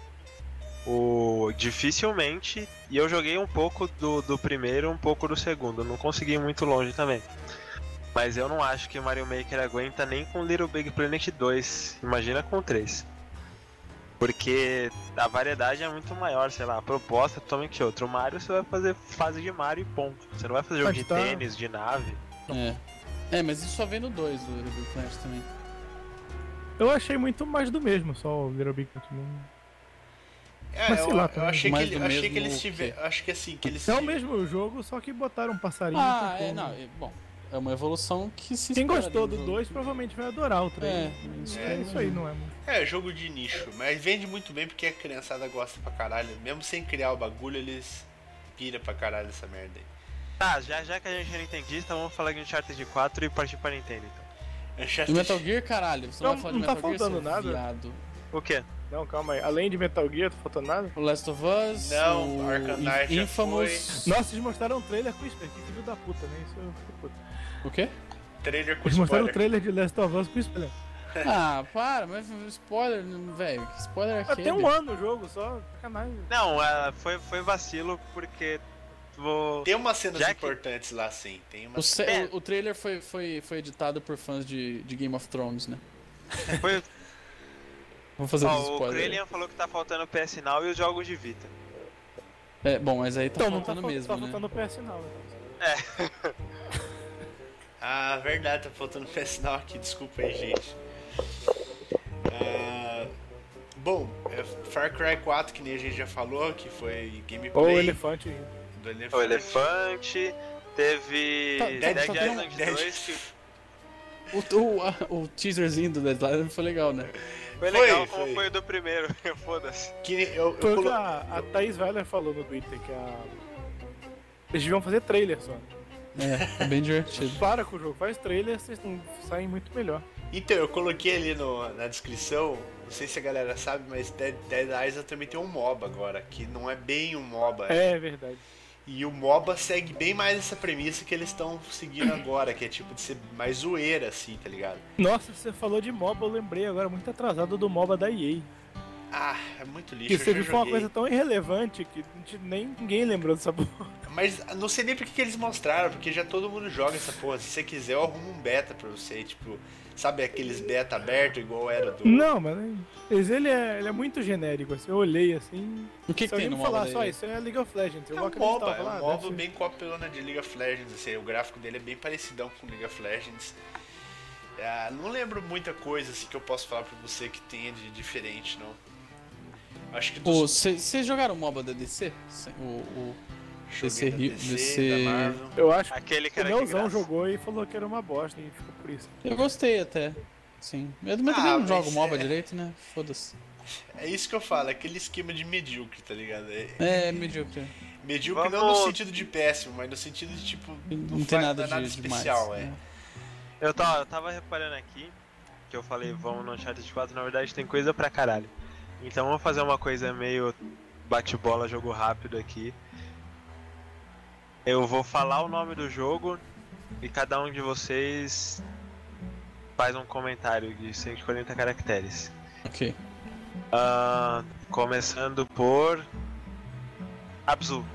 O dificilmente, e eu joguei um pouco do, do primeiro, um pouco do segundo, não consegui ir muito longe também. Mas eu não acho que o Mario Maker aguenta nem com Little Big Planet dois, imagina com o três. Porque a variedade é muito maior, sei lá, a proposta é totalmente outra. O Mario você vai fazer fase de Mario e ponto. Você não vai fazer jogo de tá... tênis, de nave. É. É, mas isso só vem no dois do Little Big Planet também. Eu achei muito mais do mesmo, só o Little Big Planet. É, mas, eu, sei lá, eu achei que, ele, achei que eles que... tiveram. Acho que assim, que eles. É o mesmo jogo, só que botaram um passarinho. Ah, é, não, é, bom. É uma evolução que se Quem gostou do dois provavelmente vai adorar o três. É, isso, é, é, isso aí, não é, mano? É, jogo de nicho, mas vende muito bem porque a criançada gosta pra caralho. Mesmo sem criar o bagulho, eles piram pra caralho essa merda aí. Tá, já, já que a gente é nintendista, vamos falar de Uncharted quatro e partir pra Nintendo então. Uncharted... E Metal Gear, caralho, você não, não vai falar de não Metal tá Gear, faltando nada. Viado. O quê? Não, calma aí. Além de Metal Gear, tá faltando nada? O Last of Us, não, o Arkham Knight Infamous... Nossa, eles mostraram um trailer com spoiler, que filho da puta, né? Isso eu fico puto. O quê? Trailer com Eles mostraram o spoiler. trailer de Last of Us com spoiler. Ah, para, mas spoiler, velho, que spoiler é Mas tem um ano o jogo, só sacanagem. Não, uh, foi, foi vacilo porque vou... Tem umas cenas Já importantes que... lá, sim. Tem uma... o, ce... é. o, o trailer foi, foi, foi editado por fãs de, de Game of Thrones, né? Foi... Vamos fazer oh, um spoiler. O Krelian falou que tá faltando o P S Now e os jogos de Vita. É, bom, mas aí tá então, faltando não tá, mesmo, tá né? faltando o P S Now. É. Ah, verdade, tá faltando P S Now aqui, desculpa aí, gente. Ah, bom, é Far Cry quatro, que nem a gente já falou, que foi gameplay. Ou o elefante. Do elefante. O elefante, teve Tá, Dead só tem um- Island Dead- dois, que O, o, a- o teaserzinho do Dead Island foi legal, né? foi Foi, legal como foi. foi o do primeiro, foda-se. Que nem- eu, eu Foi o que colo... a, a Thaís Weiler falou no Twitter, que a... Eles deviam fazer trailer só. É, é bem divertido. Para com o jogo, faz trailer, vocês não saem muito melhor. Então, eu coloquei ali no, na descrição, não sei se a galera sabe, mas Dead, Dead Island também tem um MOBA agora, que não é bem um MOBA. É verdade. E o MOBA segue bem mais essa premissa que eles estão seguindo agora, que é tipo de ser mais zoeira, assim, tá ligado? Nossa, você falou de MOBA, eu lembrei agora muito atrasado do MOBA da E A. Ah, é muito lixo, Que eu você já viu foi uma joguei. coisa tão irrelevante que a gente, nem ninguém lembrou dessa porra. Mas não sei nem porque que eles mostraram, porque já todo mundo joga essa porra. Se você quiser, eu arrumo um beta pra você, tipo, sabe aqueles beta aberto igual era do... Não, mas mas ele é, ele é muito genérico, assim, eu olhei assim... O que, Se que tem alguém no me MOBA falar daí? só, isso é League of Legends, eu É vou um acreditar. MOBA, é falar, um ah, MOBA deve ser. bem copilona de League of Legends, assim, o gráfico dele é bem parecidão com League of Legends. Ah, não lembro muita coisa assim que eu posso falar pra você que tenha de diferente, não. Acho que dos... Vocês jogaram o MOBA da D C? O, o D C, joguei da D C... D C, da Marvel. Eu acho que Aquele o cara que Neuzão graça. jogou e falou que era uma bosta e ficou por isso. Eu gostei até, sim. Eu também Ah, não mas jogo MOBA é- direito, né? Foda-se. É isso que eu falo, aquele esquema de medíocre, tá ligado? É, É, medíocre. Medíocre Vamos- não no sentido de péssimo, mas no sentido de tipo. Não, faz tem nada, nada de, especial, demais. é. né? Eu tava, eu tava reparando aqui, que eu falei vamos no Uncharted quatro, na verdade tem coisa pra caralho. Então vamos fazer uma coisa meio bate-bola, jogo rápido aqui. Eu vou falar o nome do jogo e cada um de vocês faz um comentário de cento e quarenta caracteres. Ok. Ah, começando por Abzu.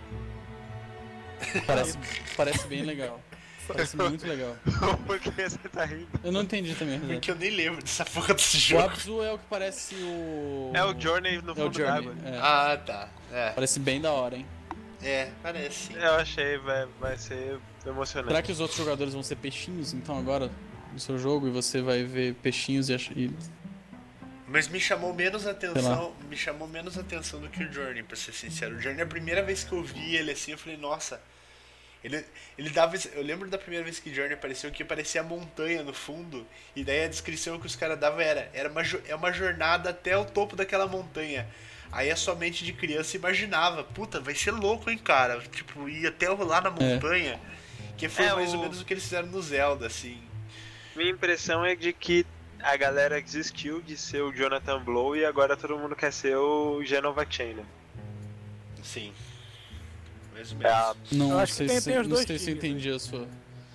Parece, parece bem legal. Parece muito legal. Por que você tá rindo? Eu não entendi também. né? Porque eu nem lembro dessa porra desse O jogo. Abzu é o que parece o. É o Journey no É o fundo Journey. d'água. é. Ah, tá. É, Parece bem da hora, hein? é parece sim. Eu achei, vai, vai ser emocionante. Será que os outros jogadores vão ser peixinhos então agora no seu jogo e você vai ver peixinhos e, ach... e... Mas me chamou menos Sei atenção, me chamou menos atenção do que o Journey, pra ser sincero. O Journey, a primeira vez que eu vi ele assim, eu falei, nossa. Ele, ele dava. Eu lembro da primeira vez que o Journey apareceu que parecia montanha no fundo. E daí a descrição que os caras davam era: era uma, jo- é uma jornada até o topo daquela montanha. Aí a sua mente de criança imaginava, puta, vai ser louco, hein, cara? Tipo, ir até lá na montanha. Que foi É, mais ou o- menos o que eles fizeram no Zelda, assim. Minha impressão é de que a galera desistiu de ser o Jonathan Blow e agora todo mundo quer ser o Genova Chain, né? Sim. Mais ou É a- menos. Não Eu acho que sei, tem- se, tem os não dois sei se eu times, entendi a sua.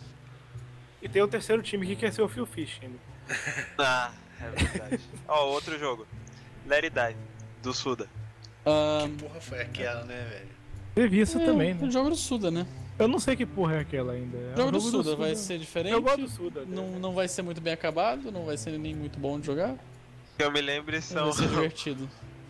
E tem o terceiro time que quer ser o Phil Fish ainda. Ah, é verdade. Ó, outro jogo. Let It Die, do Suda. Ah, Que porra foi aquela, né, velho? Teve isso é, também, O né? jogo do Suda, né? Eu não sei que porra é aquela ainda. É O jogo um do Suda vai ser diferente. Eu gosto do Suda. né? Não, não vai ser muito bem acabado, não vai ser nem muito bom de jogar. Que eu me lembre Mas são, vai ser divertido.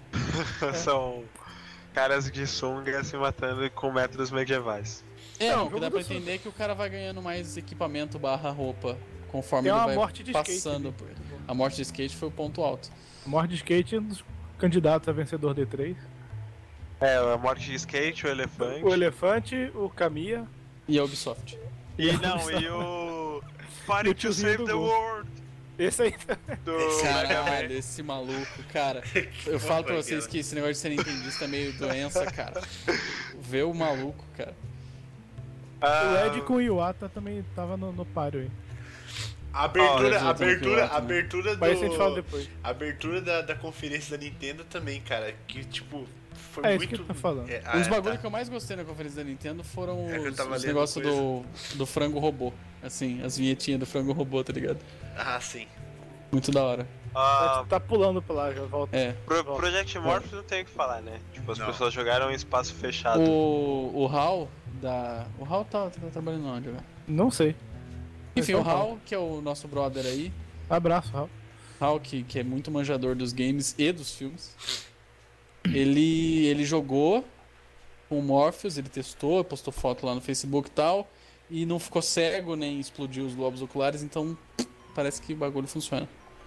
são caras de sunga se matando com métodos medievais. É, Não, não, o o que jogo dá pra do Suda. entender é que o cara vai ganhando mais equipamento barra roupa conforme Tem ele uma vai morte de skate passando. ali. por- A morte de skate foi o ponto alto. Morte de Skate é um dos candidatos a vencedor D três. É, a morte de skate, o elefante. O Elefante, o Kamiya. E a Ubisoft. E não, e o. E Party o to tiozinho Save do the Gol. World! Esse aí. Do Esse Mega Man. Caralho, esse maluco, cara. Eu falo pra porra, vocês cara. que esse negócio de ser nintendista é meio doença, cara. Vê o maluco, cara. Ah, O Ed com o Iwata também tava no, no páreo aí. A abertura, Ó, a abertura, né? a abertura Mas isso a gente fala do. depois. A abertura da, da conferência da Nintendo também, cara. Que tipo, foi É isso muito. que ele tá falando. É, Um ah, dos é, bagulho tá. que eu mais gostei na conferência da Nintendo foram É que eu os, tava os lendo negócios coisa. do, do frango robô. Assim, as vinhetinhas do frango robô, tá ligado? Ah, sim. Muito da hora. ah, Tá, tá pulando pra lá, já volta. É. Pro Project Morph não tem o que falar, né? Tipo, as Não. pessoas jogaram em espaço fechado. O, o Hal da. O Hal tá, tá trabalhando onde, velho? Não sei. Enfim, É o só o Hal, que é o nosso brother aí. Abraço, Raul. Hal, que, que é muito manjador dos games e dos filmes. Ele, ele jogou com o Morpheus, ele testou, postou foto lá no Facebook e tal. E não ficou cego nem explodiu os globos oculares, então parece que o bagulho funciona.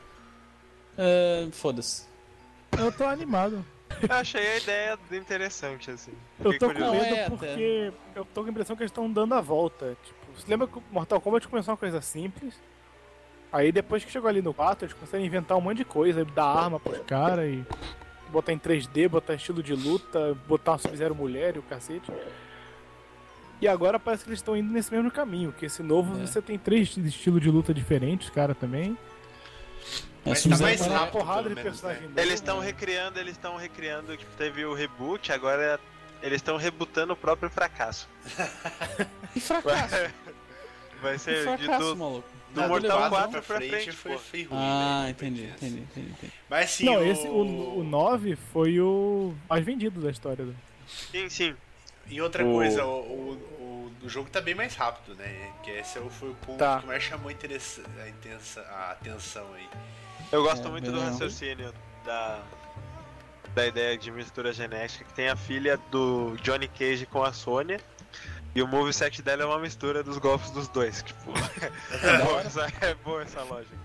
É, foda-se. Eu tô animado. Eu achei a ideia interessante, assim. Eu Fiquei tô com curioso. Não, medo é, porque eu tô com a impressão que eles estão dando a volta. Tipo, você lembra que o Mortal Kombat começou uma coisa simples? Aí depois que chegou ali no quatro, eles começaram a inventar um monte de coisa, dar arma pros caras e botar em três D, botar estilo de luta, botar uma Sub-Zero mulher e o cacete. E agora parece que eles estão indo nesse mesmo caminho, que esse novo É. você tem três estilos de luta diferentes, cara, também. Mas Sub-Zero tá mais tá- Uma rápido, porrada pelo de menos, personagem né? novo. Eles estão recriando, eles estão recriando, tipo, teve o reboot, agora eles estão rebutando o próprio fracasso. Que fracasso! Vai Que ser de fracasso, do, maluco. do Nada, Mortal quatro quatro pra pra frente frente, foi, pô. foi ruim, Ah, né? entendi, Depois entendi, disso. entendi, entendi. Mas sim, Não, o... esse, o, o nove foi o mais vendido da história. do- Sim, sim. E outra O- coisa, o, o, o, o jogo tá bem mais rápido, né? Que esse foi o ponto Tá. que mais chamou a, interessa- a, intensa, a atenção aí. Eu gosto É, muito do bem legal. raciocínio da, da ideia de mistura genética, que tem a filha do Johnny Cage com a Sônia. E o moveset dela é uma mistura dos golpes dos dois. Tipo, é, boa essa, é boa essa lógica.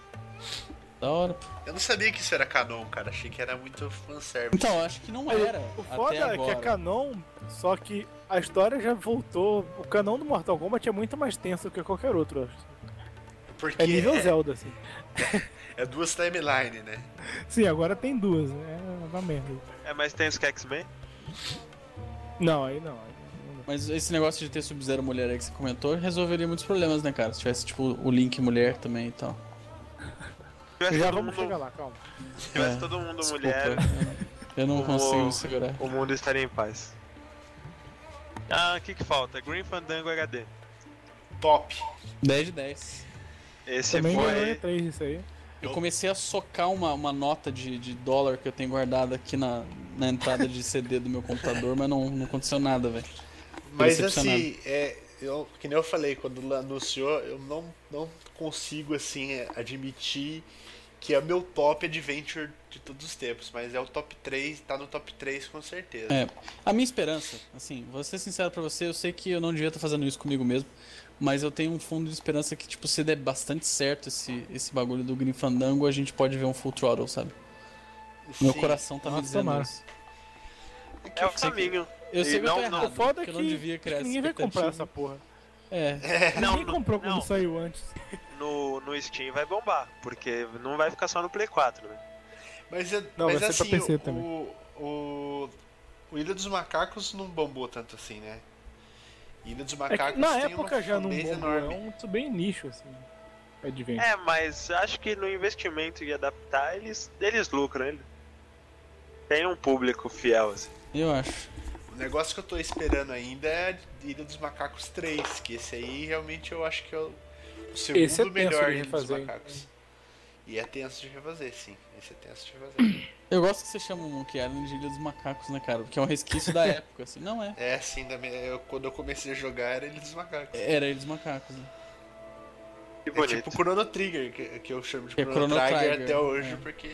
Da hora. pô. Eu não sabia que isso era canon, cara. Achei que era muito fanservice. Então, acho que não era. O foda até é que agora. é canon, só que a história já voltou. O canon do Mortal Kombat é muito mais tenso que qualquer outro, eu acho. Porque É nível é, Zelda, assim. é duas timelines, né? Sim, agora tem duas. É uma merda. É mais tenso que X-Men? Não, aí não. Aí não dá. Mas esse negócio de ter Sub-Zero mulher aí que você comentou resolveria muitos problemas, né, cara? Se tivesse, tipo, o Link mulher também e tal. Se tivesse Já todo vamos mundo, chegar lá, calma. se tivesse É, todo mundo Desculpa, mulher, eu não- eu não o- consigo me segurar. o mundo estaria em paz. Ah, o que que falta? Green Fandango H D. Top. dez de dez. Esse Também ganhou foi... E três isso aí. Eu comecei a socar uma, uma nota de, de dólar que eu tenho guardada aqui na, na entrada de C D do meu computador, mas não, não aconteceu nada, velho. Mas Decepcionado. assim, é, eu, que nem eu falei, quando anunciou, eu não, não consigo assim é, admitir que é o meu top adventure de todos os tempos, mas é o top três, tá no top três com certeza. É, a minha esperança, assim, vou ser sincero pra você, eu sei que eu não devia estar fazendo isso comigo mesmo, mas eu tenho um fundo de esperança que, tipo, se der bastante certo esse, esse bagulho do Grim Fandango, a gente pode ver um Full Throttle, sabe? Meu Sim. coração tá me Nossa, dizendo tomara. isso. É o sei que- caminho. Eu sei E que eu tô não- não- errado, O foda é que que eu não devia criar essa ninguém vai comprar expectativa. essa porra. É, Não, Ninguém no- comprou quando não. saiu antes. No, no Steam vai bombar, porque não vai ficar só no Play quatro, né? Mas, eu- Não, mas vai ser assim, pra P C o, também. o, o, o Ilha dos Macacos não bombou tanto assim, né? Ilha dos É Macacos que na tem época uma já não fanbase bombou, é enorme. um isso bem nicho, assim. Adventure. É, mas acho que no investimento e adaptar, eles, eles lucram, ele. Tem um público fiel, assim. eu acho. O negócio que eu tô esperando ainda é Ilha dos Macacos três, que esse aí realmente eu acho que é o, o segundo Esse é tenso melhor de Ilha dos refazer, hein? Macacos. E é tenso de refazer, sim. Esse é tenso de refazer. Eu gosto que você chama o Monkey Island de Ilha dos Macacos, né, cara? Porque é um resquício da época, assim. Não é. É, sim, da minha, eu, quando eu comecei a jogar era Ilha dos Macacos. Era Ilha dos Macacos, né? Que É bonito. tipo Chrono Trigger, que, que eu chamo de Que é Chrono, Chrono Trigger, Trigger, até hoje, é. porque...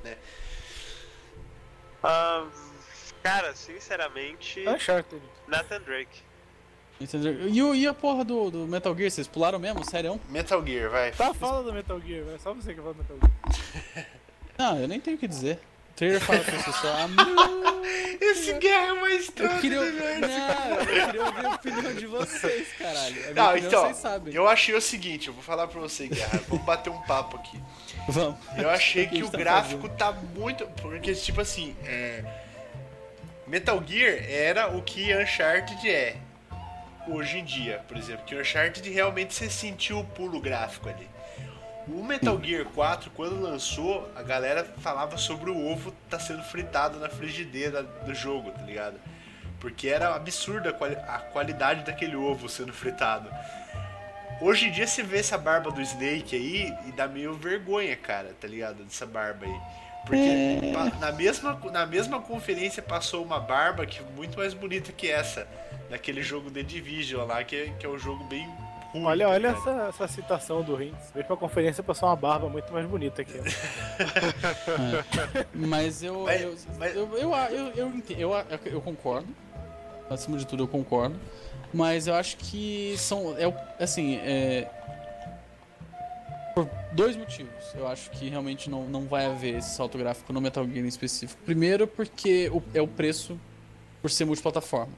Ah, cara, sinceramente, Uncharted. Nathan Drake. Entendeu? E, o- e a porra do, do Metal Gear, vocês pularam mesmo? Sério? Metal Gear, vai. Tá, fala do Metal Gear, é só você que fala do Metal Gear. Não, eu nem tenho o que dizer. O trailer fala pra você só. Ah, não, Esse Guerra é mais eu trouxa, queria, né, não, eu queria ouvir a opinião de vocês, caralho. A minha Não, opinião então, vocês sabem. eu achei o seguinte, eu vou falar pra você, Guerra, vamos bater um papo aqui. Vamos. Eu achei O que a o gente tá gráfico tá muito... Porque, tipo assim, é... Metal Gear era o que Uncharted é hoje em dia, por exemplo. Que Uncharted realmente você sentiu o pulo gráfico ali. O Metal Gear quatro, quando lançou, a galera falava sobre o ovo tá sendo fritado na frigideira do jogo, tá ligado? Porque era absurda a, quali a qualidade daquele ovo sendo fritado. Hoje em dia você vê essa barba do Snake aí e dá meio vergonha, cara, tá ligado? Dessa barba aí. Porque pa- na, mesma, na mesma conferência passou uma barba que muito mais bonita que essa. Naquele jogo The Division lá, que é, que é um jogo bem ruim. Olha, tá olha ligado? essa, essa citação do Rinks. Veio pra conferência passou uma barba muito mais bonita aqui. Mas eu. Mas- eu, mas- eu, eu, eu, eu, ente- eu, eu concordo. Acima de tudo, eu concordo. Mas eu acho que são. É, o- assim, é. Por dois motivos. Eu acho que realmente não, não vai haver esse salto gráfico no Metal Gear em específico. Primeiro, porque o, é o preço por ser multiplataforma.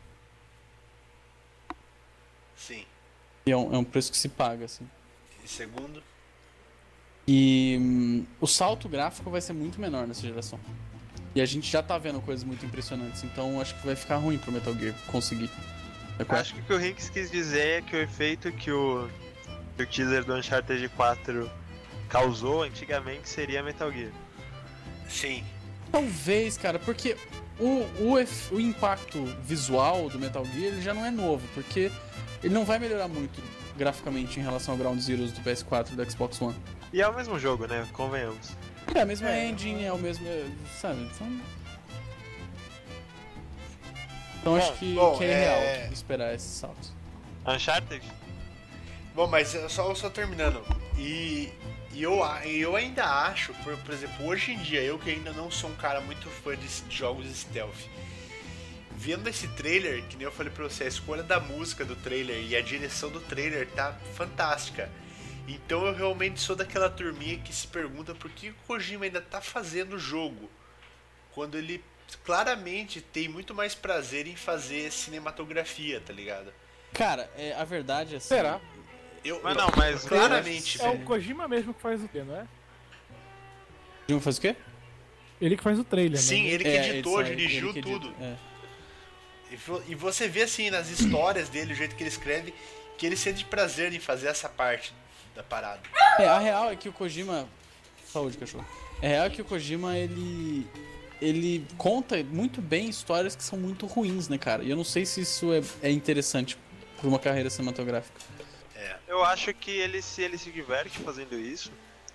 Sim. E é um, é um preço que se paga, assim. E segundo, E hum, o salto gráfico vai ser muito menor nessa geração. E a gente já tá vendo coisas muito impressionantes, então acho que vai ficar ruim pro Metal Gear conseguir. É correto? Acho que o que o Rinks quis dizer é que o efeito que o, que o teaser do Uncharted quatro causou antigamente seria Metal Gear. sim. Talvez, cara, porque o, o, ef- o impacto visual do Metal Gear ele já não é novo, porque ele não vai melhorar muito graficamente em relação ao Ground Zeroes do P S quatro e do Xbox One. E é o mesmo jogo, né? Convenhamos. É a mesma engine, é o mesmo. é, Sabe? Então. Então acho que, bom, que é, é- real esperar esse salto. Uncharted? Bom, mas só, só terminando. E, e eu, a- e eu ainda acho, por, por exemplo, hoje em dia, eu que ainda não sou um cara muito fã de, de jogos stealth, vendo esse trailer, que nem eu falei pra você, a escolha da música do trailer e a direção do trailer tá fantástica. Então eu realmente sou daquela turminha que se pergunta por que o Kojima ainda tá fazendo o jogo, quando ele claramente tem muito mais prazer em fazer cinematografia, tá ligado? Cara, é, a verdade é assim. Será? Eu, Mas eu- não, mas- claramente, É o velho. Kojima mesmo que faz o quê, não é? Jun faz o quê? Ele que faz o trailer, Sim, né? ele que É, editou, ele- dirigiu ele que edita, tudo. é. E, vo- e você vê assim nas histórias dele, o jeito que ele escreve, que ele sente prazer em fazer essa parte da parada. É, a real é que o Kojima... Saúde, cachorro. A real é que o Kojima, ele... Ele conta muito bem histórias que são muito ruins, né, cara? E eu não sei se isso é, é interessante pra uma carreira cinematográfica. Eu acho que ele se, ele se diverte fazendo isso.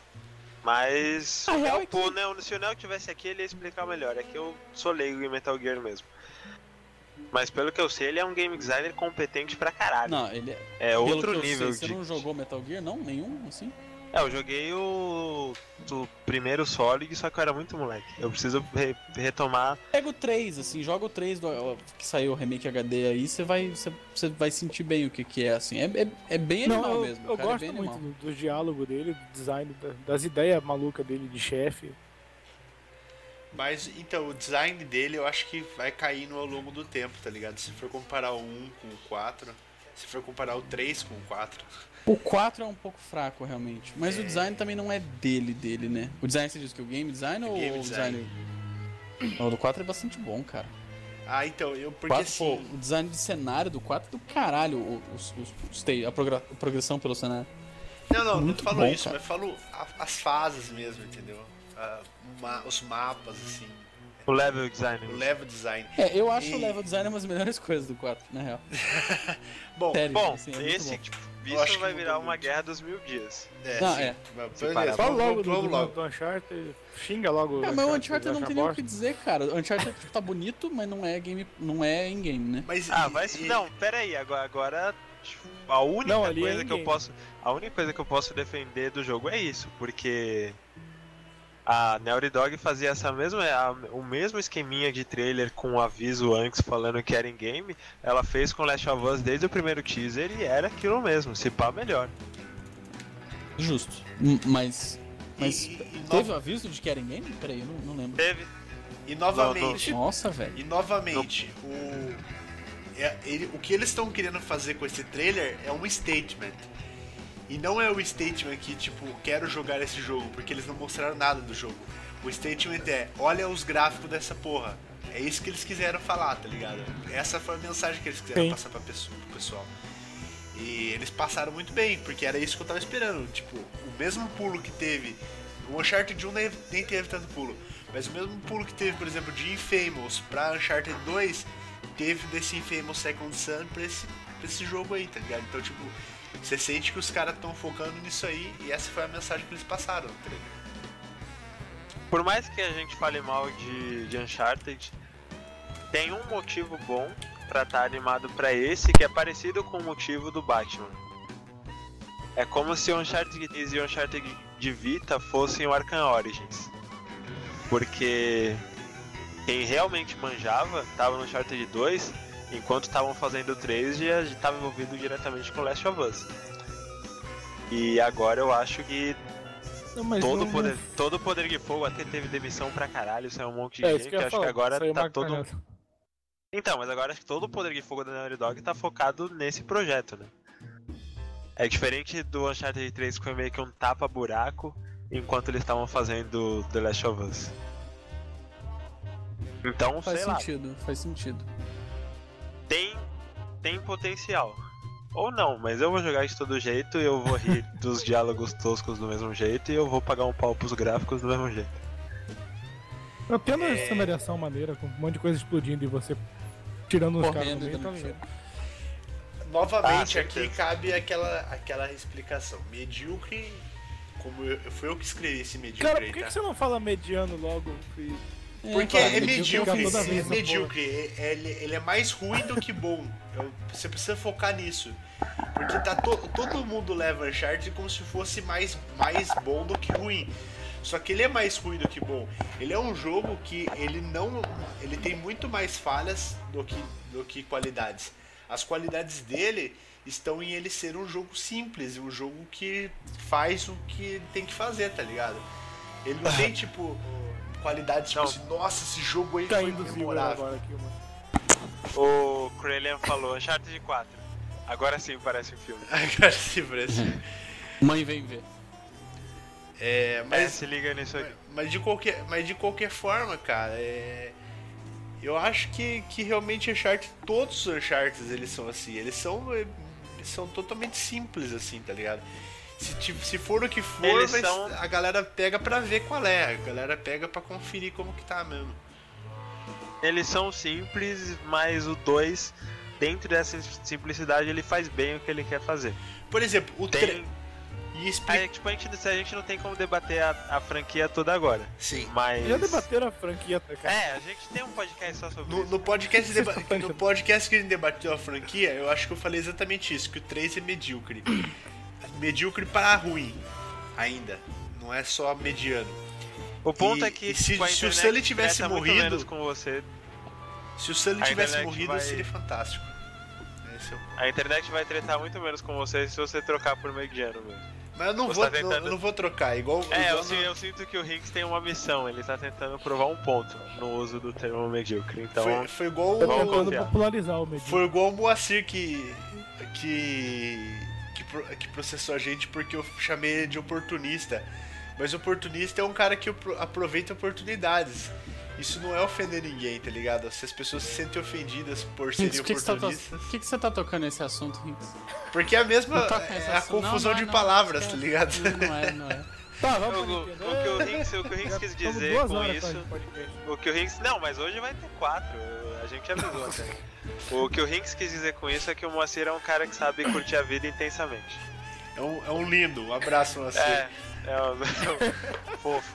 Mas A o real Neo, é que- pô, Neo- se o Neo tivesse aqui, ele ia explicar melhor. É que eu sou leigo em Metal Gear mesmo. Mas pelo que eu sei, ele é um game designer competente pra caralho. Não, ele é... É Pelo outro que eu nível sei, de. você não jogou Metal Gear? Não? Nenhum, assim? É, eu joguei o. o primeiro Solid, só que eu era muito moleque. Eu preciso re- retomar. Pega o três, assim, joga o três do, ó, que saiu o remake H D aí, você vai, você, você vai sentir bem o que que é, assim. É, é, é bem Não, animal eu, mesmo. eu o cara é gosto bem muito animal. do, do diálogo dele, do design, da- das ideias malucas dele de chefe. Mas, então, o design dele eu acho que vai caindo ao longo do tempo, tá ligado? Se for comparar o um com o quatro, se for comparar o três com o quatro. O quatro é um pouco fraco, realmente. Mas o design também não é dele, dele, né? O design, você diz que o game design ou Game o design. design... Não, o do quatro é bastante bom, cara. Ah, então, eu, O porque quatro, assim... pô, o design de cenário do quatro é do caralho, o- os, os, os te- a, progra- a progressão pelo cenário. Não, não, não Muito falo bom, isso, cara. mas falo a- as fases mesmo, entendeu? Ah, ma- os mapas, assim, O level design. o level design. É, eu acho E- o level design uma das melhores coisas do quatro, na real. Bom, Sério, Bom, assim, é muito esse, bom. tipo, Eu acho isso que vai mudou virar uma muito. guerra dos mil dias. é, Não, sim. é. Mas, Se beleza, parar. Fala vamos, logo vamos, do, vamos do, logo. do Uncharted, xinga logo. É, o mas o Uncharted não acha tem nem o bosta. que dizer, cara. O Uncharted tipo, tá bonito, mas não é game, não é in-game, né? Mas, Ah, e- mas e- não, pera aí, agora, agora tipo, a única Não, ali é coisa que eu in-game. posso, a única coisa que eu posso defender do jogo é isso, porque a Naughty Dog fazia essa mesma, a- o mesmo esqueminha de trailer com o aviso antes falando que era em game, ela fez com Last of Us desde o primeiro teaser e era aquilo mesmo, se pá melhor. Justo. Hum, Mas. Mas. E- e- e teve nova- o aviso de que era in-game? Peraí, eu não, não lembro. Teve. E novamente, Nossa, velho. e novamente, o, é- ele- o que eles estão querendo fazer com esse trailer é um statement. E não é o statement que, tipo, quero jogar esse jogo, porque eles não mostraram nada do jogo. O statement é, olha os gráficos dessa porra. É isso que eles quiseram falar, tá ligado? Essa foi a mensagem que eles quiseram Sim. passar pra pessoa, pro pessoal. E eles passaram muito bem, porque era isso que eu tava esperando. Tipo, o mesmo pulo que teve. O Uncharted um nem, nem teve tanto pulo. Mas o mesmo pulo que teve, por exemplo, de Infamous pra Uncharted dois, teve desse Infamous Second Son pra esse, pra esse jogo aí, tá ligado? Então, tipo, você sente que os caras estão focando nisso aí, e essa foi a mensagem que eles passaram no trailer. Por mais que a gente fale mal de, de Uncharted, tem um motivo bom pra estar animado pra esse, que é parecido com o motivo do Batman. É como se o Uncharted três e o Uncharted de Vita fossem o Arkham Origins. Porque quem realmente manjava tava no Uncharted dois, enquanto estavam fazendo o três já estava envolvido diretamente com Last of Us. E agora eu acho que Não, mas todo não- poder, todo poder de fogo até teve demissão pra caralho, saiu um monte de É, isso gente, que eu ia acho falar, que agora saiu tá uma todo... cagada. Então, mas agora acho que todo o poder de fogo da Naughty Dog tá focado nesse projeto, né? É diferente do Uncharted três, que foi meio que um tapa-buraco, enquanto eles estavam fazendo The Last of Us. Então, Faz sei lá, sentido, faz sentido. tem, tem potencial. Ou não, mas eu vou jogar de todo jeito, eu vou rir dos diálogos toscos do mesmo jeito e eu vou pagar um pau pros gráficos do mesmo jeito. Eu tendo É. essa cenariação maneira, com um monte de coisa explodindo e você tirando os caras no Correndo e meio, dando tá tiro. ligado? Novamente, Ah, aqui certeza. cabe aquela, aquela explicação. Medíocre, como eu, foi eu que escrevi esse medíocre Cara, aí, por que, tá? que você não fala mediano logo? E- Porque cara, é medíocre medíocre, toda vez é essa medíocre. É- Ele, ele é mais ruim do que bom. Eu- você precisa focar nisso. Porque tá to- todo mundo leva Uncharted como se fosse mais, mais bom do que ruim. Só que ele é mais ruim do que bom. Ele é um jogo que ele não. Ele tem muito mais falhas do que, do que qualidades. As qualidades dele estão em ele ser um jogo simples, um jogo que faz o que tem que fazer, tá ligado? Ele não tem tipo qualidades tipo Não. assim, nossa, esse jogo aí Caindo foi o memorável. agora aqui, mano. O Krelian falou Uncharted quatro. Agora sim parece um filme. Agora sim, parece. Mãe vem ver. É, Mas mas, se liga nisso aqui. mas, de qualquer, mas de qualquer forma, cara, é, eu acho que, que realmente Uncharted, todos os Uncharted eles são assim, eles são, eles são totalmente simples assim, tá ligado? Se, tipo, se for o que for, mas são... a galera pega pra ver qual é, a galera pega pra conferir como que tá mesmo. Eles são simples, mas o dois, dentro dessa simplicidade, ele faz bem o que ele quer fazer. Por exemplo, o Tem... tre... E explica... Aí, tipo, a gente, a gente não tem como debater a, a franquia toda agora. Sim. Mas... Já debateram a franquia, cara. É, a gente tem um podcast só sobre No, isso. no, podcast deba... Vocês estão no podcast que a gente debateu a franquia, eu acho que eu falei exatamente isso, que o três é medíocre. Medíocre para ruim, ainda. Não é só mediano. O ponto E- é que e se- tipo, a se o internet Sully tivesse trata muito morrido- menos com você, Se o Sully A tivesse internet morrido, vai- seria fantástico. Esse é o... a internet vai tretar muito menos com você se você trocar por mediano mesmo. Mas eu não, Você vou, tá tentando- não, eu não vou trocar, igual... É, igual eu, si- no- eu sinto que o Hinks tem uma missão, ele tá tentando provar um ponto no uso do termo medíocre, então... foi, foi igual Tô Vamos o... tentando confiar. popularizar o medíocre. Foi igual o Moacir que... Que... Que, pro- que processou a gente porque eu chamei ele de oportunista. Mas oportunista é um cara que opro- aproveita oportunidades. Isso não é ofender ninguém, tá ligado? Se as pessoas se sentem ofendidas por serem Hinks, por que, que, você tá to... oportunistas... por que, que você tá tocando nesse assunto, Hinks? Porque é a mesma... Não toca nesse É a assunto. confusão Não, não é, de não. palavras, Esquece. tá ligado? Não é, não é. Tá, O, vamos o, pro o Nintendo. que o Hinks, o que o Hinks Já quis estamos dizer duas com horas isso... de podcast. O que o Hinks... Não, mas hoje vai ter quatro, a gente avisou até. O que o Hinks quis dizer com isso é que o Moacir é um cara que sabe curtir a vida intensamente. É um, é um lindo. Um abraço, Moacir. É, é um, é um fofo.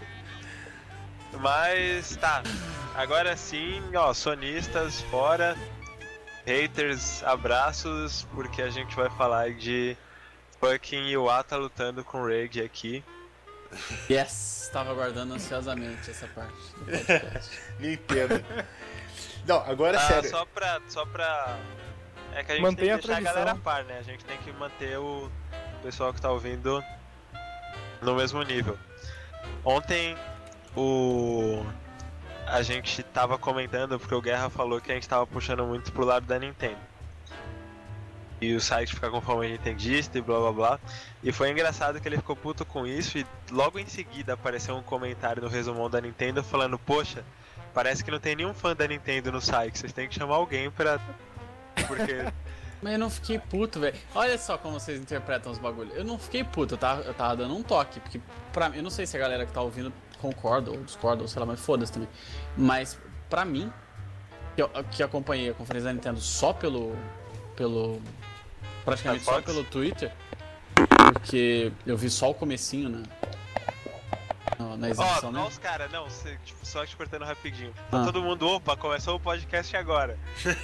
Mas tá, agora sim, ó, sonistas fora, haters, abraços, porque a gente vai falar de fucking Iwata lutando com o Rage aqui. Yes, tava aguardando ansiosamente essa parte do podcast. Nintendo. Não, agora é Ah, sério. só pra, só pra... É que a gente Mantém a tem que deixar a tradição. galera a par, né? A gente tem que manter o pessoal que tá ouvindo no mesmo nível. Ontem, o... a gente tava comentando, porque o Guerra falou que a gente tava puxando muito pro lado da Nintendo. E o site fica com fama de nintendista e blá blá blá. E foi engraçado que ele ficou puto com isso e logo em seguida apareceu um comentário no resumão da Nintendo falando: poxa, parece que não tem nenhum fã da Nintendo no site, vocês têm que chamar alguém pra... Porque... Mas eu não fiquei puto, velho. Olha só como vocês interpretam os bagulhos. Eu não fiquei puto, eu tava, eu tava dando um toque. Porque pra mim, eu não sei se a galera que tá ouvindo concorda ou discorda, ou sei lá, mas foda-se também. Mas pra mim, que, eu, que acompanhei a conferência da Nintendo só pelo. pelo. praticamente só Xbox? pelo Twitter, porque eu vi só o comecinho, né? Na, na Ó, exibição, não né? os caras, não, cê, tipo, só te cortando rapidinho. Tá Ah. todo mundo, opa, começou o podcast agora.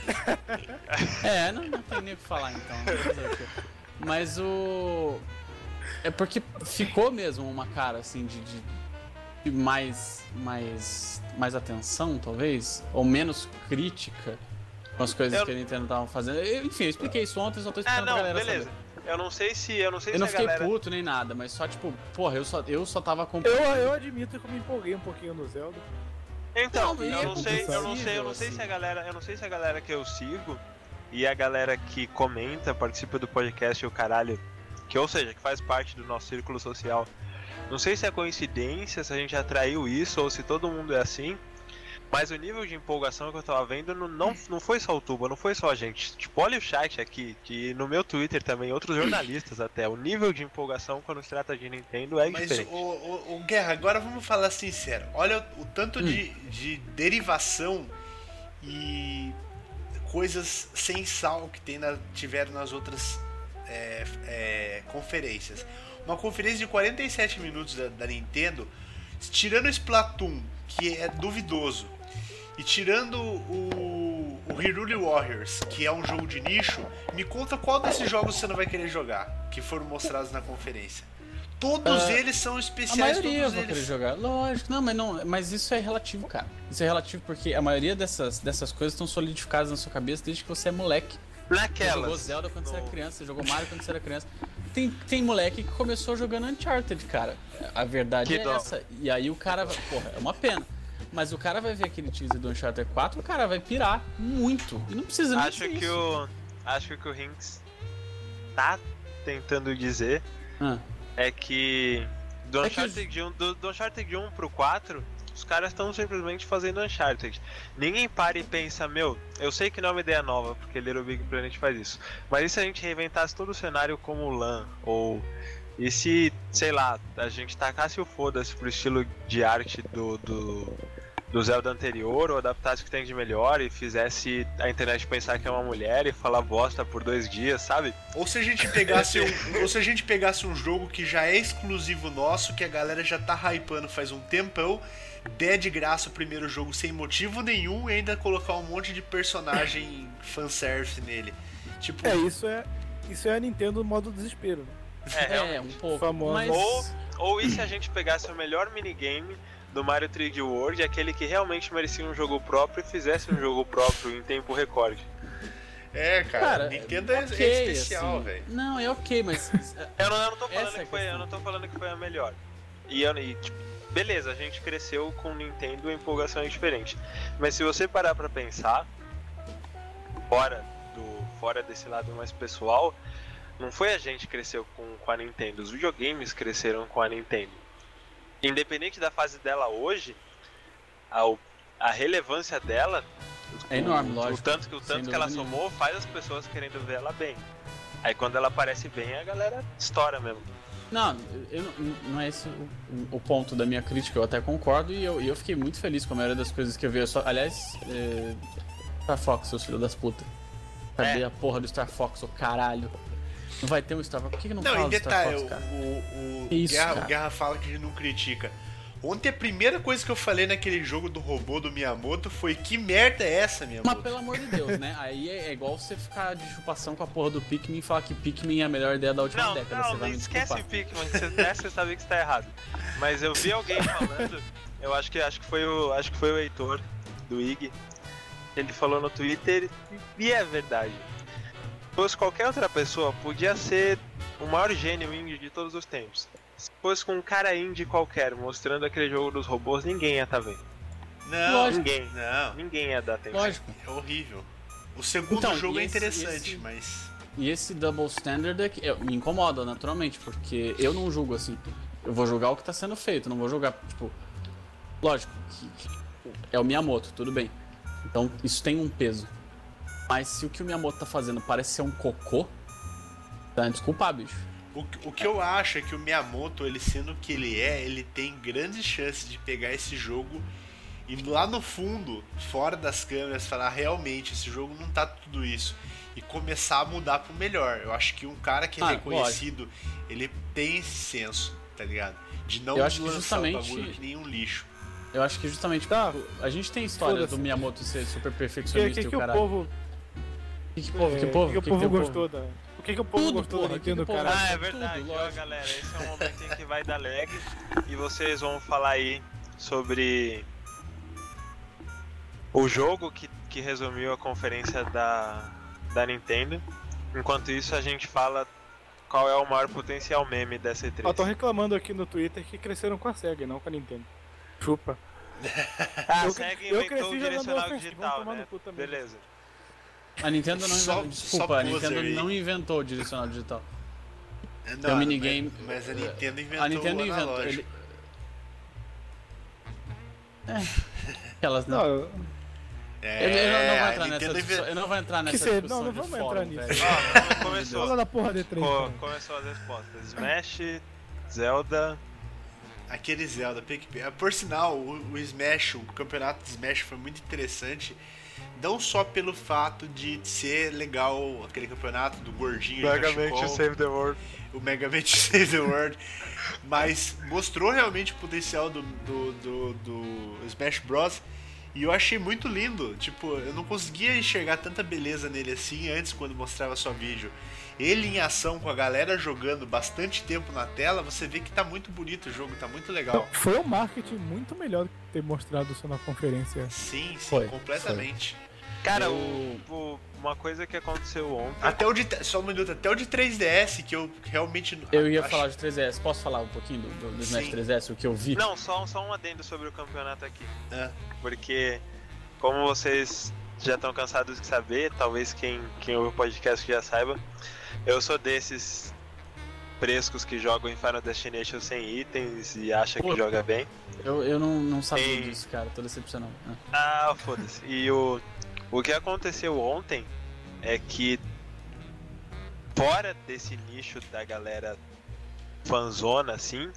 É, não, não tem nem o que falar então. Não fazer o quê. Mas o. É porque ficou mesmo uma cara assim de, de, de mais, mais, mais atenção, talvez, ou menos crítica com as coisas Eu- que a Nintendo tava fazendo. Eu, enfim, eu expliquei isso ontem, só tô Ah, explicando pra não, galera beleza. saber. Eu não sei se, eu não sei Eu não se a fiquei galera... puto nem nada, mas só tipo, porra, eu só, eu só tava Eu, acompanhando. eu admito que eu me empolguei um pouquinho no Zelda. Então, Não, eu é não sei, eu não sei, eu não sei possível, se a assim. galera, eu não sei se a galera que eu sigo e a galera que comenta, participa do podcast e o caralho, que ou seja, que faz parte do nosso círculo social. Não sei se é coincidência, se a gente atraiu isso ou se todo mundo é assim. Mas o nível de empolgação que eu tava vendo não, não, não foi só o Tuba, não foi só a gente. Tipo, olha o chat aqui, que no meu Twitter também, outros jornalistas até, o nível de empolgação quando se trata de Nintendo é Mas, diferente. o, o, o Guerra, agora vamos falar sincero. Olha o, o tanto Hum. de, de derivação e coisas sem sal que tem na, tiveram nas outras é, é, conferências. Uma conferência de quarenta e sete minutos da, da Nintendo, tirando o Splatoon, que é duvidoso, e tirando o, o Hyrule Warriors, que é um jogo de nicho, me conta qual desses jogos você não vai querer jogar, que foram mostrados na conferência. Todos Ah, eles são A especiais, maioria eu todos vou querer eles. jogar. Lógico, não, mas não, mas isso é relativo, cara. Isso é relativo porque a maioria dessas, dessas coisas estão solidificadas na sua cabeça desde que você é moleque. Você Naquelas. jogou Zelda quando você no- era criança, você jogou Mario quando você era criança. Tem, tem moleque que começou jogando Uncharted, cara. A verdade Que é dó. essa. E aí o cara vai. Porra, é uma pena. Mas o cara vai ver aquele teaser do Uncharted quatro, o cara vai pirar muito. E não precisa nem Acho ser que isso. o. Acho que o Hinks tá tentando dizer Ah, é que do É que Uncharted, de um, do, do Uncharted um pro quatro Os caras estão simplesmente fazendo Uncharted. Ninguém para e pensa, meu, eu sei que não é uma ideia nova, porque Little Big Planet faz isso. Mas e se a gente reinventasse todo o cenário como LAN? Ou... E se, sei lá, a gente tacasse o foda-se pro estilo de arte do, do, do Zelda anterior, ou adaptasse o que tem de melhor e fizesse a internet pensar que é uma mulher e falar bosta por dois dias, sabe? Ou se a gente pegasse um, ou se a gente pegasse um jogo que já é exclusivo nosso, que a galera já tá hypando faz um tempão, der de graça o primeiro jogo sem motivo nenhum e ainda colocar um monte de personagem fanservice nele. Tipo, É, isso é, isso é a Nintendo no modo desespero. É, É, realmente. um pouco. Famoso. Mas... Ou, ou e se a gente pegasse o melhor minigame do Mario três D World, aquele que realmente merecia um jogo próprio, e fizesse um jogo próprio em tempo recorde. É, cara, Cara, Nintendo é, ok, é especial, assim. velho. Não, é ok, mas... Eu não, eu não tô falando Essa é a que foi, eu questão. não tô falando que foi a melhor. E, eu, e tipo, beleza, a gente cresceu com o Nintendo, a empolgação é diferente. Mas se você parar pra pensar, fora do, fora desse lado mais pessoal, não foi a gente que cresceu com, com a Nintendo, os videogames cresceram com a Nintendo. Independente da fase dela hoje, a, a relevância dela, É enorme, o, lógico. o tanto, que, o Sem tanto que ela dúvida somou faz as pessoas querendo ver ela bem. Aí quando ela aparece bem, a galera estoura mesmo. Não, eu, não- não é esse o, o ponto da minha crítica, eu até concordo e eu, e eu fiquei muito feliz com a maioria das coisas que eu vi. Eu só, aliás, é, Star Fox, seus filhos das putas. Cadê É. a porra do Star Fox, ô caralho? Não vai ter um Star Fox? Por que, que não, Não, fala em do Star detalhe, Fox, o, cara? o, o, Isso, Guerra, cara. o Guerra fala que a gente não critica. Ontem a primeira coisa que eu falei naquele jogo do robô do Miyamoto foi: que merda é essa, Miyamoto? Mas pelo amor de Deus, né? Aí é, é igual você ficar de chupação com a porra do Pikmin e falar que Pikmin é a melhor ideia da última Não, década. não, você vai me esquece desculpar. Pikmin, você, nessa você sabe que está errado. Mas eu vi alguém falando, eu acho que acho que foi o acho que foi o Heitor do I G. Ele falou no Twitter e é verdade. Se fosse qualquer outra pessoa, podia ser o maior gênio indie de todos os tempos. Se fosse com um cara indie qualquer mostrando aquele jogo dos robôs, ninguém ia tá vendo. Não, Lógico. Ninguém. não, Ninguém ia dar atenção. Lógico. é horrível. O segundo Então, jogo e é esse- interessante, esse- mas... E esse double standard é que eu- me incomoda naturalmente, porque eu não julgo assim. Eu vou julgar o que tá sendo feito, não vou julgar, tipo. Lógico, que, que é o Miyamoto, tudo bem. Então isso tem um peso. Mas se o que o Miyamoto tá fazendo parece ser um cocô, tá? Desculpa, bicho. O, o que eu acho é que o Miyamoto, ele sendo o que ele é, ele tem grandes chances de pegar esse jogo e lá no fundo, fora das câmeras, falar: realmente, esse jogo não tá tudo isso. E começar a mudar pro melhor. Eu acho que um cara que é Ah, reconhecido, ele tem esse senso, tá ligado? De não Eu acho que lançar justamente- o bagulho que nem um lixo. Eu acho que justamente. Tá. A gente tem histórias Foda-se. do Miyamoto ser super O que, perfeccionista que, e que o o caralho. povo, Que, que povo, que é, povo, que, que o que povo que o gostou da... O que, que o povo Tudo, gostou porra, da que que Nintendo, o povo- cara? Ah, é Tudo, verdade, ó, lógico. galera, esse é o momento em que vai dar lag e vocês vão falar aí sobre o jogo que, que resumiu a conferência da, da Nintendo. Enquanto isso, a gente fala qual é o maior potencial meme dessa E três. Eu tô reclamando aqui no Twitter que cresceram com a SEGA e não com a Nintendo. Chupa. Ah, a eu- SEGA eu inventou cresci o jogando direcional Offensive, digital, vamos tomar né? no cu também. Beleza. A Nintendo não Só- inventou. Desculpa, só a Nintendo poser aí. não inventou o direcional digital. Não, é um minigame. Mas, mas a Nintendo inventou A Nintendo o inventou. analógico. Ele... É. Aquelas não. Não, eu- É, Eu, eu não, não vou a entrar nessa Nintendo discussão. inven- Eu não vou entrar nessa Que cê- discussão. não, não de vamos fórum, entrar nisso. velho. Ó, começou. fala da porra D três. Co- cara. começou as respostas. Smash, Zelda. Aquele Zelda, Pick- por sinal, o, o Smash, o campeonato de Smash foi muito interessante, não só pelo fato de ser legal aquele campeonato do gordinho de cachecol, Save the World. o Megamente Save the World, mas mostrou realmente o potencial do, do, do, do Smash Bros. E eu achei muito lindo, tipo, eu não conseguia enxergar tanta beleza nele assim antes quando mostrava só vídeo. Ele em ação com a galera jogando bastante tempo na tela, você vê que tá muito bonito o jogo, tá muito legal. Foi um marketing muito melhor do que ter mostrado isso na conferência. Sim, sim, Foi, completamente. Cara, Eu- o, o- uma coisa que aconteceu ontem. Até o de, só um minuto, até o de três D S, que eu realmente... Eu ia acho- falar de três D S. Posso falar um pouquinho do, do, do Smash Sim. três D S, o que eu vi? Não, só, só um adendo sobre o campeonato aqui. Ah, Porque, como vocês já estão cansados de saber, talvez quem, quem ouve o podcast já saiba, eu sou desses frescos que jogam em Final Destination sem itens e acha Pô. que joga bem. Eu, eu não, não sabia Tem- disso, cara. Tô decepcionado. Ah. Ah, foda-se. E o, o que aconteceu ontem é que, fora desse nicho da galera fanzona, assim,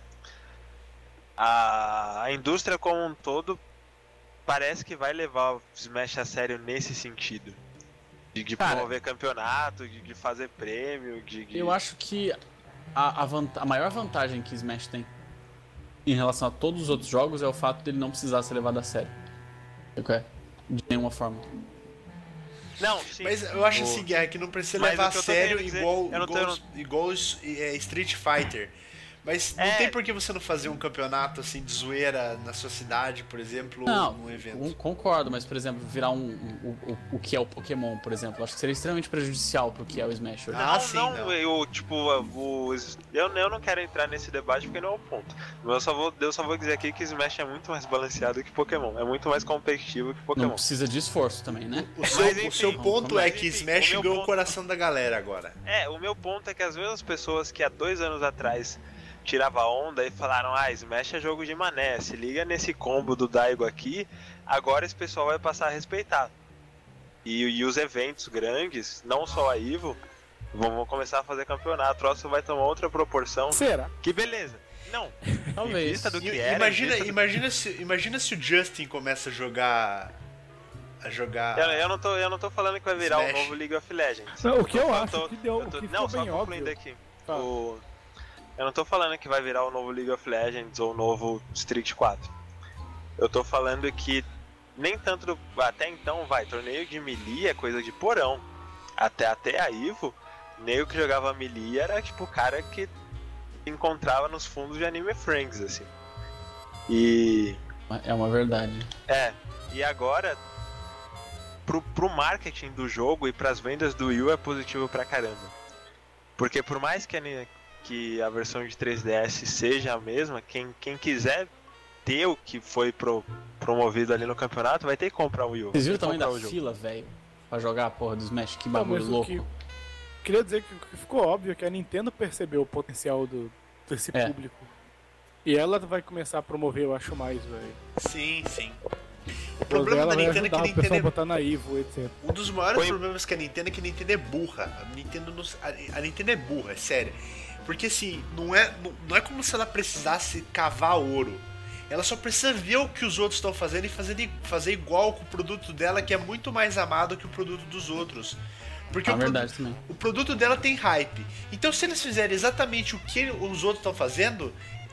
a, a indústria como um todo parece que vai levar o Smash a sério nesse sentido. De, de Cara, promover campeonato, de, de fazer prêmio, de... de- Eu acho que a, a, vanta- a maior vantagem que Smash tem em relação a todos os outros jogos é o fato dele não precisar ser levado a sério. Ok? De nenhuma forma. Não, sim. Mas eu acho O- assim, Guerra, que não precisa Mas levar o a que eu tô sério querendo dizer, igual, eu não tô- igual, igual os- é, Street Fighter. Mas não É. tem por que você não fazer um campeonato assim de zoeira na sua cidade, por exemplo, Não, ou num evento. um- concordo, mas por exemplo, virar um, um- o, o que é o Pokémon, por exemplo, acho que seria extremamente prejudicial pro que é o Smash hoje. Ah, não, sim, não, não. eu, tipo, o, eu, eu não quero entrar nesse debate porque não é o ponto. Eu só, vou, eu só vou dizer aqui que Smash é muito mais balanceado que Pokémon. É muito mais competitivo que Não Pokémon. precisa de esforço também, né? O seu, Mas, o enfim, seu ponto mas, é que enfim, Smash o meu ganhou o ponto- coração da galera agora. É, o meu ponto é que as mesmas pessoas que há dois anos atrás tirava onda e falaram, ah, Smash é jogo de mané, se liga nesse combo do Daigo aqui, agora esse pessoal vai passar a respeitar. E, e os eventos grandes, não só a Evo, vão, vão começar a fazer campeonato, o troço vai tomar outra proporção. Será? Que beleza. Não, em Talvez. vista do que E- era, imagina, em vista do- imagina, se, imagina se o Justin começa a jogar. A jogar. Eu, eu não tô, eu não tô falando que vai virar Smash. o novo League of Legends. Não, o que eu tô- acho tô- que deu, eu tô- o que não, ficou só bem concluindo óbvio. aqui. Tá. O- eu não tô falando que vai virar o novo League of Legends ou o novo Street quatro. Eu tô falando que nem tanto do, até então, vai, torneio de melee é coisa de porão. Até, até a Evo, nego que jogava melee era tipo o cara que encontrava nos fundos de Anime Friends, assim. E É uma verdade. é, e agora pro, pro marketing do jogo e pras vendas do Wii U é positivo pra caramba. Porque por mais que a, ni- que a versão de três D S seja a mesma, quem, quem quiser ter o que foi pro, promovido ali no campeonato vai ter que comprar o Wii U. Vocês viram o Vai tamanho da comprar o jogo. fila, velho? Pra jogar a porra do Smash? Que Não, bagulho mas o louco. que- Queria dizer que o que ficou óbvio é que a Nintendo percebeu o potencial do, desse É. público. E ela vai começar a promover, eu acho mais, velho. Sim, sim. O Ela problema da vai Nintendo é que ajudar a o pessoal Nintendo a é botar na Evo, etcétera. Um dos maiores Foi- problemas que a Nintendo é que a Nintendo é burra. A Nintendo, não, a, a Nintendo é burra, é sério. Porque assim, não é, não, não é como se ela precisasse cavar ouro. Ela só precisa ver o que os outros estão fazendo e fazer, de- fazer igual com o produto dela, que é muito mais amado que o produto dos outros. Porque É o, uma produ- verdade também. o produto dela tem hype. Então se eles fizerem exatamente o que os outros estão fazendo,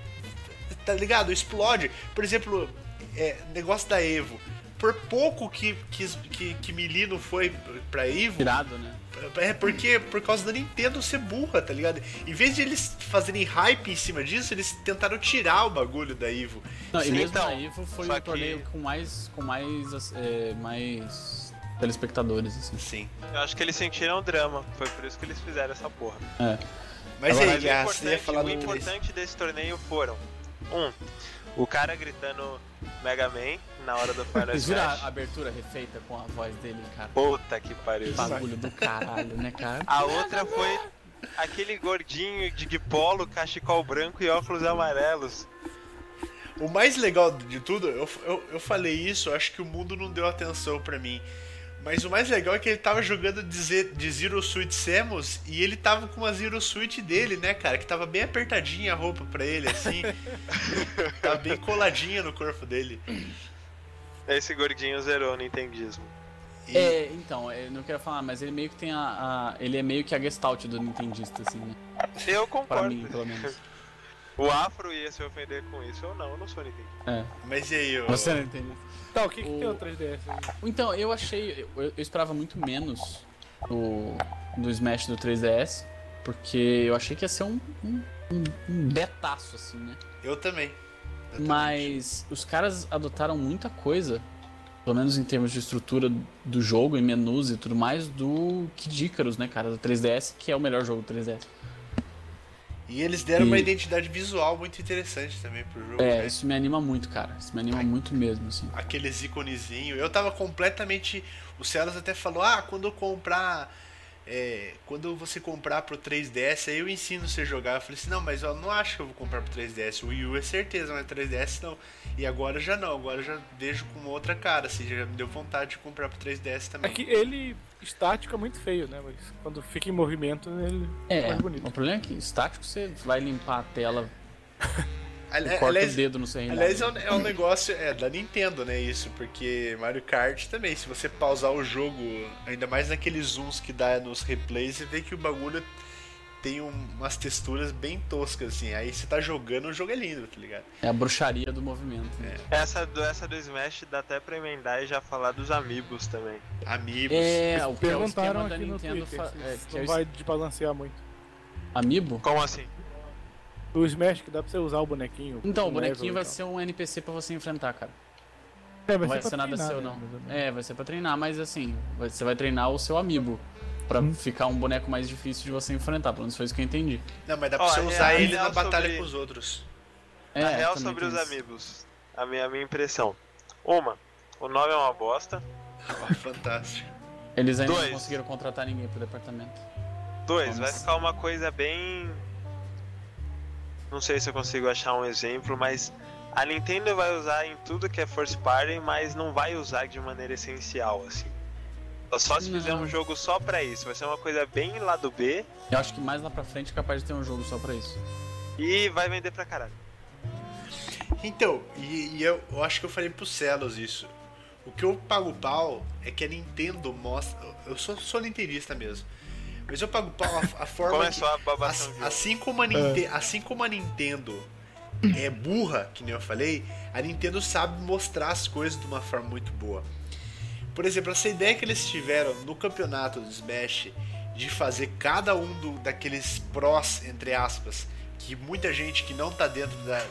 tá ligado? Explode. Por exemplo, é, negócio da Evo. Por pouco que, que, que, que Melee não foi pra Evo, Tirado, né? é porque por causa da Nintendo ser burra, tá ligado? Em vez de eles fazerem hype em cima disso, eles tentaram tirar o bagulho da Evo. Não, e Sim, mesmo então, na Evo foi só o torneio que- com mais. com mais. é, mais telespectadores, assim. Sim. Eu acho que eles sentiram o drama, foi por isso que eles fizeram essa porra. É. Mas Agora, aí, Mas o Garra, você ia importante, falar o do importante desse torneio foram: um, o cara gritando Mega Man na hora do Final Vocês viram a Smash. abertura refeita com a voz dele, cara? Puta que pariu. Bagulho do caralho, né, cara? A outra foi aquele gordinho de polo, cachecol branco e óculos amarelos. O mais legal de tudo, eu, eu, eu falei isso, eu acho que o mundo não deu atenção pra mim. Mas o mais legal é que ele tava jogando de, Z- de Zero Suit Samus e ele tava com uma Zero Suit dele, né, cara? Que tava bem apertadinha a roupa pra ele, assim. Tava bem coladinha no corpo dele. Esse gordinho zerou o nintendismo. E- É, então, eu não quero falar, mas ele meio que tem a. a- ele é meio que a gestalt do Nintendista, assim, né? Eu Pra concordo. mim, pelo menos. O Afro ia se ofender com isso, eu não, eu não sou Nintendo. É. Mas e aí, ô? Você não entende? Tá, o que, que O- tem o três D S aí? Então, eu achei. Eu, eu esperava muito menos do, do Smash do três D S, porque eu achei que ia ser um, um, um, um betaço, assim, né? Eu também. Eu também. Mas os caras adotaram muita coisa, pelo menos em termos de estrutura do jogo e menus e tudo mais, do Kid Icarus, né, cara, do três D S, que é o melhor jogo do três D S. E eles deram E- uma identidade visual muito interessante também pro jogo, É, né? isso me anima muito, cara. Isso me anima muito mesmo, assim. Aqueles iconezinhos. Eu tava completamente. O Celos até falou: ah, quando eu comprar é, quando você comprar pro três D S, aí eu ensino você a jogar. Eu falei assim, não, mas eu não acho que eu vou comprar pro três D S. O Wii U é certeza, mas três D S não. E agora já não, agora eu já vejo com outra cara, assim, já me deu vontade de comprar pro três D S É também. que ele, estático, é muito feio, né? Mas quando fica em movimento, ele é É, mais bonito. o problema é que estático você vai limpar a tela Ali- e corta aliás, o dedo no seu aliás, é um, é um negócio é, da Nintendo, né, isso, porque Mario Kart também, se você pausar o jogo, ainda mais naqueles zooms que dá nos replays, você vê que o bagulho tem um- umas texturas bem toscas, assim, aí você tá jogando, o jogo é lindo, tá ligado? É a bruxaria do movimento. né? Essa do, essa do Smash dá até pra emendar e já falar dos amiibos também. Amigos. É, o que é o Perguntaram esquema da aqui no Nintendo. Twitter fa- se é, isso que é não o vai desbalancear muito. Amiibo? Como assim? O Smash, que dá pra você usar o bonequinho. Então, o com level bonequinho e vai tal. ser um N P C pra você enfrentar, cara. É, Não vai pra ser nada treinar, seu, né? não. Mais ou menos. É, vai ser pra treinar, mas assim, vai- você vai treinar o seu amiibo. Pra Hum. ficar um boneco mais difícil de você enfrentar, pelo menos foi isso que eu entendi. Não, mas dá pra Ó, você a usar real- ele a na real batalha sobre- com os outros. É, Na real, também sobre tem os isso. amiibos, a minha, a minha impressão. Uma, o nome é uma bosta. Ó, fantástico. Eles ainda Dois. não conseguiram contratar ninguém pro departamento. Dois, Como vai assim? ficar uma coisa bem... Não sei se eu consigo achar um exemplo, mas a Nintendo vai usar em tudo que é first party, mas não vai usar de maneira essencial, assim. Só se Não. fizer um jogo só pra isso, vai ser uma coisa bem lado B Eu acho que mais lá pra frente é capaz de ter um jogo só pra isso. e vai vender pra caralho. Então, e, e eu, eu acho que eu falei pro Celos isso. O que eu pago pau é que a Nintendo mostra. Eu sou, sou nintendista mesmo. Mas eu pago pau a, a forma Começou que. a babação Assim, de assim, como a Ninte, assim como a Nintendo é burra, que nem eu falei, a Nintendo sabe mostrar as coisas de uma forma muito boa. Por exemplo, essa ideia que eles tiveram no campeonato do Smash de fazer cada um do, daqueles prós, entre aspas, que muita gente que não tá dentro da,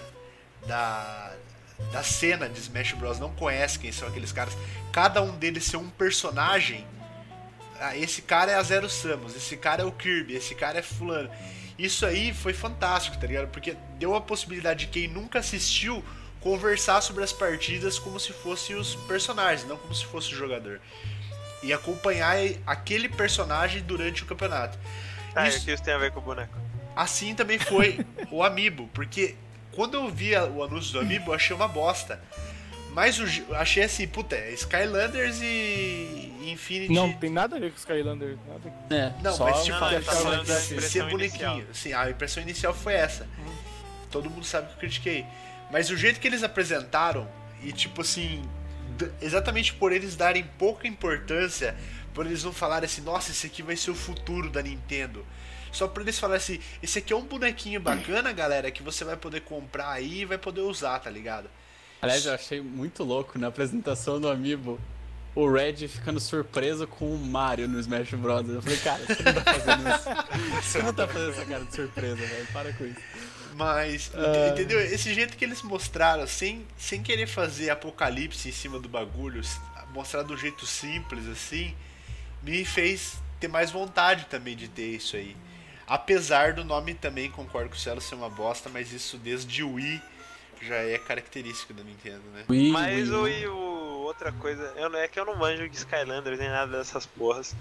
da, da cena de Smash Bros. Não conhece quem são aqueles caras, cada um deles ser um personagem. Ah, esse cara é a Zero Samus, esse cara é o Kirby, esse cara é fulano. Isso aí foi fantástico, tá ligado? Porque deu a possibilidade de quem nunca assistiu conversar sobre as partidas como se fossem os personagens, não como se fosse o jogador. E acompanhar aquele personagem durante o campeonato. Tá, e o Isso- que isso tem a ver com o boneco? Assim também foi o Amiibo, porque quando eu vi a- o anúncio do Amiibo, eu achei uma bosta. Mas o gi- eu achei assim, puta, é Skylanders e Infinity. Não, tem nada a ver com Skylander. Nada... É, Não, só mas o tipo, Não, fato ele de tá ser- falando da ser impressão bonequinho. inicial. Sim, a impressão inicial foi essa. Todo mundo sabe que eu critiquei. Mas o jeito que eles apresentaram, e tipo assim, d- exatamente por eles darem pouca importância, por eles não falarem assim, nossa, esse aqui vai ser o futuro da Nintendo. Só por eles falarem assim, esse aqui é um bonequinho bacana, galera, que você vai poder comprar aí e vai poder usar, tá ligado? Aliás, eu achei muito louco na apresentação do Amiibo o Red ficando surpreso com o Mario no Smash Bros. Eu falei, cara, você não tá fazendo isso. Você não tá fazendo essa cara de surpresa, velho. Para com isso. Mas, Ah. entendeu? Esse jeito que eles mostraram, sem, sem querer fazer apocalipse em cima do bagulho, s- mostrar do jeito simples assim, me fez ter mais vontade também de ter isso aí. Apesar do nome também, concordo com o Celo ser uma bosta, mas isso desde o Wii já é característico da Nintendo, né? Wii, Mas Wii o, U. e o outra coisa, eu, não- é que eu não manjo de Skylanders nem nada dessas porras.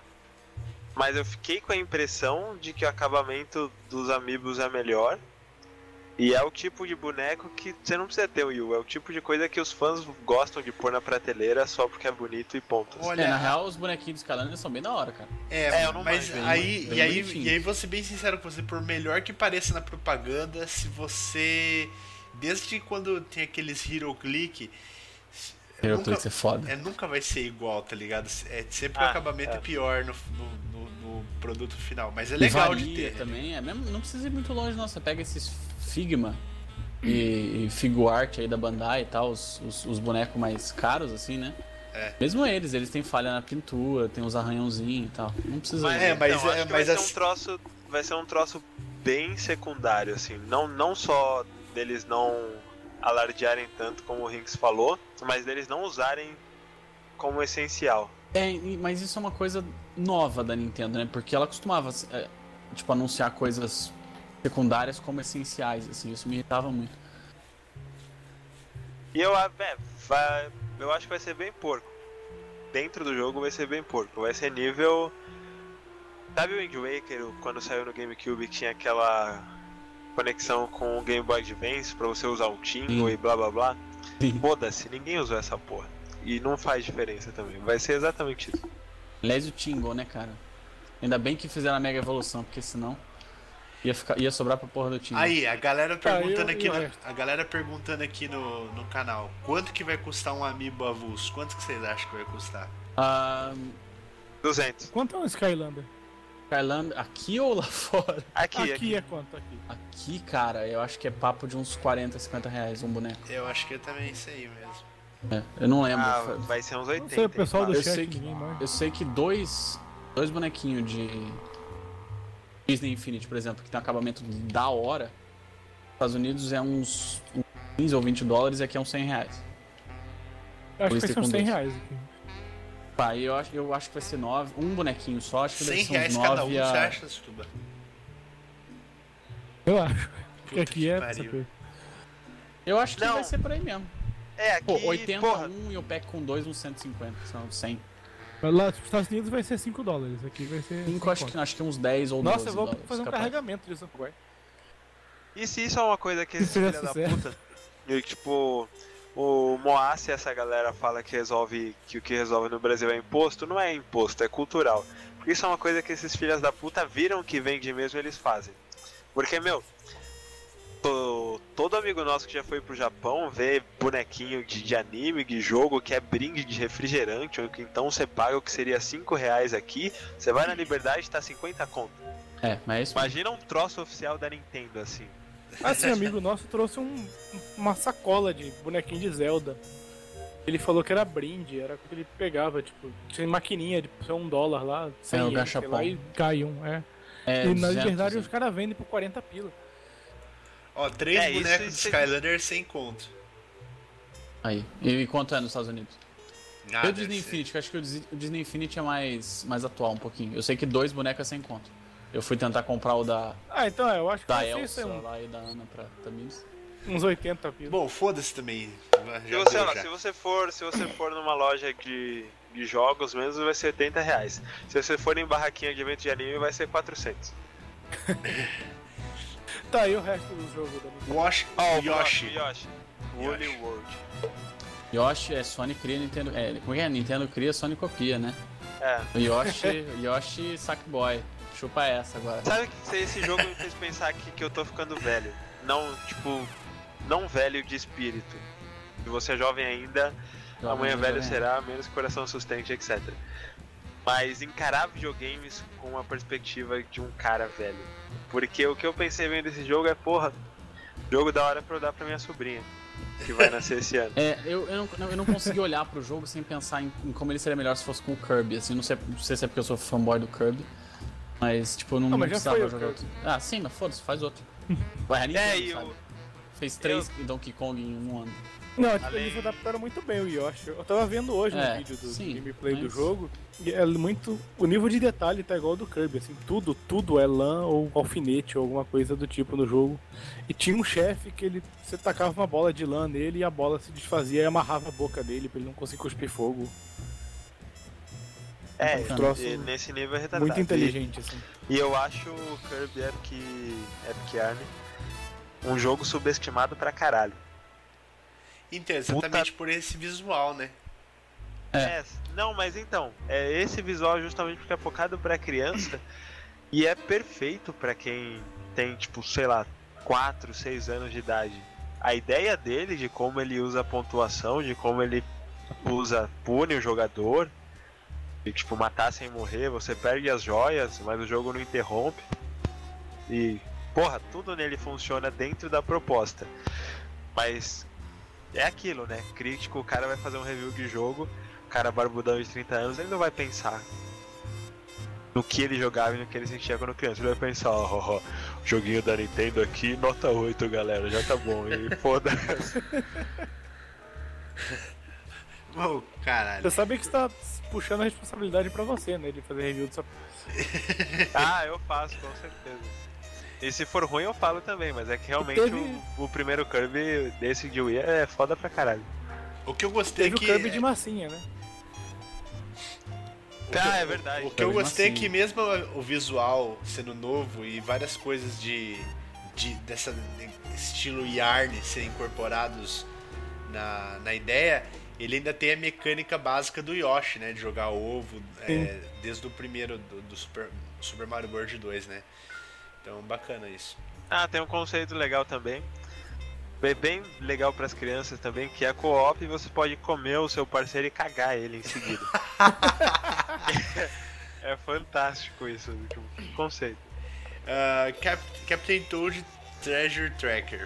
Mas eu fiquei com a impressão de que o acabamento dos amiibos é melhor. E é o tipo de boneco que você não precisa ter o Wii U. É o tipo de coisa que os fãs gostam de pôr na prateleira só porque é bonito e ponto. Olha, É, na real, os bonequinhos do Skylanders são bem da hora, cara. É, É, eu não mas manjo, aí, bem e, aí, bonitinho. e aí vou ser bem sincero com você, por melhor que pareça na propaganda, se você... Desde quando tem aqueles Hero Click... Hero nunca, Click é foda. é, nunca vai ser igual, tá ligado? É sempre o Ah, acabamento é. pior no, no, no- no produto final, mas é E legal de varia ter. também, é mesmo, não precisa ir muito longe, não. Você pega esses Figma e, e Figuart aí da Bandai e tal, os, os, os bonecos mais caros, assim, né? É. Mesmo eles, eles têm falha na pintura, tem uns arranhãozinhos e tal. Não precisa Mas, ir. É, mas- então, acho é, que mas vai, ser assim- um troço, vai ser um troço bem secundário, assim. Não, não só deles não alardearem tanto como o Rinks falou, mas deles não usarem como essencial. É, e- mas isso é uma coisa nova da Nintendo, né? Porque ela costumava, é, tipo, anunciar coisas secundárias como essenciais, assim. Isso me irritava muito. E eu, ah, é, vai, eu acho que vai ser bem porco. Dentro do jogo vai ser bem porco. Vai ser nível Sabe o Wind Waker, quando saiu no GameCube, que tinha aquela conexão com o Game Boy Advance pra você usar o Tingle Sim. e blá blá blá? Sim. Foda-se, ninguém usou essa porra. E não faz diferença também, vai ser exatamente isso. Aliás, o Tingle, né, cara? Ainda bem que fizeram a Mega Evolução, porque senão ia, ficar, ia sobrar pra porra do Tingle. Aí, a galera perguntando eu- aqui, e o no, resto? a galera perguntando aqui no, no canal, quanto que vai custar um Amiibo avulso? Quanto que vocês acham que vai custar? Ah, duzentos. Quanto é um Skylander? Skylander, aqui ou lá fora? Aqui, Aqui, aqui. é quanto? Aqui. Aqui, cara, eu acho que é papo de uns quarenta, cinquenta reais um boneco. Eu acho que é também isso aí mesmo. É, eu não lembro. Ah, Foi- vai ser uns Não oitenta. sei, o pessoal do Eu chat sei que- ninguém mais. Eu sei que dois, dois bonequinhos de Disney Infinity, por exemplo, que tem um acabamento da hora, nos Estados Unidos é uns uns quinze ou vinte dólares e aqui é uns cem reais. Eu acho que vai Twister ser uns com cem dois. reais aqui. Pá, eu acho, eu acho que vai ser nove, um bonequinho só, acho que deve cem ser uns reais cada um, nove você a... acha, Stuba? Eu acho. Porque Puta aqui que é. pariu. essa coisa. Eu acho que Não. vai ser por aí mesmo. É, aqui, Pô, oitenta porra, um e o pack com dois uns cento e cinquenta, são cem. Mas lá nos Estados Unidos vai ser cinco dólares. Aqui vai ser. cinco, cem acho que, conto. acho que uns dez ou Nossa, doze eu vou dólares. fazer um capaz. carregamento disso. Ué. e se isso é uma coisa que esses Se fizer filha da sucesso. puta, e, tipo, o Moacir, essa galera fala que resolve, que o que resolve no Brasil é imposto, não é imposto, é cultural. Porque isso é uma coisa que esses filhas da puta viram que vende mesmo, eles fazem. Porque, meu, to- todo amigo nosso que já foi pro Japão vê bonequinho de, de anime, de jogo, que é brinde de refrigerante, ou que então você paga o que seria cinco reais aqui, você vai na Liberdade e tá cinquenta conto. É, mas é isso. mesmo. Imagina um troço oficial da Nintendo, assim. Assim, amigo nosso trouxe um, uma sacola de bonequinho de Zelda. Ele falou que era brinde, era o que ele pegava, tipo, tinha maquininha de sei, um dólar lá, cem É, o ienes, sei gachapon. lá, e cai um, é. É, e na duzentos, Liberdade né? os caras vendem por quarenta pila. Ó, três É, isso- bonecos isso de é- Skylander sem conto. Aí. E quanto é nos Estados Unidos? Ah, e o deve Disney ser. Infinity, que eu acho que o Dis- o Disney Infinity é mais, mais atual um pouquinho. Eu sei que dois bonecos é sem conto. Eu fui tentar comprar o da, Ah, então é, eu acho que da vai ser Elsa isso aí, um- lá e da Ana pra Tamires. uns oitenta pila. Bom, foda-se também. Já Se você, deu, ó, já. se você for, se você for numa loja de, de jogos mesmo, vai ser oitenta reais. Se você for em barraquinha de evento de anime, vai ser quatrocentos. Tá aí o resto do jogo da Nintendo. Wash, Ó, o Yoshi. próximo, Yoshi. Woolly Yoshi. World. Yoshi é Sony cria, Nintendo... É, como é que é? Nintendo cria, Sony copia, né? É. O Yoshi, Yoshi Sackboy. Chupa essa agora. Sabe que se esse jogo me fez pensar que, que eu tô ficando velho? Não, tipo, não velho de espírito. Se você é jovem ainda, Jovem, amanhã jovem. velho será, menos que coração sustente, etcétera. Mas encarar videogames com a perspectiva de um cara velho. Porque o que eu pensei vendo esse jogo é, porra, jogo da hora pra eu dar pra minha sobrinha, que vai nascer esse ano. É, eu, eu, não, eu não consegui olhar pro jogo sem pensar em, em como ele seria melhor se fosse com o Kirby, assim, não sei, não sei se é porque eu sou fanboy do Kirby, mas, tipo, eu não, Não, não mas já precisava foi o jogar Kirby. outro. Ah, sim, mas foda-se, faz outro. Vai, a Nintendo, É, e sabe? o- Fez três Donkey Kong em um ano. Não, tipo, Além- eles adaptaram muito bem o Yoshi. Eu tava vendo hoje É, no vídeo do sim, gameplay do mas- jogo. E é muito. O nível de detalhe tá igual ao do Kirby, assim, tudo, tudo é lã ou alfinete ou alguma coisa do tipo no jogo. E tinha um chefe que ele. Você tacava uma bola de lã nele e a bola se desfazia e amarrava a boca dele pra ele não conseguir cuspir fogo. É, um troço e nesse nível é retardado. Muito inteligente, assim. E, e eu acho o Kirby Epic, Epic Army um jogo subestimado pra caralho. Então, exatamente por esse visual, né? É. É, não, mas então, é esse visual justamente porque é focado pra criança e é perfeito pra quem tem, tipo, sei lá, quatro, seis anos de idade. A ideia dele, de como ele usa a pontuação, de como ele usa, pune o jogador, e tipo, matar sem morrer, você perde as joias, mas o jogo não interrompe. E, porra, tudo nele funciona dentro da proposta. Mas é aquilo, né? Crítico, o cara vai fazer um review de jogo, o cara barbudão de trinta anos, ele não vai pensar no que ele jogava e no que ele sentia quando criança. Ele vai pensar, ó, ó, ó, joguinho da Nintendo aqui, nota oito, galera, já tá bom. E foda-se. Ô, caralho. Você sabe que você tá puxando a responsabilidade pra você, né? De fazer review dessa. Ah, eu faço, com certeza. E se for ruim eu falo também, mas é que realmente Teve- o, o primeiro Kirby desse de Wii é foda pra caralho. O que eu gostei Teve o que Kirby de massinha, né? Ah, é verdade. O que eu Mesmo gostei é assim. que mesmo o visual sendo novo e várias coisas de, de dessa estilo Yarn serem incorporados na, na ideia, ele ainda tem a mecânica básica do Yoshi, né? De jogar ovo, é, desde o primeiro do, do Super, Super Mario World dois, né? Então, bacana isso. Ah, tem um conceito legal também. Bem, bem legal pras crianças também, que é co-op e você pode comer o seu parceiro e cagar ele em seguida. É fantástico isso, tipo, conceito. Uh, Cap, Captain Toad Treasure Tracker.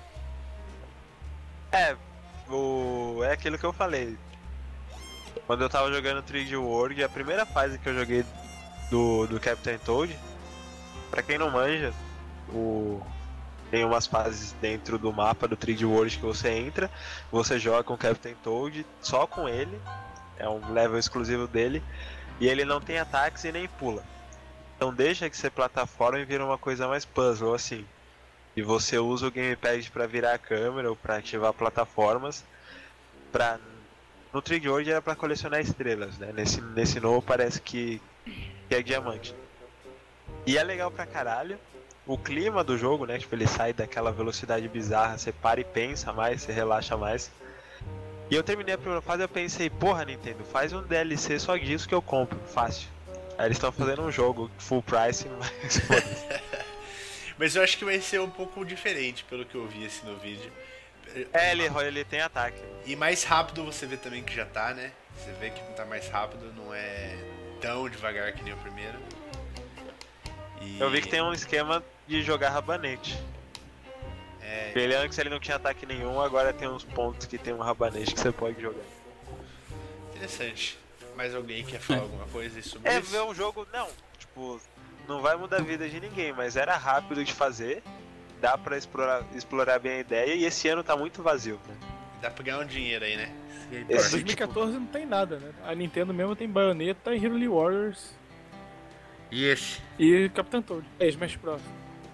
É, o... é aquilo que eu falei. Quando eu tava jogando três D World, a primeira fase que eu joguei do, do Captain Toad, pra quem não manja, o... tem umas fases dentro do mapa do três D World que você entra, você joga com o Captain Toad, só com ele, é um level exclusivo dele, e ele não tem ataques e nem pula. Então deixa de ser plataforma e vira uma coisa mais puzzle, assim. E você usa o gamepad pra virar a câmera ou pra ativar plataformas. Pra... No três D World era pra colecionar estrelas, né? Nesse, nesse novo parece que, que é diamante. E é legal pra caralho. O clima do jogo, né? Tipo, ele sai daquela velocidade bizarra, você para e pensa mais, você relaxa mais. E eu terminei a primeira fase e eu pensei, porra, Nintendo, faz um D L C só disso que eu compro, fácil. Aí eles estão fazendo um jogo full price, mas foda-se. Mas eu acho que vai ser um pouco diferente, pelo que eu vi assim no vídeo. É, ele, ele tem ataque. E mais rápido você vê também que já tá, né? Você vê que não tá mais rápido, não é tão devagar que nem o primeiro. E... Eu vi que tem um esquema de jogar rabanete. É... Ele antes ele não tinha ataque nenhum, agora tem uns pontos que tem um rabanete que você pode jogar. Interessante. Mais alguém quer falar alguma coisa sobre É, isso? ver um jogo, não, tipo, não vai mudar a vida de ninguém, mas era rápido de fazer, dá pra explorar, explorar bem a ideia, e esse ano tá muito vazio, né? Dá pra ganhar um dinheiro aí, né? Esse- dois mil e quatorze não tem nada, né? A Nintendo mesmo tem Bayonetta, Hyrule Warriors E esse? e Captain Toad. É Smash Bros.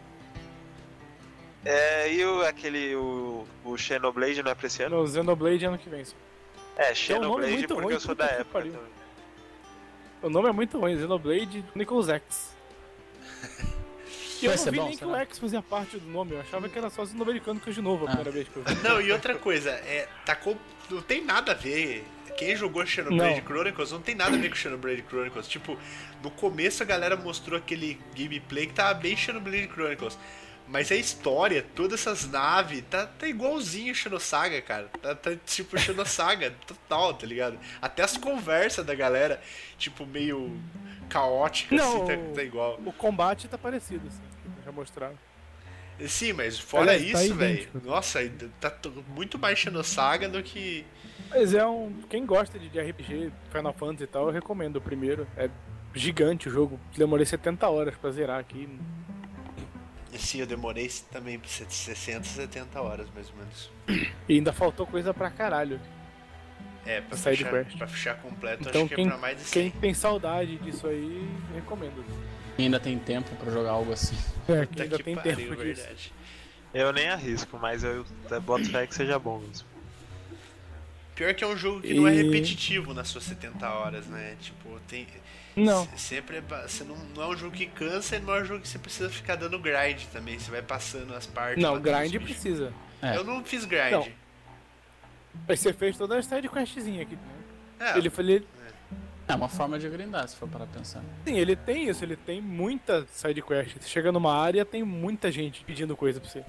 É, e o, aquele, o, o Xenoblade não é pra esse ano? No Xenoblade ano que vem. Só. É, nome Xenoblade muito porque ruim, eu sou puta da que época pariu. também. O nome é muito ruim, Xenoblade Chronicles X. E eu Vai não ser vi bom, nem que será? o X fazia parte do nome, eu achava que era só Xenoblade Chronicles de novo a Ah. primeira vez que eu vi. Não, e outra coisa, é, tá com... não tem nada a ver. Quem jogou Xenoblade Não. Chronicles não tem nada a ver com Xenoblade Chronicles. Tipo, no começo a galera mostrou aquele gameplay que tava bem Xenoblade Chronicles. Mas a história, todas essas naves, tá, tá igualzinho Xenosaga, cara. Tá, tá tipo Xenosaga total, tá ligado? Até as conversas da galera, tipo, meio caótica, Não, assim, tá, tá igual. O combate tá parecido, assim, que já mostraram. Sim, mas fora Aliás, tá isso, velho, idêntico. nossa, tá t- muito mais Xenosaga do que... Mas é um. Quem gosta de R P G, Final Fantasy e tal, eu recomendo o primeiro. É gigante o jogo. Demorei setenta horas pra zerar aqui. Sim, eu demorei também por sessenta, setenta horas, mais ou menos. E ainda faltou coisa pra caralho. É, pra Side fechar, quest. pra fechar completo, Então acho que quem, é pra mais de quem cem. tem saudade disso aí, recomendo. E ainda tem tempo pra jogar algo assim. É, que Puta ainda que tem pariu, tempo disso. verdade. Eu nem arrisco, mas eu boto fé que seja bom mesmo. Pior que é um jogo que não é E- repetitivo nas suas setenta horas, né? Tipo, tem... Não. se- Sempre é... ba- Você não, não é um jogo que cansa e não é um jogo que você precisa ficar dando grind também. Você vai passando as partes... Não, matando os grind bichos. precisa. É. Eu não fiz grind. Não. Aí você fez toda a side questzinha aqui. Né? É, Ele, ele, É uma forma de grindar, se for para pensar. sim, ele tem isso, ele tem muita side quest. Você chega numa área, tem muita gente pedindo coisa pra você.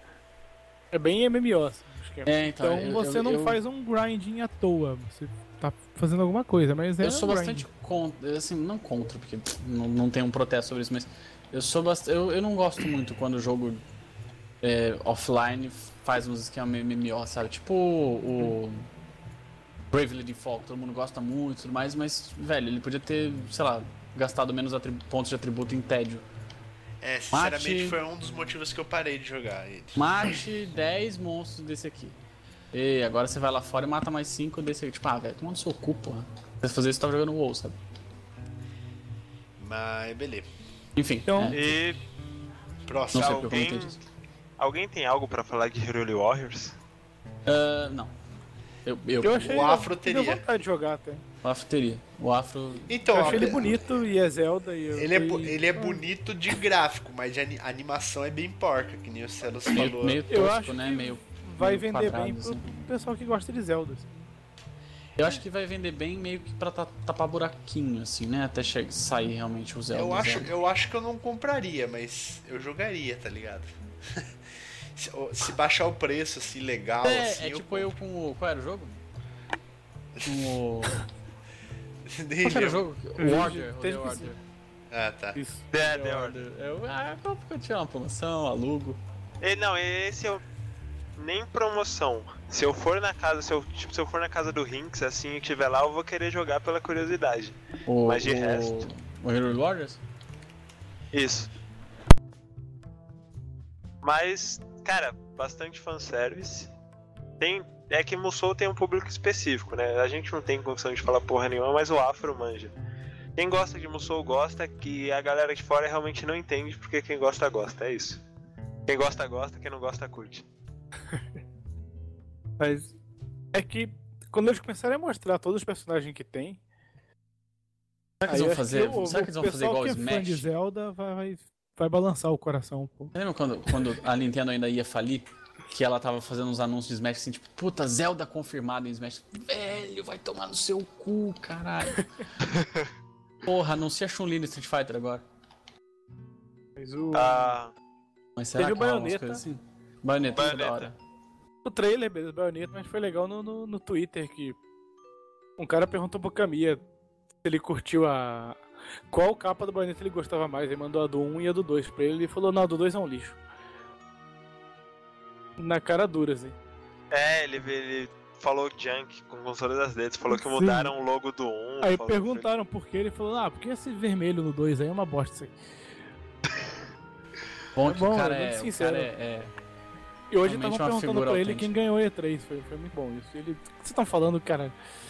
É bem M M O, assim, o esquema. É, então, Então eu- você eu- não eu- faz um grinding à toa. Você tá fazendo alguma coisa, mas é Eu sou um bastante contra, assim, não contra, porque pff, não, não tem um protesto sobre isso, mas eu sou bastante, eu, eu não gosto muito quando o jogo é, offline faz uns esquemas M M O, sabe? Tipo o, o Bravely Default, todo mundo gosta muito e tudo mais, mas, velho, ele podia ter, sei lá, gastado menos atribu- pontos de atributo em tédio. é, sinceramente Mate- foi um dos motivos que eu parei de jogar ele. Mate dez monstros desse aqui. E agora você vai lá fora e mata mais cinco desse aqui. Tipo, ah, velho, tomando seu cu, porra. Se você fazer isso, você tava jogando WoW, sabe? Mas beleza. Enfim, Então- é, E Próximo. não sei porque eu alguém- comentei disso. alguém tem algo pra falar de Hyrule Warriors? Ah, não. Eu, eu, Eu achei O Afro que deu teria. vontade de jogar até. O Afro teria. O Afro. Então, Eu achei ele a- bonito e é Zelda e eu Ele é, bo- fiquei- ele é bonito de gráfico, mas de ani- animação é bem porca, que nem o Celos Meio, falou. meio Eu tosco, acho né? que Meio. vai meio vender quadrado, bem pro assim. pessoal que gosta de Zelda. assim. Eu acho que vai vender bem meio que pra ta- tapar buraquinho, assim, né? Até che- sair realmente o Zelda. Eu acho, Zelda. eu acho que eu não compraria, mas eu jogaria, tá ligado? se, o- se baixar o preço, assim, legal, É, assim, é tipo eu com o. Qual era o jogo? Com o. Nem Qual era o lembro. jogo? Eu O já- Order. O já The esqueci. Order. Ah, tá. Isso. É, The The Order. Eu, ah, porque eu tinha uma promoção, alugo. E, não, esse eu. Nem promoção. Se eu for na casa, se eu, tipo, se eu for na casa do Rinks, assim, e estiver lá, eu vou querer jogar pela curiosidade. O, Mas de o, resto. O Hero Warriors? Isso. Mas, cara, bastante fanservice. Tem. É que Musou tem um público específico, né? A gente não tem condição de falar porra nenhuma, mas o Afro manja. Quem gosta de Musou gosta, que a galera de fora realmente não entende, porque quem gosta, gosta. É isso. Quem gosta, gosta, quem não gosta, curte. Mas é que quando eles começarem a mostrar todos os personagens que tem. Será que eles aí vão eu acho fazer, que o- será que eles o vão fazer pessoal igual que é fã de Smash? Zelda vai, vai, vai balançar o coração um pouco. Lembra quando, quando a Nintendo ainda ia falir? Que ela tava fazendo uns anúncios de Smash assim, tipo, puta, Zelda confirmado em Smash. Velho, vai tomar no seu cu, caralho. Porra, anuncia Chun-Li no Street Fighter agora. Mas o, Ah, Mas será Teve que o rola umas Bayonetta. coisas assim? Bayonetta, foi da Bayonetta. hora. o trailer, beleza, Bayonetta, mas foi legal no, no, no Twitter que um cara perguntou pro Kamiya se ele curtiu a. Qual capa do Bayonetta ele gostava mais. Ele mandou a do um e a do dois pra ele. Ele falou: não, a do dois é um lixo. Na cara dura, assim. é, ele, ele falou junk com consoles das letras, falou que Sim. mudaram o logo do um. Aí falou- perguntaram por quê. Ele falou: ah, por que esse vermelho no dois aí é uma bosta isso aí. Bom É que bom, o cara é muito é, o sincero. cara é, é- E hoje Realmente estavam uma perguntando figura pra ele autêntica. quem ganhou E três. Foi, foi muito bom isso. Ele, o que vocês estão falando, cara?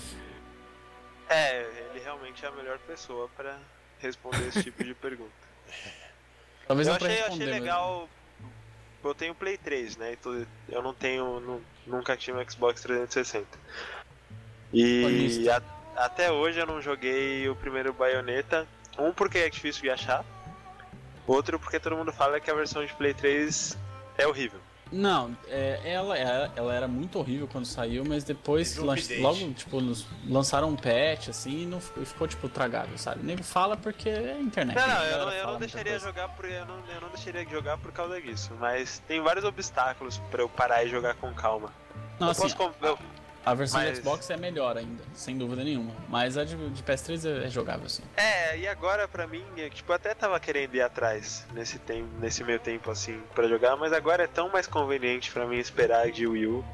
É, ele realmente é a melhor pessoa pra responder esse tipo de pergunta. Talvez Eu não pra achei, responder, achei mas- legal. Eu tenho Play três, né? Então eu não tenho. nu- nunca tive um Xbox trezentos e sessenta. E Honesta. a- até hoje eu não joguei o primeiro Bayonetta. Um porque é difícil de achar. Outro porque todo mundo fala que a versão de Play três é horrível. Não, é, ela, ela, ela era muito horrível quando saiu, mas depois Teve um lan- update. logo, tipo, nos- lançaram um patch, assim, e, não, e ficou, tipo, tragado, sabe? O nego fala porque é internet. Não, né? não, A eu galera não, eu fala não muita deixaria coisa. jogar por, eu, não, eu não deixaria de jogar por causa disso. Mas tem vários obstáculos pra eu parar e jogar com calma. Não, eu assim, posso com- eu- a versão mas- do Xbox é melhor ainda, sem dúvida nenhuma. Mas a de, de P S três é, é jogável, assim. É, e agora pra mim, é, tipo, eu até tava querendo ir atrás nesse, tempo, nesse meio tempo assim pra jogar, mas agora é tão mais conveniente pra mim esperar de Wii U.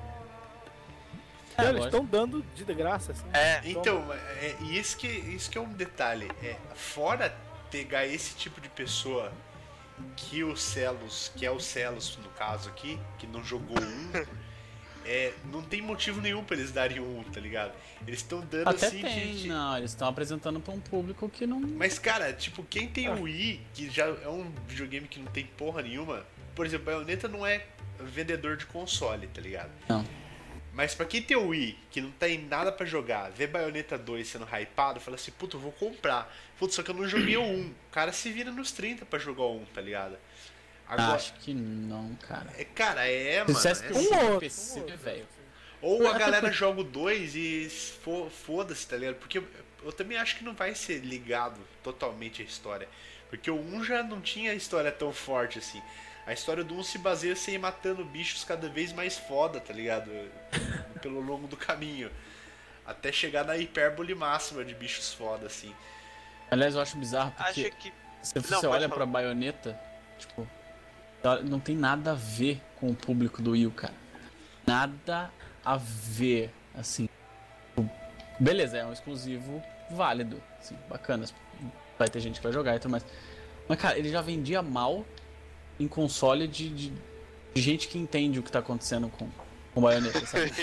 É, eles lógico. estão dando de graça, assim. É, Então, é, e isso que, isso que é um detalhe. É, fora pegar esse tipo de pessoa que o Celos, que é o Celos no caso aqui, que não jogou um, é, não tem motivo nenhum pra eles darem um, tá ligado? Eles estão dando Até assim tem, de, de- não, eles estão apresentando pra um público que não... Mas, cara, tipo, quem tem o Wii, que já é um videogame que não tem porra nenhuma, por exemplo, Bayonetta não é vendedor de console, tá ligado? Não. Mas pra quem tem o Wii, que não tem nada pra jogar, ver Bayonetta dois sendo hypado, fala assim, puta, eu vou comprar. Puta, só que eu não joguei o um. O cara se vira nos trinta pra jogar o um, tá ligado? Agora, Acho que não, cara. é, cara, é, Se mano. dissesse que é o Um assim. ou outro, P C, um ou outro. velho. Ou a Até galera porque- joga o dois e fo- foda-se, tá ligado? Porque eu, eu também acho que não vai ser ligado totalmente à história. Porque o um já não tinha a história tão forte assim. A história do um se baseia em você ir matando bichos cada vez mais foda, tá ligado? Pelo longo do caminho. Até chegar na hipérbole máxima de bichos foda, assim. Aliás, eu acho bizarro porque acho que. se Não, você pode olha falar. pra Bayonetta, tipo, ela não tem nada a ver com o público do Wii U, cara. Nada a ver, assim. Tipo, beleza, é um exclusivo válido, assim, bacana. Vai ter gente que vai jogar e tudo mais. Mas, cara, ele já vendia mal em console de, de, de gente que entende o que tá acontecendo com, com Bayonetta, sabe?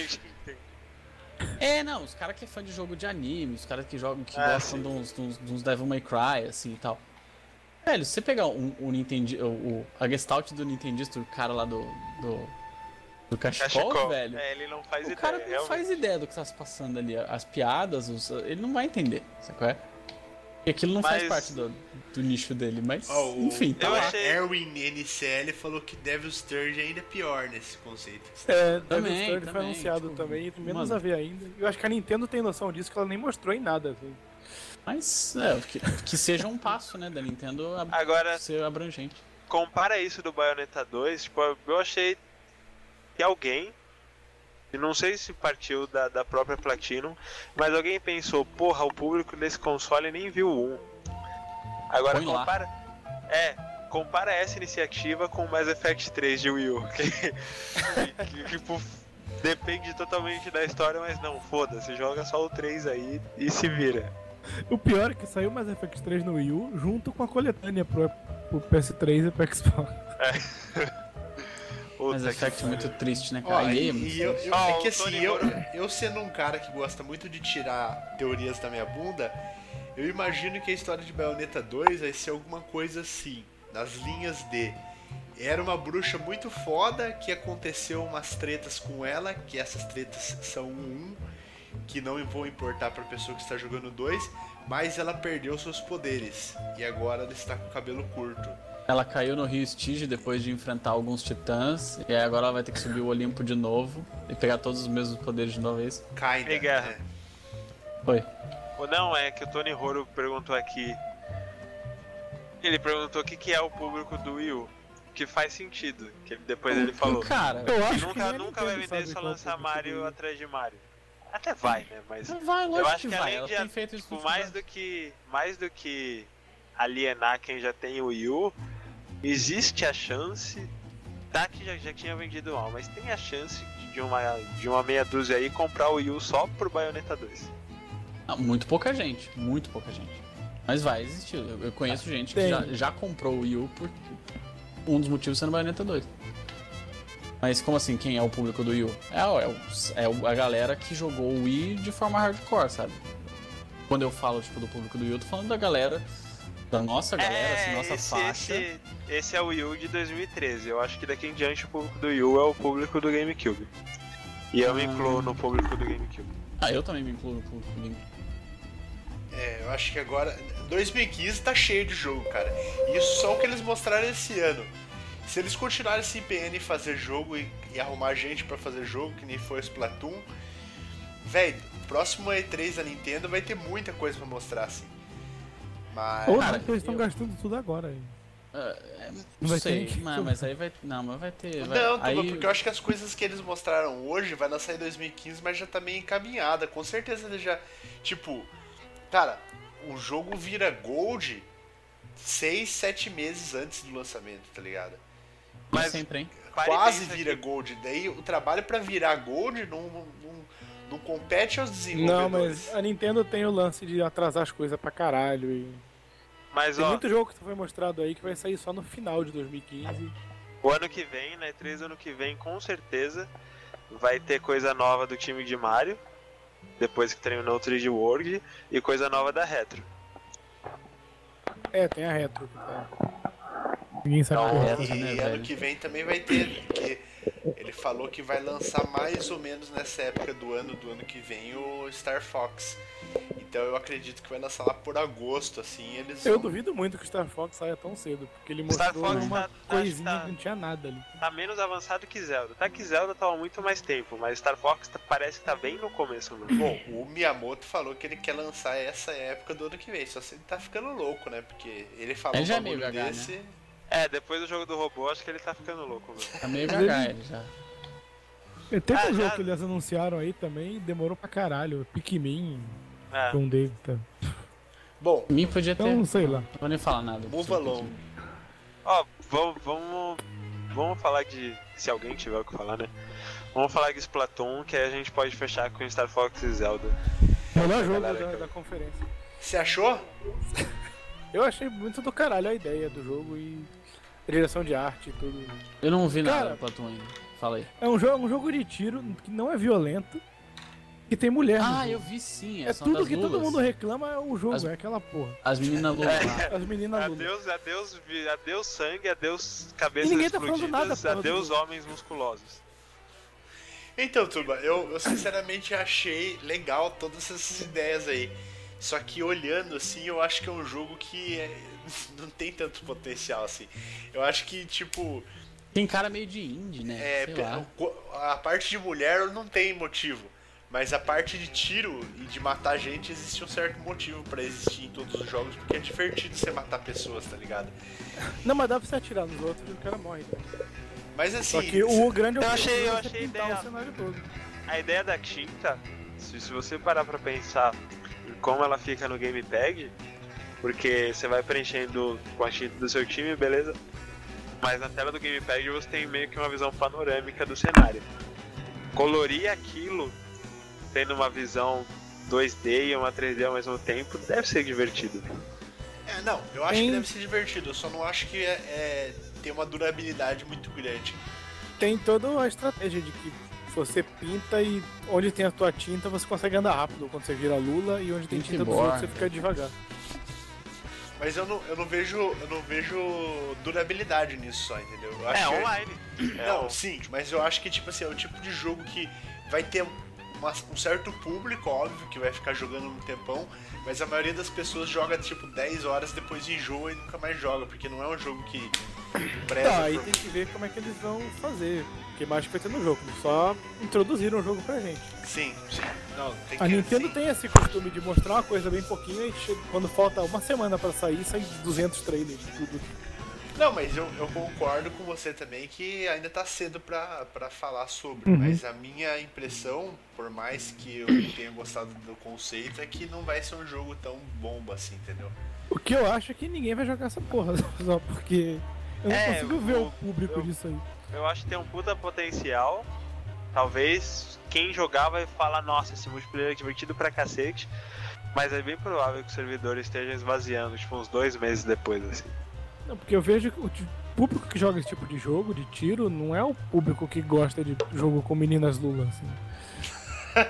É, não, os caras que é fã de jogo de anime, os caras que jogam, que Ah, gostam sim. de uns, de, uns, de uns Devil May Cry, assim e tal. Velho, se você pegar um, um Nintendo, o, o- a Gestalt do Nintendista, o cara lá do, do Do cachecol, Cachecol. velho. É, ele não faz O ideia. cara não realmente. faz ideia do que tá se passando ali. As piadas, os- ele não vai entender, sabe qual é? Porque aquilo não faz Mas- parte do, do nicho dele, mas Ó, o- enfim, tá Eu lá. achei- Erwin N C L falou que Devil's Third é ainda pior nesse conceito. É, Também, Devil's Third foi também, anunciado tipo, também, menos mano. a ver ainda. Eu acho que a Nintendo tem noção disso, que ela nem mostrou em nada. Assim. Mas é, que, que seja um passo, né, da Nintendo ab- Agora, ser abrangente. compara isso do Bayonetta dois, tipo, eu achei que alguém, e não sei se partiu da, da própria Platinum, mas alguém pensou, porra, o público desse console nem viu o um. Agora Põe lá. compara. É, compara essa iniciativa com o Mass Effect três de Wii U. Que, que, que, tipo, depende totalmente da história, mas não, foda-se, joga só o três aí e se vira. O pior é que saiu Mass Effect três no Wii U junto com a coletânea pro, pro P S três e pro Xbox. Mas Puta é fact que muito triste, né, Ó, cara? e, E aí, e eu, eu- Ó, é que o assim, Tony eu, Moro- eu sendo um cara que gosta muito de tirar teorias da minha bunda, eu imagino que a história de Bayonetta dois vai ser alguma coisa assim, nas linhas de... Era uma bruxa muito foda, que aconteceu umas tretas com ela, que essas tretas são um um, que não vão importar pra pessoa que está jogando dois, mas ela perdeu seus poderes, e agora ela está com o cabelo curto. ela caiu no Rio Stygia depois de enfrentar alguns titãs, e aí agora ela vai ter que subir o Olimpo de novo e pegar todos os mesmos poderes de uma vez. Kinda, E guerra. né? Foi. Ou não, é que o Tony Horo perguntou aqui. Ele perguntou o que, que é o público do Wii U. Que faz sentido. Que ele- depois ele falou. Cara, Eu Que acho que nunca, nem a nunca vai Nintendo vender sabe só qual é o lançar público do Mario Wii U. atrás de Mario. Até vai, né? Mas vai, eu lógico acho que que vai. além Ela de tem feito isso tipo, nos mais últimos do que mais do que alienar quem já tem o Wii U, existe a chance. Tá que já, já tinha vendido mal, mas tem a chance de, de uma, de uma meia dúzia aí comprar o Wii U só pro Bayonetta dois. Ah, muito pouca gente, muito pouca gente. Mas vai existir. Eu, eu conheço gente que tem. já, já comprou o Wii U por um dos motivos sendo Bayonetta dois. Mas como assim, quem é o público do Wii U? É, o- é, o- é o- a galera que jogou o Wii de forma hardcore, sabe? Quando eu falo tipo, do público do Wii U, eu tô falando da galera, da nossa galera, assim, nossa esse, faixa. esse, esse é o Wii U de dois mil e treze. Eu acho que daqui em diante o público do Wii U é o público do GameCube. E eu me Ah. incluo no público do GameCube. Ah, eu também me incluo no público do Game. É, eu acho que agora. dois mil e quinze tá cheio de jogo, cara. E isso só o que eles mostraram esse ano. Se eles continuarem se empenhando em fazer jogo e, e arrumar gente pra fazer jogo, que nem foi o Splatoon, velho, próximo E três da Nintendo vai ter muita coisa pra mostrar, assim. Mas. Ou cara, não, porque eles estão eu- gastando tudo agora. aí. Ah, é, Não não vai sei, ter nem- mas, mas aí vai. Não, mas vai ter. Vai, Não, Tuba, aí, porque eu acho que as coisas que eles mostraram hoje vai lançar em dois mil e quinze, mas já tá meio encaminhada. Com certeza ele já. Tipo, cara, o jogo vira Gold seis, sete meses antes do lançamento, tá ligado? mas Mas- sempre, hein? Pare e Quase pensa vira que- Gold. Daí o trabalho pra virar Gold não, não, não, não compete aos Não, desenvolvedores. mas a Nintendo tem o lance de atrasar as coisas pra caralho. E... Mas Tem ó, muito jogo que foi mostrado aí que vai sair só no final de dois mil e quinze. o ano que vem, né? três ano que vem, com certeza, vai ter coisa nova do time de Mario. Depois que terminou o três D World. E coisa nova da Retro. É, tem a Retro. Que tá... Ninguém sabe Então, porra. Retro, E né, ano velho? que vem também vai ter, porque ele falou que vai lançar mais ou menos nessa época do ano, do ano que vem, o Star Fox. Então eu acredito que vai lançar lá por agosto, assim, eles Eu vão- duvido muito que o Star Fox saia tão cedo, porque ele Star mostrou Fox uma tá- tá- coisinha tá- que não tinha nada ali. Tá menos avançado que Zelda. Tá que Zelda tava muito mais tempo, mas Star Fox tá- parece que tá bem no começo, mano. Bom, o Miyamoto falou que ele quer lançar essa época do ano que vem, só se ele tá ficando louco, né? Porque ele falou Ele já um é meio bagulho gaga, desse... É, depois do jogo do robô, acho que ele tá ficando louco, mano. Tá meio gaga ele já. E teve Ah, um jogo já- que eles anunciaram aí também e demorou pra caralho. Pikmin, É. Tom David. Tá. Bom, Mim podia ter. Então, sei lá. Não vou nem falar nada. move sobre along. isso. Ó, vamos, vamos, vamos falar de. Se alguém tiver o que falar, né? Vamos falar de Splatoon, que aí a gente pode fechar com Star Fox e Zelda. Melhor jogo galera da, que- da conferência. Você achou? Eu achei muito do caralho a ideia do jogo e a direção de arte e tudo. Eu não vi nada Cara- do Platão ainda. Fala aí. É um jogo, um jogo de tiro que não é violento, que tem mulher no Ah, jogo. eu vi sim. É são tudo das que todo lulas. mundo reclama é o jogo, As- é aquela porra. As meninas lulas lá. As meninas lutam. Adeus, adeus, vi- adeus sangue, adeus cabeças E ninguém tá falando explodidas, nada, porra, do adeus jogo. homens musculosos. Então, Tuba, eu, eu sinceramente achei legal todas essas ideias aí. Só que olhando assim, eu acho que é um jogo que é, não tem tanto potencial assim. Eu acho que, tipo. Tem cara meio de indie, né? É, Sei lá. a parte de mulher não tem motivo. Mas a parte de tiro e de matar gente existe um certo motivo pra existir em todos os jogos, porque é divertido você matar pessoas, tá ligado? Não, mas dá pra você atirar nos outros e o cara morre. Mas assim. Só que o grande Eu achei- eu é achei pintar ideia- o cenário todo. A ideia da tinta, se, se você parar pra pensar em como ela fica no gamepad, porque você vai preenchendo com a tinta do seu time, beleza? Mas na tela do gamepad você tem meio que uma visão panorâmica do cenário. Colorir aquilo, tendo uma visão dois D e uma três D ao mesmo tempo, deve ser divertido. É, não, eu acho Tem- que deve ser divertido, eu só não acho que é, é, tem uma durabilidade muito grande. Tem toda a estratégia de que você pinta e onde tem a tua tinta você consegue andar rápido quando você vira Lula, e onde tem Muito tinta dos boa. outros você fica devagar. Mas eu não, eu não vejo. Eu não vejo durabilidade nisso só, entendeu? Eu acho É que online. É Não, on- sim, mas eu acho que tipo assim, é o tipo de jogo que vai ter uma- um certo público, óbvio, que vai ficar jogando um tempão, mas a maioria das pessoas joga tipo dez horas, depois enjoa e nunca mais joga, porque não é um jogo que preza Tá, aí por- tem que ver como é que eles vão fazer. O que mais que vai ter no jogo? Eles só introduziram o jogo pra gente. Sim, sim. Não, tem A que Nintendo sim. tem esse costume de mostrar uma coisa bem pouquinho e chega- quando falta uma semana pra sair, sai duzentos trailers de tudo. Não, mas eu, eu concordo com você também que ainda tá cedo pra, pra falar sobre, Uhum. mas a minha impressão, por mais que eu tenha gostado do conceito, é que não vai ser um jogo tão bomba assim, entendeu? O que eu acho é que ninguém vai jogar essa porra, só porque eu não É, consigo ver eu- o público eu- disso aí. Eu acho que tem um puta potencial. Talvez quem jogar vai falar, nossa, esse multiplayer é divertido pra cacete. Mas é bem provável que o servidor esteja esvaziando, tipo, uns dois meses depois, assim. Não, porque eu vejo que o ti- público que joga esse tipo de jogo, de tiro, não é o público que gosta de jogo com meninas Lula, assim.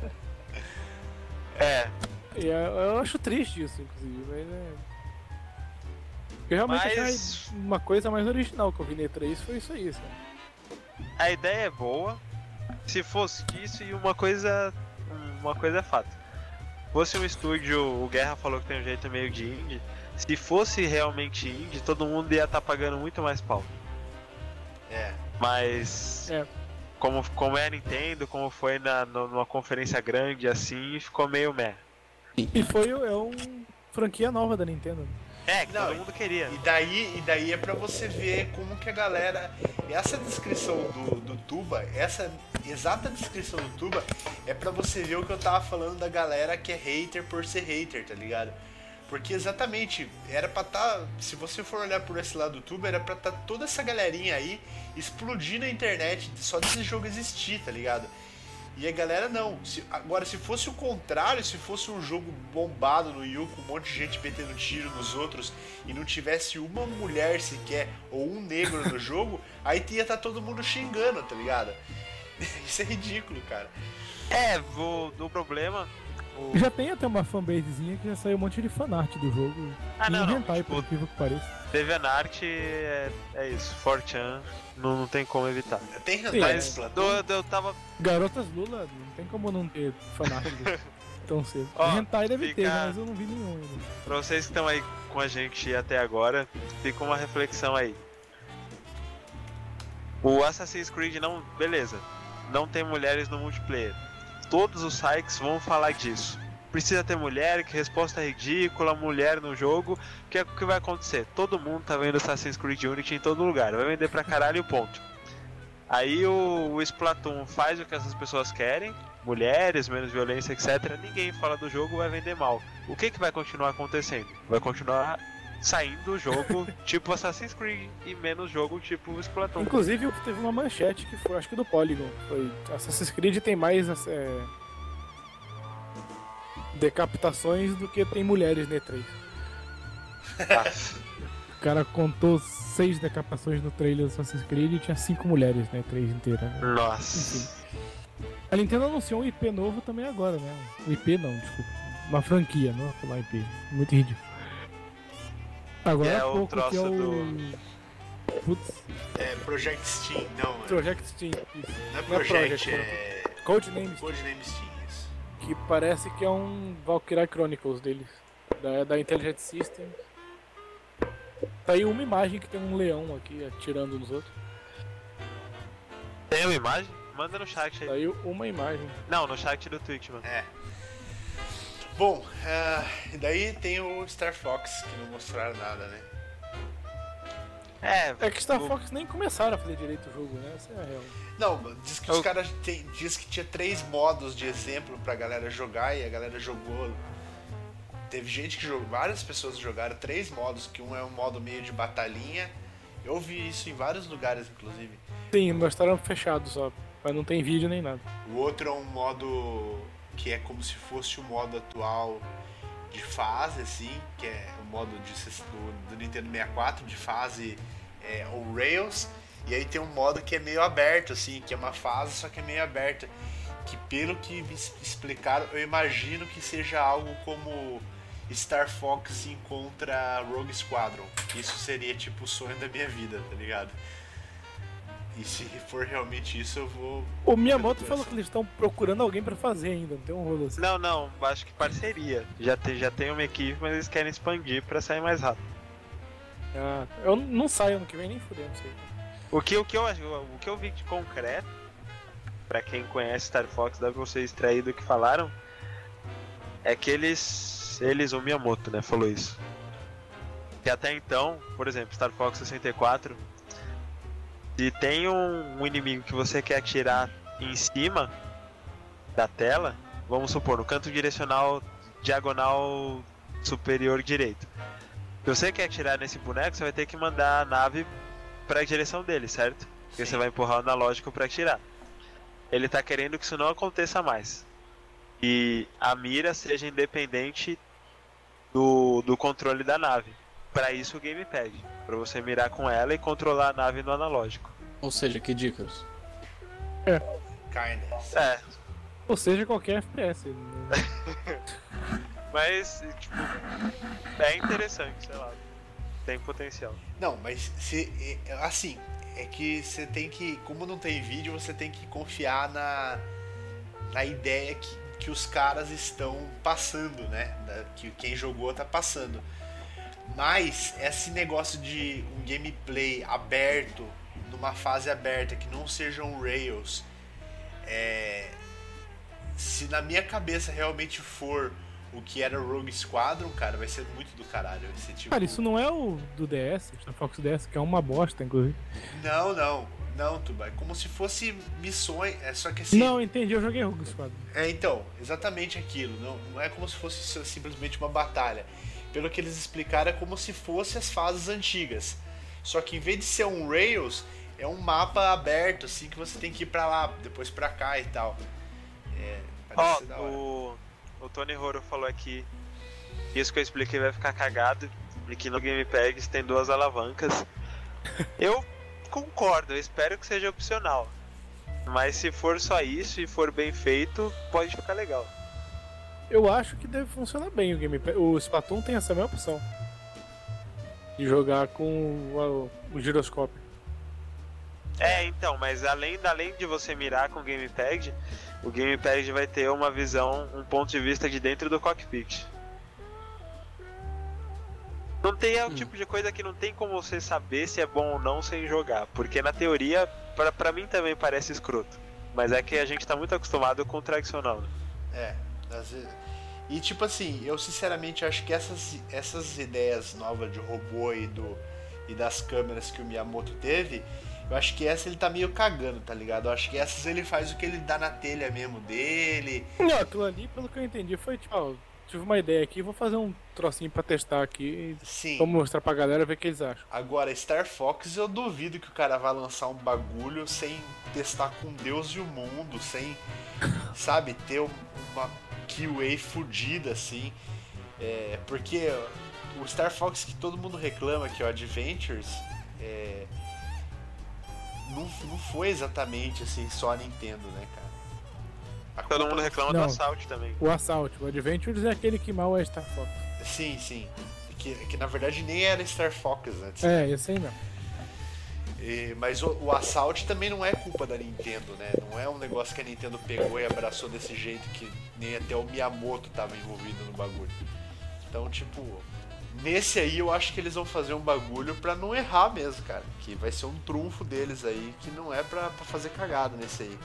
É, E é- eu acho triste isso, inclusive, mas é... Eu realmente Mas- achei uma coisa mais original que eu vi na E três foi isso aí, sabe? a ideia é boa. Se fosse isso, e uma coisa. Uma coisa é fato. Fosse um estúdio, o Guerra falou que tem um jeito meio de indie. Se fosse realmente indie, todo mundo ia estar pagando muito mais pau. É. Mas. É. Como, como é a Nintendo, como foi na, no- numa conferência grande assim, ficou meio meh. E foi é um franquia nova da Nintendo. É, que Não, todo mundo queria. E daí, e daí é pra você ver como que a galera. Essa descrição do, do Tuba, essa exata descrição do Tuba, é pra você ver o que eu tava falando da galera que é hater por ser hater, tá ligado? Porque exatamente, era pra tá. Se você for olhar por esse lado do Tuba, era pra tá toda essa galerinha aí explodindo a internet só desse jogo existir, tá ligado? E a galera não. Se- agora, se fosse o contrário, se fosse um jogo bombado no Yu, com um monte de gente metendo tiro nos outros e não tivesse uma mulher sequer ou um negro no jogo, aí ia estar todo mundo xingando, tá ligado? Isso é ridículo, cara. É, o, do problema. O... Já tem até uma fanbasezinha que já saiu um monte de fanart do jogo. Ah, e não, um não, hentai, tipo, por incrível que pareça. DeviantArt é, é isso, four chan, não, não tem como evitar. Tem Sim, hentai Mas nesse do, Splatoon? do- eu tava. Garotas Lula, não tem como não ter fanart do- tão cedo. Ó, Hentai deve ter, fica- mas eu não vi nenhum ainda. Pra vocês que estão aí com a gente até agora, fica uma reflexão aí. O Assassin's Creed não. Beleza, não tem mulheres no multiplayer. Todos os sites vão falar disso. Precisa ter mulher, que resposta ridícula, mulher no jogo. O que, é- o que vai acontecer? Todo mundo tá vendo Assassin's Creed Unity em todo lugar. Vai vender pra caralho, ponto. Aí o, o Splatoon faz o que essas pessoas querem, mulheres, menos violência, etcétera. Ninguém fala do jogo, vai vender mal. O que, que vai continuar acontecendo? Vai continuar saindo o jogo tipo Assassin's Creed e menos jogo tipo Splatoon. Inclusive, teve uma manchete que foi, acho que do Polygon. Foi Assassin's Creed tem mais é, decapitações do que tem mulheres na E três. Ah, O cara contou seis decapitações no trailer do Assassin's Creed e tinha cinco mulheres na E três inteira. nossa. A Nintendo anunciou um I P novo também agora, né? O I P não, desculpa. Uma franquia, não vou falar I P. Muito ridículo. Agora É há o pouco troço que é o... do- Putz, É Project Steam, não. É, Project Steam. Isso. não é Não é Project, Project, é. Codename Steam, Codename Steam, isso. que parece que é um Valkyrie Chronicles deles, da, da Intelligent Systems. Tá aí uma imagem que tem um leão aqui atirando nos outros. Tem uma imagem? Manda no chat Tá aí. aí uma imagem. Não, no chat do Twitch, mano. É. Bom, ah, e daí tem o Star Fox, que não mostraram nada, né? É, É que Star o- Fox nem começaram a fazer direito o jogo, né? Essa é a real. Não, diz que Eu- os caras tem- diz que tinha três modos de exemplo pra galera jogar e a galera jogou. Teve gente que jogou, várias pessoas jogaram três modos, que um é um modo meio de batalhinha. Eu vi isso em vários lugares, inclusive. Sim, mostraram fechado só, mas não tem vídeo nem nada. O outro é um modo que é como se fosse o modo atual de fase, assim, que é o modo de, do, do Nintendo sessenta e quatro, de fase é, ou Rails. E aí tem um modo que é meio aberto, assim, que é uma fase, só que é meio aberta. Que pelo que me es- explicaram, eu imagino que seja algo como Star Fox encontra Rogue Squadron. Isso seria tipo o sonho da minha vida, tá ligado? E se for realmente isso, eu vou. O Miyamoto falou que eles estão procurando alguém pra fazer ainda, não tem um rolo assim. Não, não, acho que parceria. Já tem, já tem uma equipe, mas eles querem expandir pra sair mais rápido. Ah, eu não saio ano que vem nem fudendo isso aí. O que, o, que eu, o que eu vi de concreto, pra quem conhece Star Fox, dá pra você extrair do que falaram, é que eles, eles, o Miyamoto, né, falou isso. Que até então, por exemplo, Star Fox sessenta e quatro, se tem um, um inimigo que você quer atirar em cima da tela, vamos supor, no canto direcional, diagonal superior direito. Se você quer atirar nesse boneco, você vai ter que mandar a nave pra direção dele, certo? Porque Sim. você vai empurrar o analógico pra atirar. Ele tá querendo que isso não aconteça mais. E a mira seja independente do, do controle da nave. Pra isso o gamepad. Pra você mirar com ela e controlar a nave no analógico. Ou seja, que dicas? Kinda. É, Ou seja, qualquer F P S. né? mas tipo, é interessante, sei lá. Tem potencial. Não, mas se, é, assim, é que você tem que, como não tem vídeo, você tem que confiar na, na ideia que, que os caras estão passando, né? Da- que quem jogou tá passando. Mas esse negócio de um gameplay aberto, numa fase aberta, que não sejam Rails, é, se na minha cabeça realmente for o que era o Rogue Squadron, cara, vai ser muito do caralho. Vai ser tipo. Cara, isso não é o do D S, Star Fox D S, que é uma bosta, inclusive. Não, não, não, Tuba. É como se fosse missões. É só que assim. Não, entendi, eu joguei Rogue Squadron. É, então, exatamente aquilo. Não, não é como se fosse só- simplesmente uma batalha. Pelo que eles explicaram, é como se fossem as fases antigas. Só que em vez de ser um Rails, é um mapa aberto, assim, que você tem que ir pra lá, depois pra cá e tal. É, parece Ó, ser da hora. o, o Tony Horo falou aqui. Isso que eu expliquei vai ficar cagado. E que no Gamepad tem duas alavancas. Eu concordo, eu espero que seja opcional. Mas se for só isso e for bem feito, pode ficar legal. Eu acho que deve funcionar bem o gameplay. O Splatoon tem essa mesma opção. De jogar com o, o giroscópio. É, então, mas além, além de você mirar com o Gamepad, o Gamepad vai ter uma visão, um ponto de vista de dentro do cockpit. Não tem, é o Hum. tipo de coisa que não tem como você saber se é bom ou não sem jogar. Porque na teoria, pra, pra mim também parece escroto. Mas é que a gente tá muito acostumado com o tradicional. Né? É, às vezes. E tipo assim, eu sinceramente acho que essas, essas ideias novas de robô e, do, e das câmeras que o Miyamoto teve, eu acho que essa ele tá meio cagando, tá ligado? Eu acho que essas ele faz o que ele dá na telha mesmo dele. Não, aquilo ali, pelo que eu entendi, foi tipo, ó, tive uma ideia aqui, vou fazer um trocinho pra testar aqui. Sim. Vamos mostrar pra galera ver o que eles acham. Agora, Star Fox, eu duvido que o cara vai lançar um bagulho sem testar com Deus e o mundo, sem, sabe, ter uma Q A fodida assim. É, porque o Star Fox que todo mundo reclama, que é o Adventures, é, não, não foi exatamente assim só a Nintendo, né, cara? A Todo culpa- mundo reclama Não. do Assault também. O Assault, o Adventures é aquele que mal é Star Fox. Sim, sim. Que, que na verdade nem era Star Fox antes. É, esse aí mesmo. E, mas o, o Assault também não é culpa da Nintendo, né? Não é um negócio que a Nintendo pegou e abraçou desse jeito que nem até o Miyamoto tava envolvido no bagulho. Então, tipo, nesse aí eu acho que eles vão fazer um bagulho pra não errar mesmo, cara. Que vai ser um trunfo deles aí, que não é pra, pra fazer cagada nesse aí.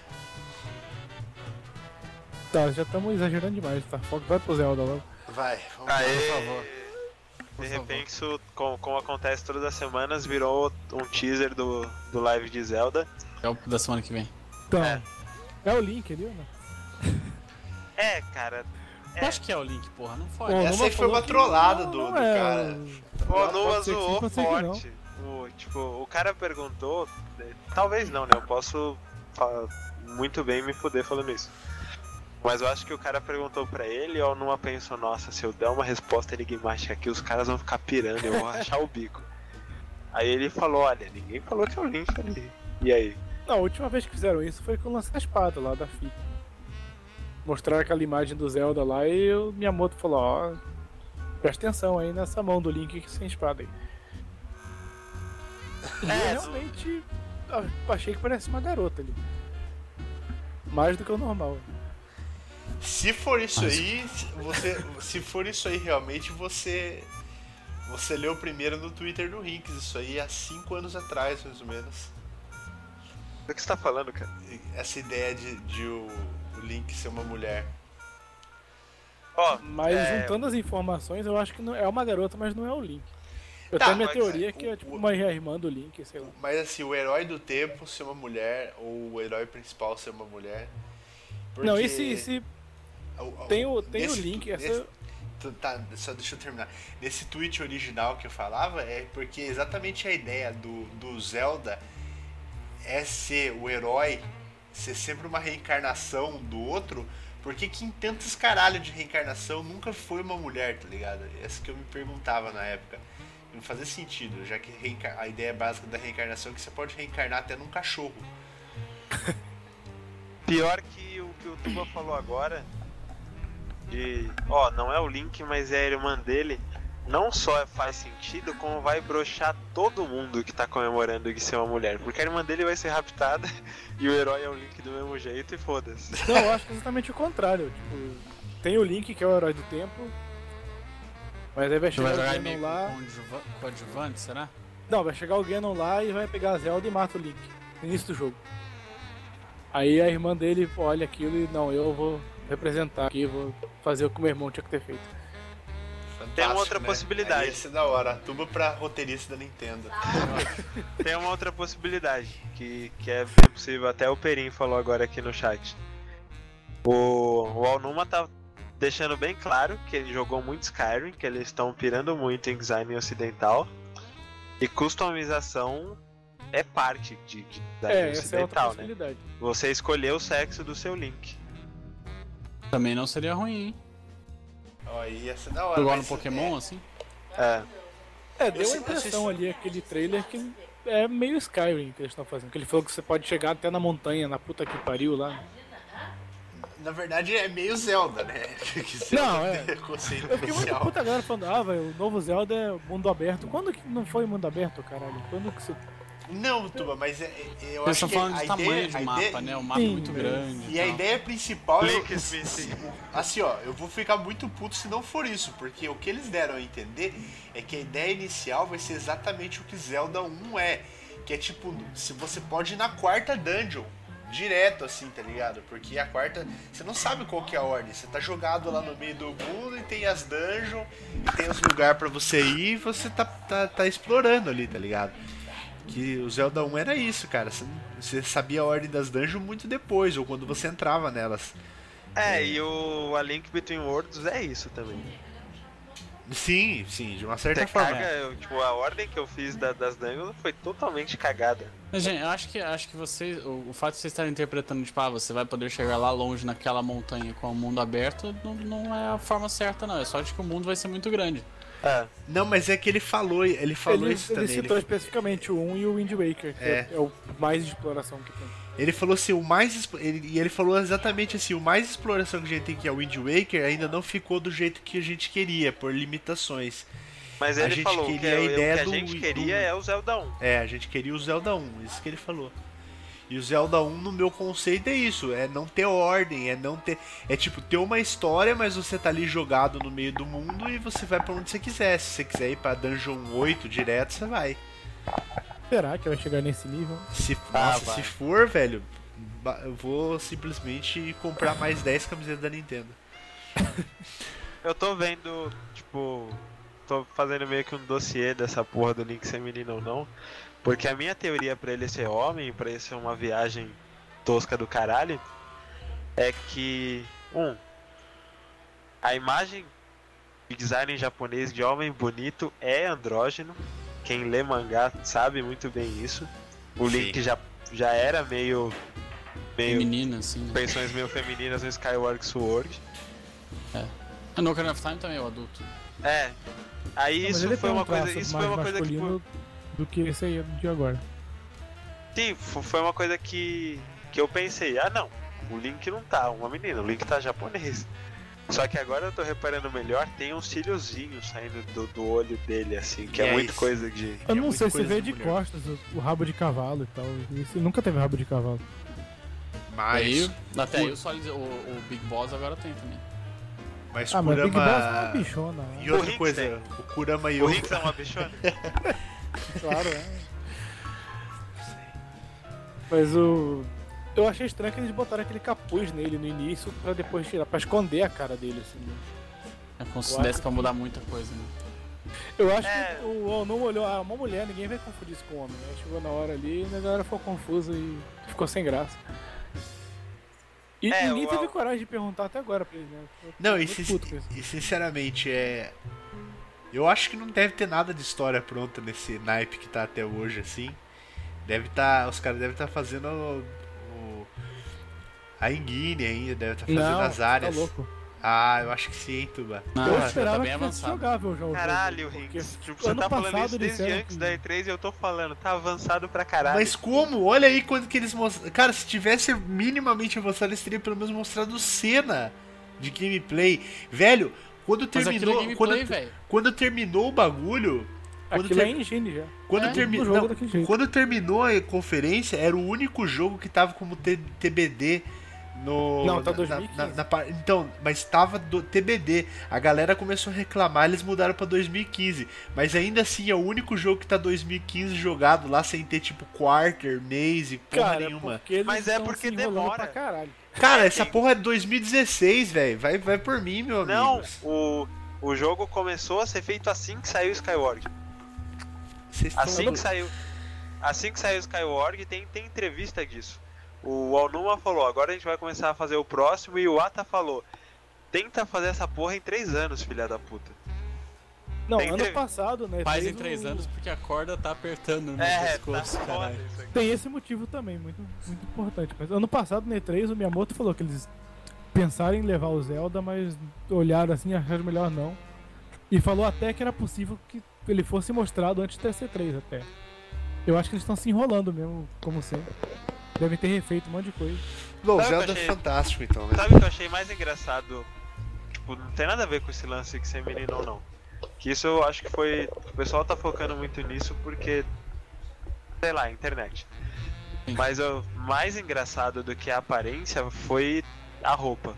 Tá, já estamos exagerando demais, tá? Foco vai pro Zelda logo. Vai, vamos Aê. lá, por favor. De repente, isso, como, como acontece todas as semanas, virou um teaser do, do live de Zelda. É o da semana que vem. Então, É. é, o link ali, né? É, cara. Eu acho que é o Link, porra, não foi. Bom, Essa Numa aí foi uma falou que trollada não- do, não do é, cara. O Noah pode ser que sim, zoou pode ser que não. forte. O, tipo, o cara perguntou. Talvez não, né? Eu posso fa- muito bem me fuder falando isso. Mas eu acho que o cara perguntou pra ele e o Noah pensou, nossa, se eu der uma resposta enigmática aqui, os caras vão ficar pirando, eu vou rachar o bico. Aí ele falou, olha, ninguém falou que é o Link ali. E aí? Não, a última vez que fizeram isso foi com o lance da espada lá da F I P. Mostraram aquela imagem do Zelda lá e o Miyamoto falou, ó, presta atenção aí nessa mão do Link sem espada aí. E É, eu realmente ah, achei que parece uma garota ali. Mais do que o normal. Se for isso aí, você, se for isso aí realmente, você você leu primeiro no Twitter do Rinks, isso aí há cinco anos atrás, mais ou menos. Do que você tá falando, cara? Essa ideia de, de o, o Link ser uma mulher. Ó, Mas é, juntando as informações, eu acho que não é uma garota, mas não é o Link. Eu Tá, tenho a minha mas, teoria é, que é o- tipo o- uma irmã do Link, sei lá. Mas assim, o herói do tempo ser uma mulher, ou o herói principal ser uma mulher. Não, porque esse, esse o- o- tem o, tem o nesse- Link, essa... nesse- Tá, só deixa eu terminar. Nesse tweet original que eu falava, é porque exatamente a ideia do, do Zelda é ser o herói, ser sempre uma reencarnação do outro, porque que em tantos caralho de reencarnação nunca foi uma mulher, tá ligado? Essa que eu me perguntava na época. Não fazia sentido, já que reenca- a ideia básica da reencarnação é que você pode reencarnar até num cachorro. pior que o que o Tuba falou agora, de, ó, não é o Link, mas é a irmã dele, não só faz sentido, como vai broxar todo mundo que tá comemorando de ser uma mulher, porque a irmã dele vai ser raptada e o herói é o Link do mesmo jeito e foda-se. Não, eu acho que é exatamente o contrário. Tipo, tem o Link, que é o herói do tempo, mas aí vai Tu vai chegar jogar o meio Ganon lá... coadjuva- coadjuvante, será? Não, vai chegar o Ganon lá e vai pegar a Zelda e mata o Link no início do jogo. Aí a irmã dele olha aquilo e, não, eu vou representar aqui, vou fazer o que o meu irmão tinha que ter feito. Fantástico, Tem uma outra né? possibilidade. Aí ia ser da hora, tuba pra roteirista da Nintendo. Tem uma outra possibilidade, que, que é bem possível, até o Perim falou agora aqui no chat. O, o Alnuma tá deixando bem claro que ele jogou muito Skyrim, que eles estão pirando muito em design ocidental. E customização é parte de, de design É, essa é outra ocidental, né? possibilidade. Você escolheu o sexo do seu Link. Também não seria ruim, hein? Ó, aí ia ser da hora. Igual no mas- Pokémon, assim. É. É, deu Eu a sei- eu impressão sei- ali, aquele trailer, que é meio Skyrim que eles estão fazendo. Que ele falou que você pode chegar até na montanha, na puta que pariu lá. Na verdade é meio Zelda, né? Que Zelda Não, é. tem conceito Eu fiquei muito inicial. puta galera falando, ah, velho, o novo Zelda é mundo aberto. Quando que não foi mundo aberto, caralho? Quando que isso... Não, Tuba, mas é, é- eu Eles acho estão que falando a de ideia, tamanho de a mapa, ideia- né? O mapa é Sim, muito velho. grande. E a tal. ideia principal é. Link Smith. Assim, ó, eu vou ficar muito puto se não for isso, porque o que eles deram a entender é que a ideia inicial vai ser exatamente o que Zelda um é. Que é tipo, se você pode ir na quarta dungeon, direto assim, tá ligado? Porque a quarta, você não sabe qual que é a ordem. Você tá jogado lá no meio do mundo e tem as dungeons, e tem os lugares pra você ir e você tá, tá, tá explorando ali, tá ligado? Que o Zelda um era isso, cara. Você, você sabia a ordem das dungeons muito depois, ou quando você entrava nelas. É, e o A Link Between Worlds é isso também. Sim, sim, de uma certa Você forma. caga, eu, tipo, a ordem que eu fiz da- das dungeons foi totalmente cagada. Mas, gente, eu acho que, acho que vocês. O, o fato de vocês estarem interpretando, tipo, ah, você vai poder chegar lá longe naquela montanha com o mundo aberto, não, não é a forma certa, não. É só de que o mundo vai ser muito grande. É. Não, mas é que ele falou, ele falou Ele, isso ele também. citou Ele, especificamente o um e o Wind Waker, que é. É. é o mais de exploração que tem. ele falou assim, o mais. expo- Ele, e ele falou exatamente assim, o mais exploração que a gente tem que é o Wind Waker ainda não ficou do jeito que a gente queria, por limitações. Mas A ele gente falou que queria é- a o ideia que a do- gente do- queria é o Zelda um. É, a gente queria o Zelda um, isso que ele falou. E o Zelda um, no meu conceito, é isso, é não ter ordem, é não ter. É tipo, ter uma história, mas você tá ali jogado no meio do mundo e você vai pra onde você quiser. Se você quiser ir pra Dungeon oito direto, você vai. Será que vai chegar nesse nível? Se, Ah, nossa, vai. se for, velho, ba- eu vou simplesmente comprar mais dez camisetas da Nintendo. Eu tô vendo, tipo, tô fazendo meio que um dossiê dessa porra do Link ser menino ou não. Porque a minha teoria pra ele ser homem, pra ele ser uma viagem tosca do caralho, é que, um, a imagem de design em japonês de homem bonito é andrógeno. Quem lê mangá sabe muito bem isso. O Sim. Link já, já era meio. meio. Menina, assim. Né? Feições meio femininas no Skyward Sword. A No Ocarina of Time também é o adulto. É. Aí Não, mas isso ele foi tem um uma coisa. traço Isso mais foi uma coisa que. masculino do que esse aí de agora. Sim, fo- foi uma coisa que. que eu pensei, ah não, o Link não tá uma menina, o Link tá japonês. Só que agora eu tô reparando melhor, tem uns cíliozinhos saindo do, do olho dele, assim, que E é, é muito isso. coisa de. Eu É não muita sei se coisa vê de de mulher. costas o, o rabo de cavalo e tal. Esse nunca teve rabo de cavalo. Mas, Aí, até o- aí o, Solid, o, o Big Boss agora tem também. mas Ah, mas Big Boss é uma Kurama. bichona. né? E outra Rinks coisa, tem. o Kurama O Yoko. Rinks é uma bichona? Claro, é. Mas o. Eu achei estranho que eles botaram aquele capuz nele no início pra depois tirar, pra esconder a cara dele, assim. né? É como se Eu desse acho pra mudar muita coisa, né? Eu acho É. que o Onu olhou, ah, uma mulher, ninguém vai confundir isso com homem. Aí chegou na hora ali e a galera ficou confusa e ficou sem graça. E É, ninguém o- teve coragem de perguntar até agora pra ele, né? Eu tô Não, e, muito sin- puto com isso. e sinceramente, é. Eu acho que não deve ter nada de história pronta nesse naipe que tá até hoje, assim. Deve tá. Os caras devem estar fazendo o, o- a engine ainda, deve estar fazendo Não, as áreas. tá louco. Ah, eu acho que sim, Tuba. Não, eu já esperava tá bem que fosse avançado. jogável já o Caralho, jogo, porque Rinks. Tipo, você ano tá falando passado isso eles desde disseram antes que- da E três e eu tô falando, tá avançado pra caralho. Mas como? Olha aí quando que eles mostraram. Cara, se tivesse minimamente avançado, eles teriam pelo menos mostrado cena de gameplay. Velho, quando Mas aquilo é terminou. gameplay, quando, velho. quando terminou o bagulho. Quando, Aquilo ter- é engine já. quando, é, termi- o jogo não, daquele jeito. quando terminou a conferência, era o único jogo que tava como T- TBD no. Não, tá na- dois mil e quinze. na- na par- então, mas tava do T B D. A galera começou a reclamar, eles mudaram pra dois mil e quinze. Mas ainda assim é o único jogo que tá dois mil e quinze jogado lá sem ter tipo quarter, mês e porra Cara, nenhuma. porque eles Mas é estão porque se enrolando demora. pra caralho. Cara, É, essa tem- porra é dois mil e dezesseis, velho. Vai, vai por mim, meu amigo. Não, o, o jogo começou a ser feito assim que saiu o Skyward. Vocês tão- Assim que saiu. Assim que saiu o Skyward, tem, tem entrevista disso. O Alnuma falou, agora a gente vai começar a fazer o próximo, e o Ata falou, tenta fazer essa porra em três anos, filha da puta. Não, Tem ano entrev- passado, né? Faz fez em três o- anos porque a corda tá apertando no É, tá pescoço, foda caralho. isso aqui. Tem esse motivo também, muito, muito importante. Mas ano passado, no E três, o Miyamoto falou que eles pensaram em levar o Zelda, mas olharam assim e acharam melhor não. E falou até que era possível que ele fosse mostrado antes da C três até. Eu acho que eles estão se enrolando mesmo, como sempre. Devem ter refeito um monte de coisa. Bom, Sabe o que Zelda eu é achei? fantástico então, né? Sabe o que eu achei mais engraçado? Tipo, não tem nada a ver com esse lance de ser menino ou não. Que isso eu acho que foi. O pessoal tá focando muito nisso porque. Sei lá, internet. Sim. Mas o mais engraçado do que a aparência foi a roupa.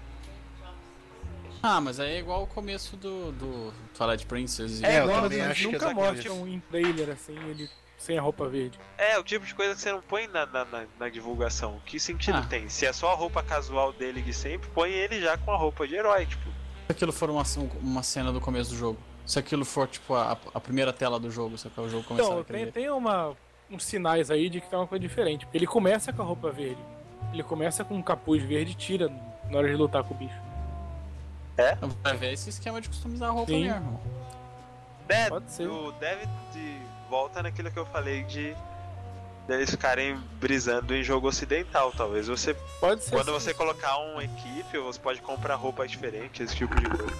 Ah, mas aí é igual o começo do, do Twilight Princess. e- É, eu igual, também mas acho que é nunca exatamente mostram em trailer assim, ele sem a roupa verde. É, o tipo de coisa que você não põe na, na, na- na divulgação. Que sentido Ah. tem? Se é só a roupa casual dele de sempre, põe ele já com a roupa de herói, tipo. Se aquilo for uma, uma cena do começo do jogo. Se aquilo for, tipo, a, a primeira tela do jogo, se o jogo começar Então, daquele tem, jeito. tem uma, uns sinais aí de que tem uma coisa diferente. Ele começa com a roupa verde. Ele começa com um capuz verde e tira na hora de lutar com o bicho. Vai ver esse esquema de customizar a roupa Sim. mesmo. É, Pode ser. o deve de volta naquilo que eu falei de deles ficarem brisando em jogo ocidental, talvez você Pode ser. quando sim. você colocar uma equipe, você pode comprar roupa diferente, esse tipo de coisa.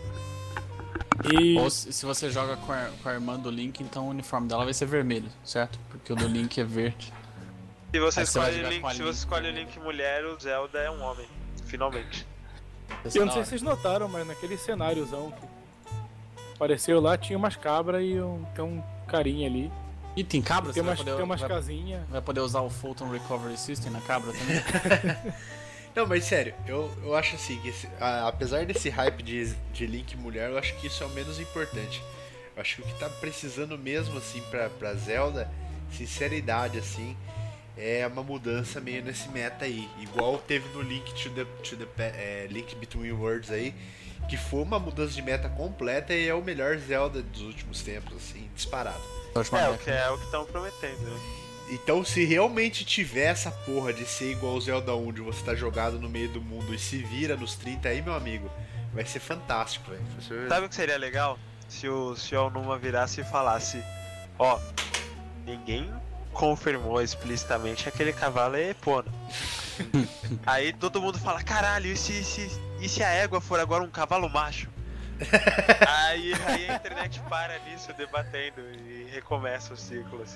E Ou se, se você joga com a, com a irmã do Link, então o uniforme dela vai ser vermelho, certo? Porque o do Link é verde. Se você Aí você vai escolhe o jogar Link, com a se Link você escolhe o vermelho. Link mulher, o Zelda é um homem, finalmente. eu não Da sei hora. se vocês notaram, mas naquele cenáriozão que apareceu lá, tinha umas cabras e um, tem um carinha ali. E tem cabra? Tem Você vai umas, poder, tem umas vai, casinhas. vai poder usar o Fulton Recovery System na cabra também? Não, mas sério, eu, eu acho assim, que esse- a- apesar desse hype de, de Link mulher, eu acho que isso é o menos importante. Eu acho que o que tá precisando mesmo, assim, pra, pra Zelda, sinceridade, assim, é uma mudança meio nesse meta aí. Igual teve no Link to the, to the Pa- é, Link Between Worlds aí, que foi uma mudança de meta completa e é o melhor Zelda dos últimos tempos, assim, disparado. Da última É, o década. que é o que estão prometendo, né? Então, se realmente tiver essa porra de ser igual ao Zelda um, de você tá jogado no meio do mundo e se vira nos trinta aí, meu amigo, vai ser fantástico, velho. Vai ser- Sabe o que seria legal? Se o, se o Numa virasse e falasse: Ó, ninguém confirmou explicitamente que aquele cavalo é Epona. Aí todo mundo fala: caralho, e se, se, e se a égua for agora um cavalo macho? aí, aí a internet para nisso debatendo e recomeça o ciclo. Assim.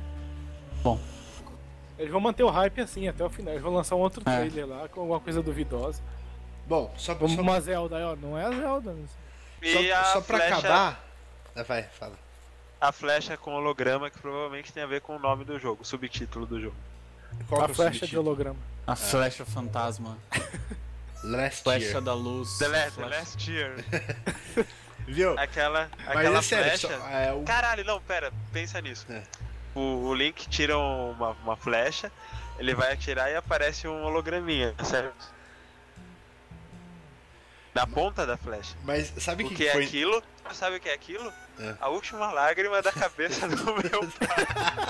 Eles vão manter o hype assim até o final. Eles vão lançar um outro É. trailer lá com alguma coisa duvidosa. Bom, só, Como só, uma Zelda aí, ó. Não é a Zelda. Não sei. E só, a, só pra flecha, acabar. Ah, vai, fala. a flecha com holograma que provavelmente tem a ver com o nome do jogo, o subtítulo do jogo. Qual A que é o flecha de subtítulo? holograma. A flecha fantasma. Last Flecha Year. da luz. The Last, the flecha- Last Year. Viu? Aquela, Mas aquela é sério, flecha. só, é, o- Caralho, não, pera, pensa nisso. É. O, o Link tira uma, uma flecha, ele vai atirar e aparece um holograminha, certo? Na ponta da flecha. mas sabe o O que, que que é foi? aquilo? Sabe o que é aquilo? É. A última lágrima da cabeça do meu pai.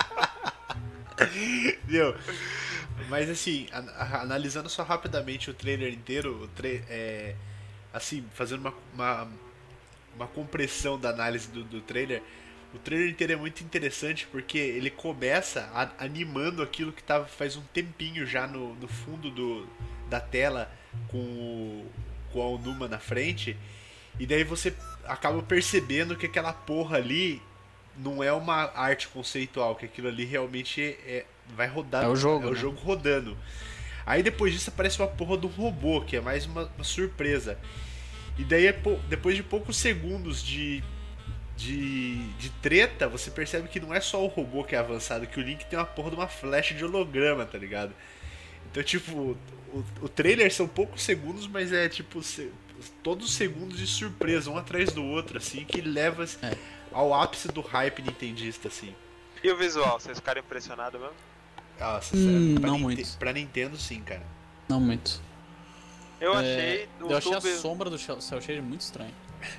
Viu? Mas assim, a- a- analisando só rapidamente o trailer inteiro, o tra é, assim, fazendo uma, uma, uma compressão da análise do, do trailer, o trailer inteiro é muito interessante porque ele começa a- animando aquilo que tava faz um tempinho já no, no fundo do, da tela com, o- com a Onuma na frente, e daí você acaba percebendo que aquela porra ali não é uma arte conceitual, que aquilo ali realmente é, vai rodar. É o jogo, É o né? jogo rodando. Aí depois disso aparece uma porra do robô, que é mais uma, uma surpresa. E daí, é pou- depois de poucos segundos de, de, de treta, você percebe que não é só o robô que é avançado, que o Link tem uma porra de uma flecha de holograma, tá ligado? Então, tipo, o, o trailer são poucos segundos, mas é tipo, se- todos os segundos de surpresa, um atrás do outro, assim, que leva É. ao ápice do hype nintendista, assim. E o visual, vocês ficaram impressionados mesmo? Nossa, Hum, pra, não Ninte- muito. pra Nintendo, sim, cara. Não muito. Eu É, achei o eu achei Tube. a sombra do Cell Shade muito estranha.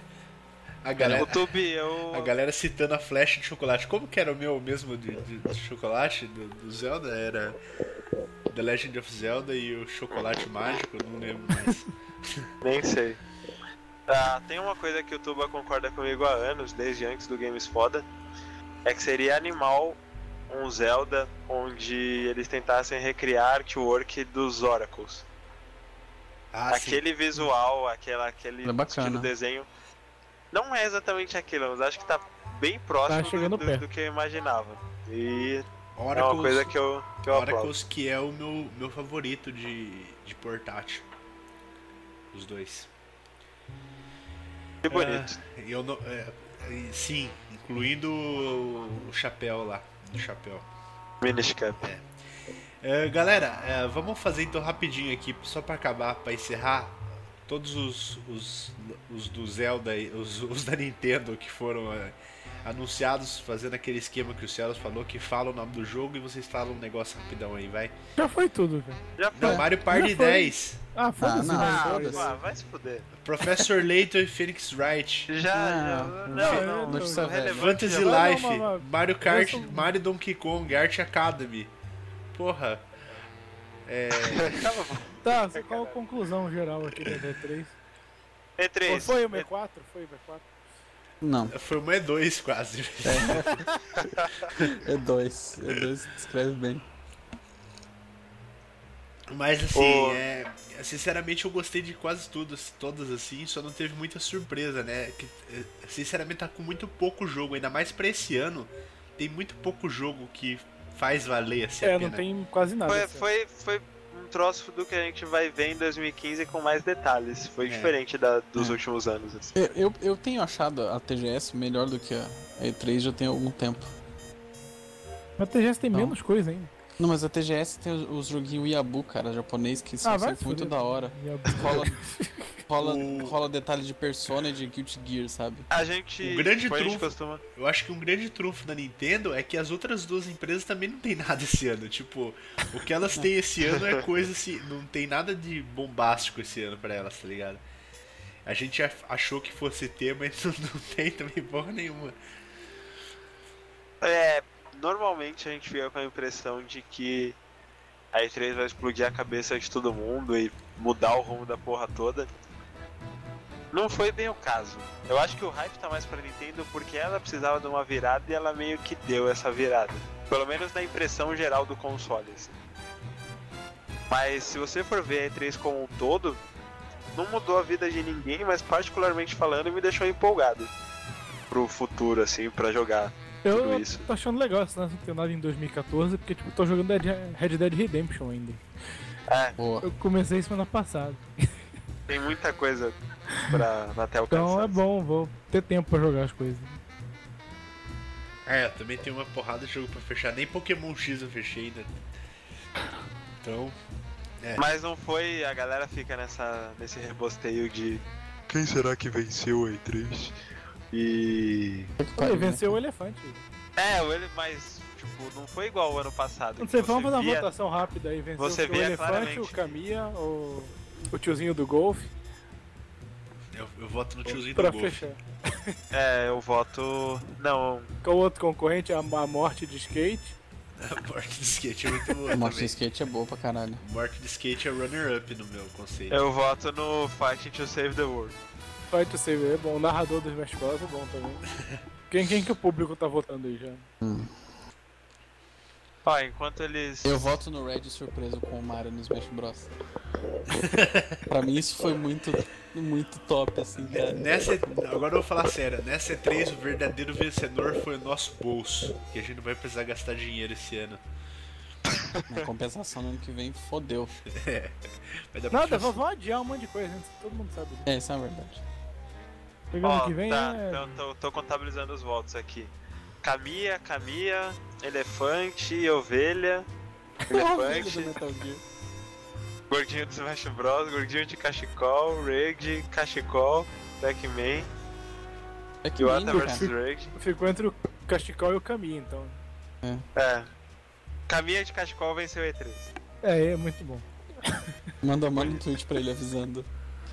A galera, O Tube, eu. a galera citando a flecha de chocolate. Como que era o meu mesmo de, de- de chocolate do, do Zelda? Era The Legend of Zelda e o chocolate mágico, eu não lembro mais. Nem sei. Ah, tem uma coisa que o Tuba concorda comigo há anos, desde antes do Games Foda, é que seria animal um Zelda onde eles tentassem recriar artwork dos Oracles. Ah, sim. aquele visual, aquela, aquele É bacana. estilo desenho, não é exatamente aquilo, mas acho que tá bem próximo Tá chegando do, do, perto. do que eu imaginava. E é uma Oracles, coisa que eu, que eu aplaudo. Oracles que é o meu, meu favorito de, de portátil. Os dois. Que bonito. É, eu não, é, é, sim, incluindo o, o chapéu lá. Do chapéu. Minish Cap. É, galera, é, vamos fazer então rapidinho aqui, só pra acabar, pra encerrar. Todos os, os, os do Zelda, e os, os da Nintendo que foram é, anunciados, fazendo aquele esquema que o Celos falou, que fala o nome do jogo e vocês falam um negócio rapidão aí, vai. Já foi tudo, cara. Já foi. Não, Mario Party já foi. dez, Ah, foda-se. não, né? Ah, foda-se. ah, vai se fuder. Professor Layton e Phoenix Wright, Já, já. Não, Não, não. notícia não, velha. relevante Fantasy já vai. Life, não, não, não. Mario Kart, Eu sou- Mario Donkey Kong, Art Academy. Porra. É, Tava bom. Tá, qual a conclusão geral aqui da D três? E três. Foi o M quatro? Foi o M quatro? Não, foi uma E dois quase. é dois. É dois, escreve bem. Mas assim, Ô. é, sinceramente eu gostei de quase todas, todas assim, só não teve muita surpresa, né? Que, é, sinceramente tá com muito pouco jogo, ainda mais pra esse ano, tem muito pouco jogo que faz valer assim, a É, pena. não tem quase nada. Foi, assim. foi, foi um troço do que a gente vai ver em dois mil e quinze com mais detalhes. Foi É. diferente da, dos É. últimos anos. Assim. Eu, eu, eu tenho achado a T G S melhor do que a E três já tem algum tempo. Mas a T G S tem Não. menos coisa ainda. Não, mas a T G S tem os, os joguinhos Yabu, cara, japonês, que são Ah, vai sempre muito fuder. da hora. E a- Rola, rola, O- rola detalhe de Persona e de Guilty Gear, sabe? A gente. O grande tipo, a gente trunfo- costuma. Eu acho que um grande trunfo da Nintendo é que as outras duas empresas também não tem nada esse ano. Tipo, o que elas têm esse ano é coisa assim. Não tem nada de bombástico esse ano pra elas, tá ligado? A gente ach- achou que fosse ter, mas não, não tem também porra nenhuma. É, normalmente a gente fica com a impressão de que a E três vai explodir a cabeça de todo mundo e mudar o rumo da porra toda. Não foi bem o caso. Eu acho que o hype tá mais pra Nintendo porque ela precisava de uma virada e ela meio que deu essa virada. Pelo menos na impressão geral do console. Assim. Mas se você for ver a E três como um todo, não mudou a vida de ninguém, mas particularmente falando me deixou empolgado pro futuro, assim, pra jogar. Eu Tudo isso. tô achando legal esse lance não ter nada em dois mil e quatorze, porque tipo, tô jogando Dead- Red Dead Redemption ainda. É, Boa. Eu comecei semana passada. tem muita coisa pra até alcançar. Então é bom, vou ter tempo pra jogar as coisas. É, eu também tem uma porrada de jogo pra fechar. Nem Pokémon X eu fechei ainda. Então. Mas não foi, a galera fica nessa, nesse rebosteio de quem será que venceu a E três? E... Ele venceu o elefante. É, ele, mas, tipo, não foi igual o ano passado. Não que sei, você vamos fazer uma via- votação rápida aí. Venceu Você o via elefante, claramente. o Kamiya, o, o tiozinho do golfe. Eu, eu voto no tiozinho Pra do Golf. fechar. É, eu voto... Não, Com o outro concorrente, a, a morte de skate. A morte de skate é muito boa A morte de também. skate é boa pra caralho. Morte de skate é runner-up no meu conceito. eu voto no Fighting to Save the World. Fight to Save é bom. O narrador do Smash Bros é bom também. Quem, quem que o público tá votando aí já? Ó, enquanto eles... Eu voto no Red surpreso com o Mario no Smash Bros. Pra mim isso foi muito, muito top, assim, cara. Nessa, agora eu vou falar sério, nessa E três o verdadeiro vencedor foi o nosso bolso, que a gente não vai precisar gastar dinheiro esse ano. Na compensação no ano que vem, fodeu. É, vai dar pra Nada, fazer- vão adiar um monte de coisa, gente. Todo mundo sabe disso. É, isso é uma verdade. Chegando Ó, ano que vem tá, é... então tô, tô contabilizando os votos aqui. Kamiya, Kamiya, Elefante, Ovelha, Elefante, do Metal Gear. Gordinho do Smash Bros, Gordinho de Cachecol, Rage, Cachecol, Pac-Man, É que Iwata lindo, versus cara. Rage. Ficou entre o Cachecol e o Kamiya, então. É. Kamiya de Cachecol venceu a E três. É, é muito bom. Manda, manda um tweet pra ele avisando.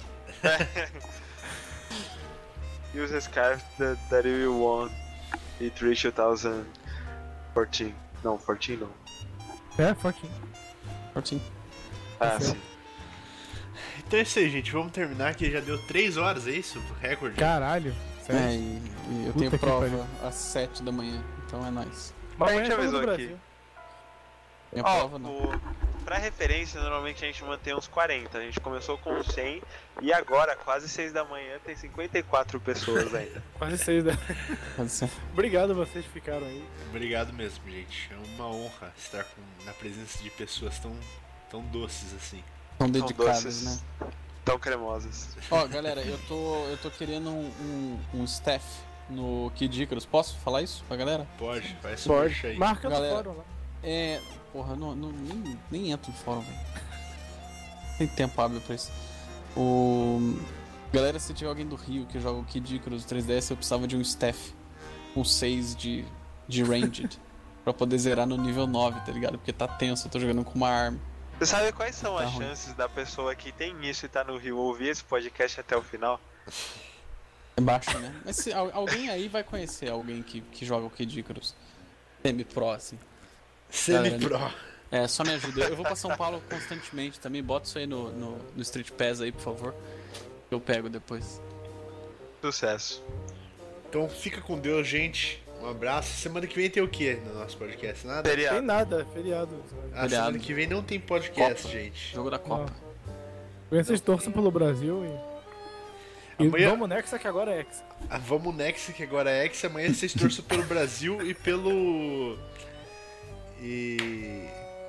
Use a scarf that, that you won E três dois mil e quatorze. Não, quatorze não. É, fortinho. Fortinho. Ah, Tá certo. sim. Então é isso aí, gente. Vamos terminar que já deu três horas, é isso? Recorde. Caralho. É, Sério. e, e eu Puta tenho que prova pariu. às sete da manhã, então é nóis. Mas A gente amanhã estamos avisou no aqui. Brasil. Minha Ó, prova não. o- pra referência, normalmente a gente mantém uns quarenta. A gente começou com cem e agora, quase seis da manhã, tem cinquenta e quatro pessoas ainda. Quase seis da... Pode ser. Obrigado a vocês que ficaram aí. Obrigado mesmo, gente. É uma honra estar com- na presença de pessoas tão, tão doces assim. São São dedicados, doces, né? tão cremosas. Ó, galera, eu tô, eu tô querendo um, um, um staff no Kid Icarus. Posso falar isso pra galera? Pode, faz Pode. supercha aí. Marca no Galera. fórum lá. É. Porra, não, não, nem, nem entro no fórum, velho. Tem tempo hábil pra isso. O. Galera, se tiver alguém do Rio que joga o Kid Icarus três D S, eu precisava de um staff com seis de, de ranged pra poder zerar no nível nove, tá ligado? Porque tá tenso, eu tô jogando com uma arma. Você sabe quais são Tá as ruim. chances da pessoa que tem isso e tá no Rio ouvir esse podcast até o final? É baixo, né? Mas se, al- alguém aí vai conhecer alguém que, que joga o Kid Icarus semi-pro, assim. Semi-pro. É, só me ajuda. Eu vou pra São Paulo constantemente também. Bota isso aí no, no, no Street Pass aí, por favor. Eu pego depois. Sucesso. Então fica com Deus, gente. Um abraço. Semana que vem tem o que no nosso podcast? Nada? Tem Feriado. nada, feriado. Ah, Feriado. semana que vem não tem podcast, Copa. gente. Jogo da Copa. Vocês torçam pelo Brasil e... E Amanhã- vamos Nexa que agora é Hexa. Ah, vamos Nexa, que agora é X. Amanhã vocês torçam pelo Brasil e pelo. E.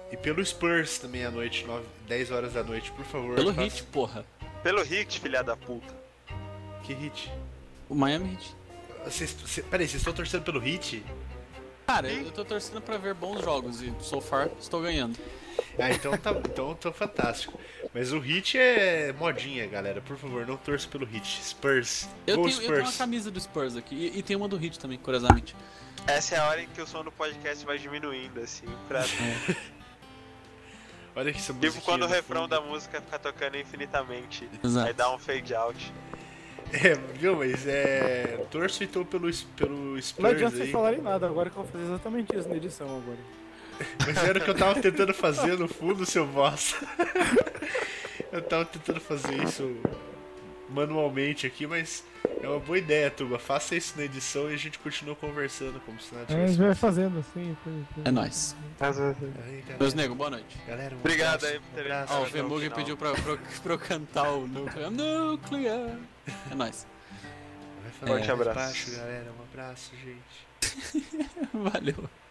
E pelo Spurs também à noite, nove, dez horas da noite, por favor. Pelo faça- Heat, porra. Pelo Hit, filha da puta. Que Heat? O Miami Heat. Vocês, cê, peraí, vocês estão torcendo pelo Heat? Cara, eu tô torcendo pra ver bons jogos e so far estou ganhando. Ah, então tá, então tô fantástico. Mas o Heat é modinha, galera. Por favor, não torça pelo Heat. Spurs. Eu Go tenho, eu tenho uma Spurs. camisa do Spurs aqui e, e tem uma do Heat também, curiosamente. Essa é a hora em que o som do podcast vai diminuindo, assim, pra... Olha que essa Tipo musiquinha quando o no refrão fundo. da música fica tocando infinitamente. Exato. Aí dá um fade out. É, viu, mas é. Torço então pelo, pelo Spurs Não adianta vocês aí. falarem nada, agora que eu vou fazer exatamente isso na edição agora. Mas era o que eu tava tentando fazer no fundo, seu bosta. Eu tava tentando fazer isso manualmente aqui, mas é uma boa ideia, turma. Faça isso na edição e a gente continua conversando como se nada É, a gente tivesse. vai fazendo assim. foi- foi- É nóis. Aí, Meus galera, nego, boa noite. galera, um Obrigado abraço, aí por um terem abraço. Ó, o até o Vemug final. pediu pra, pra, pra eu cantar o Nuclear. Nuclear. É nóis. Vai falando Forte mais abraço. baixo, galera. Um abraço, gente. Valeu.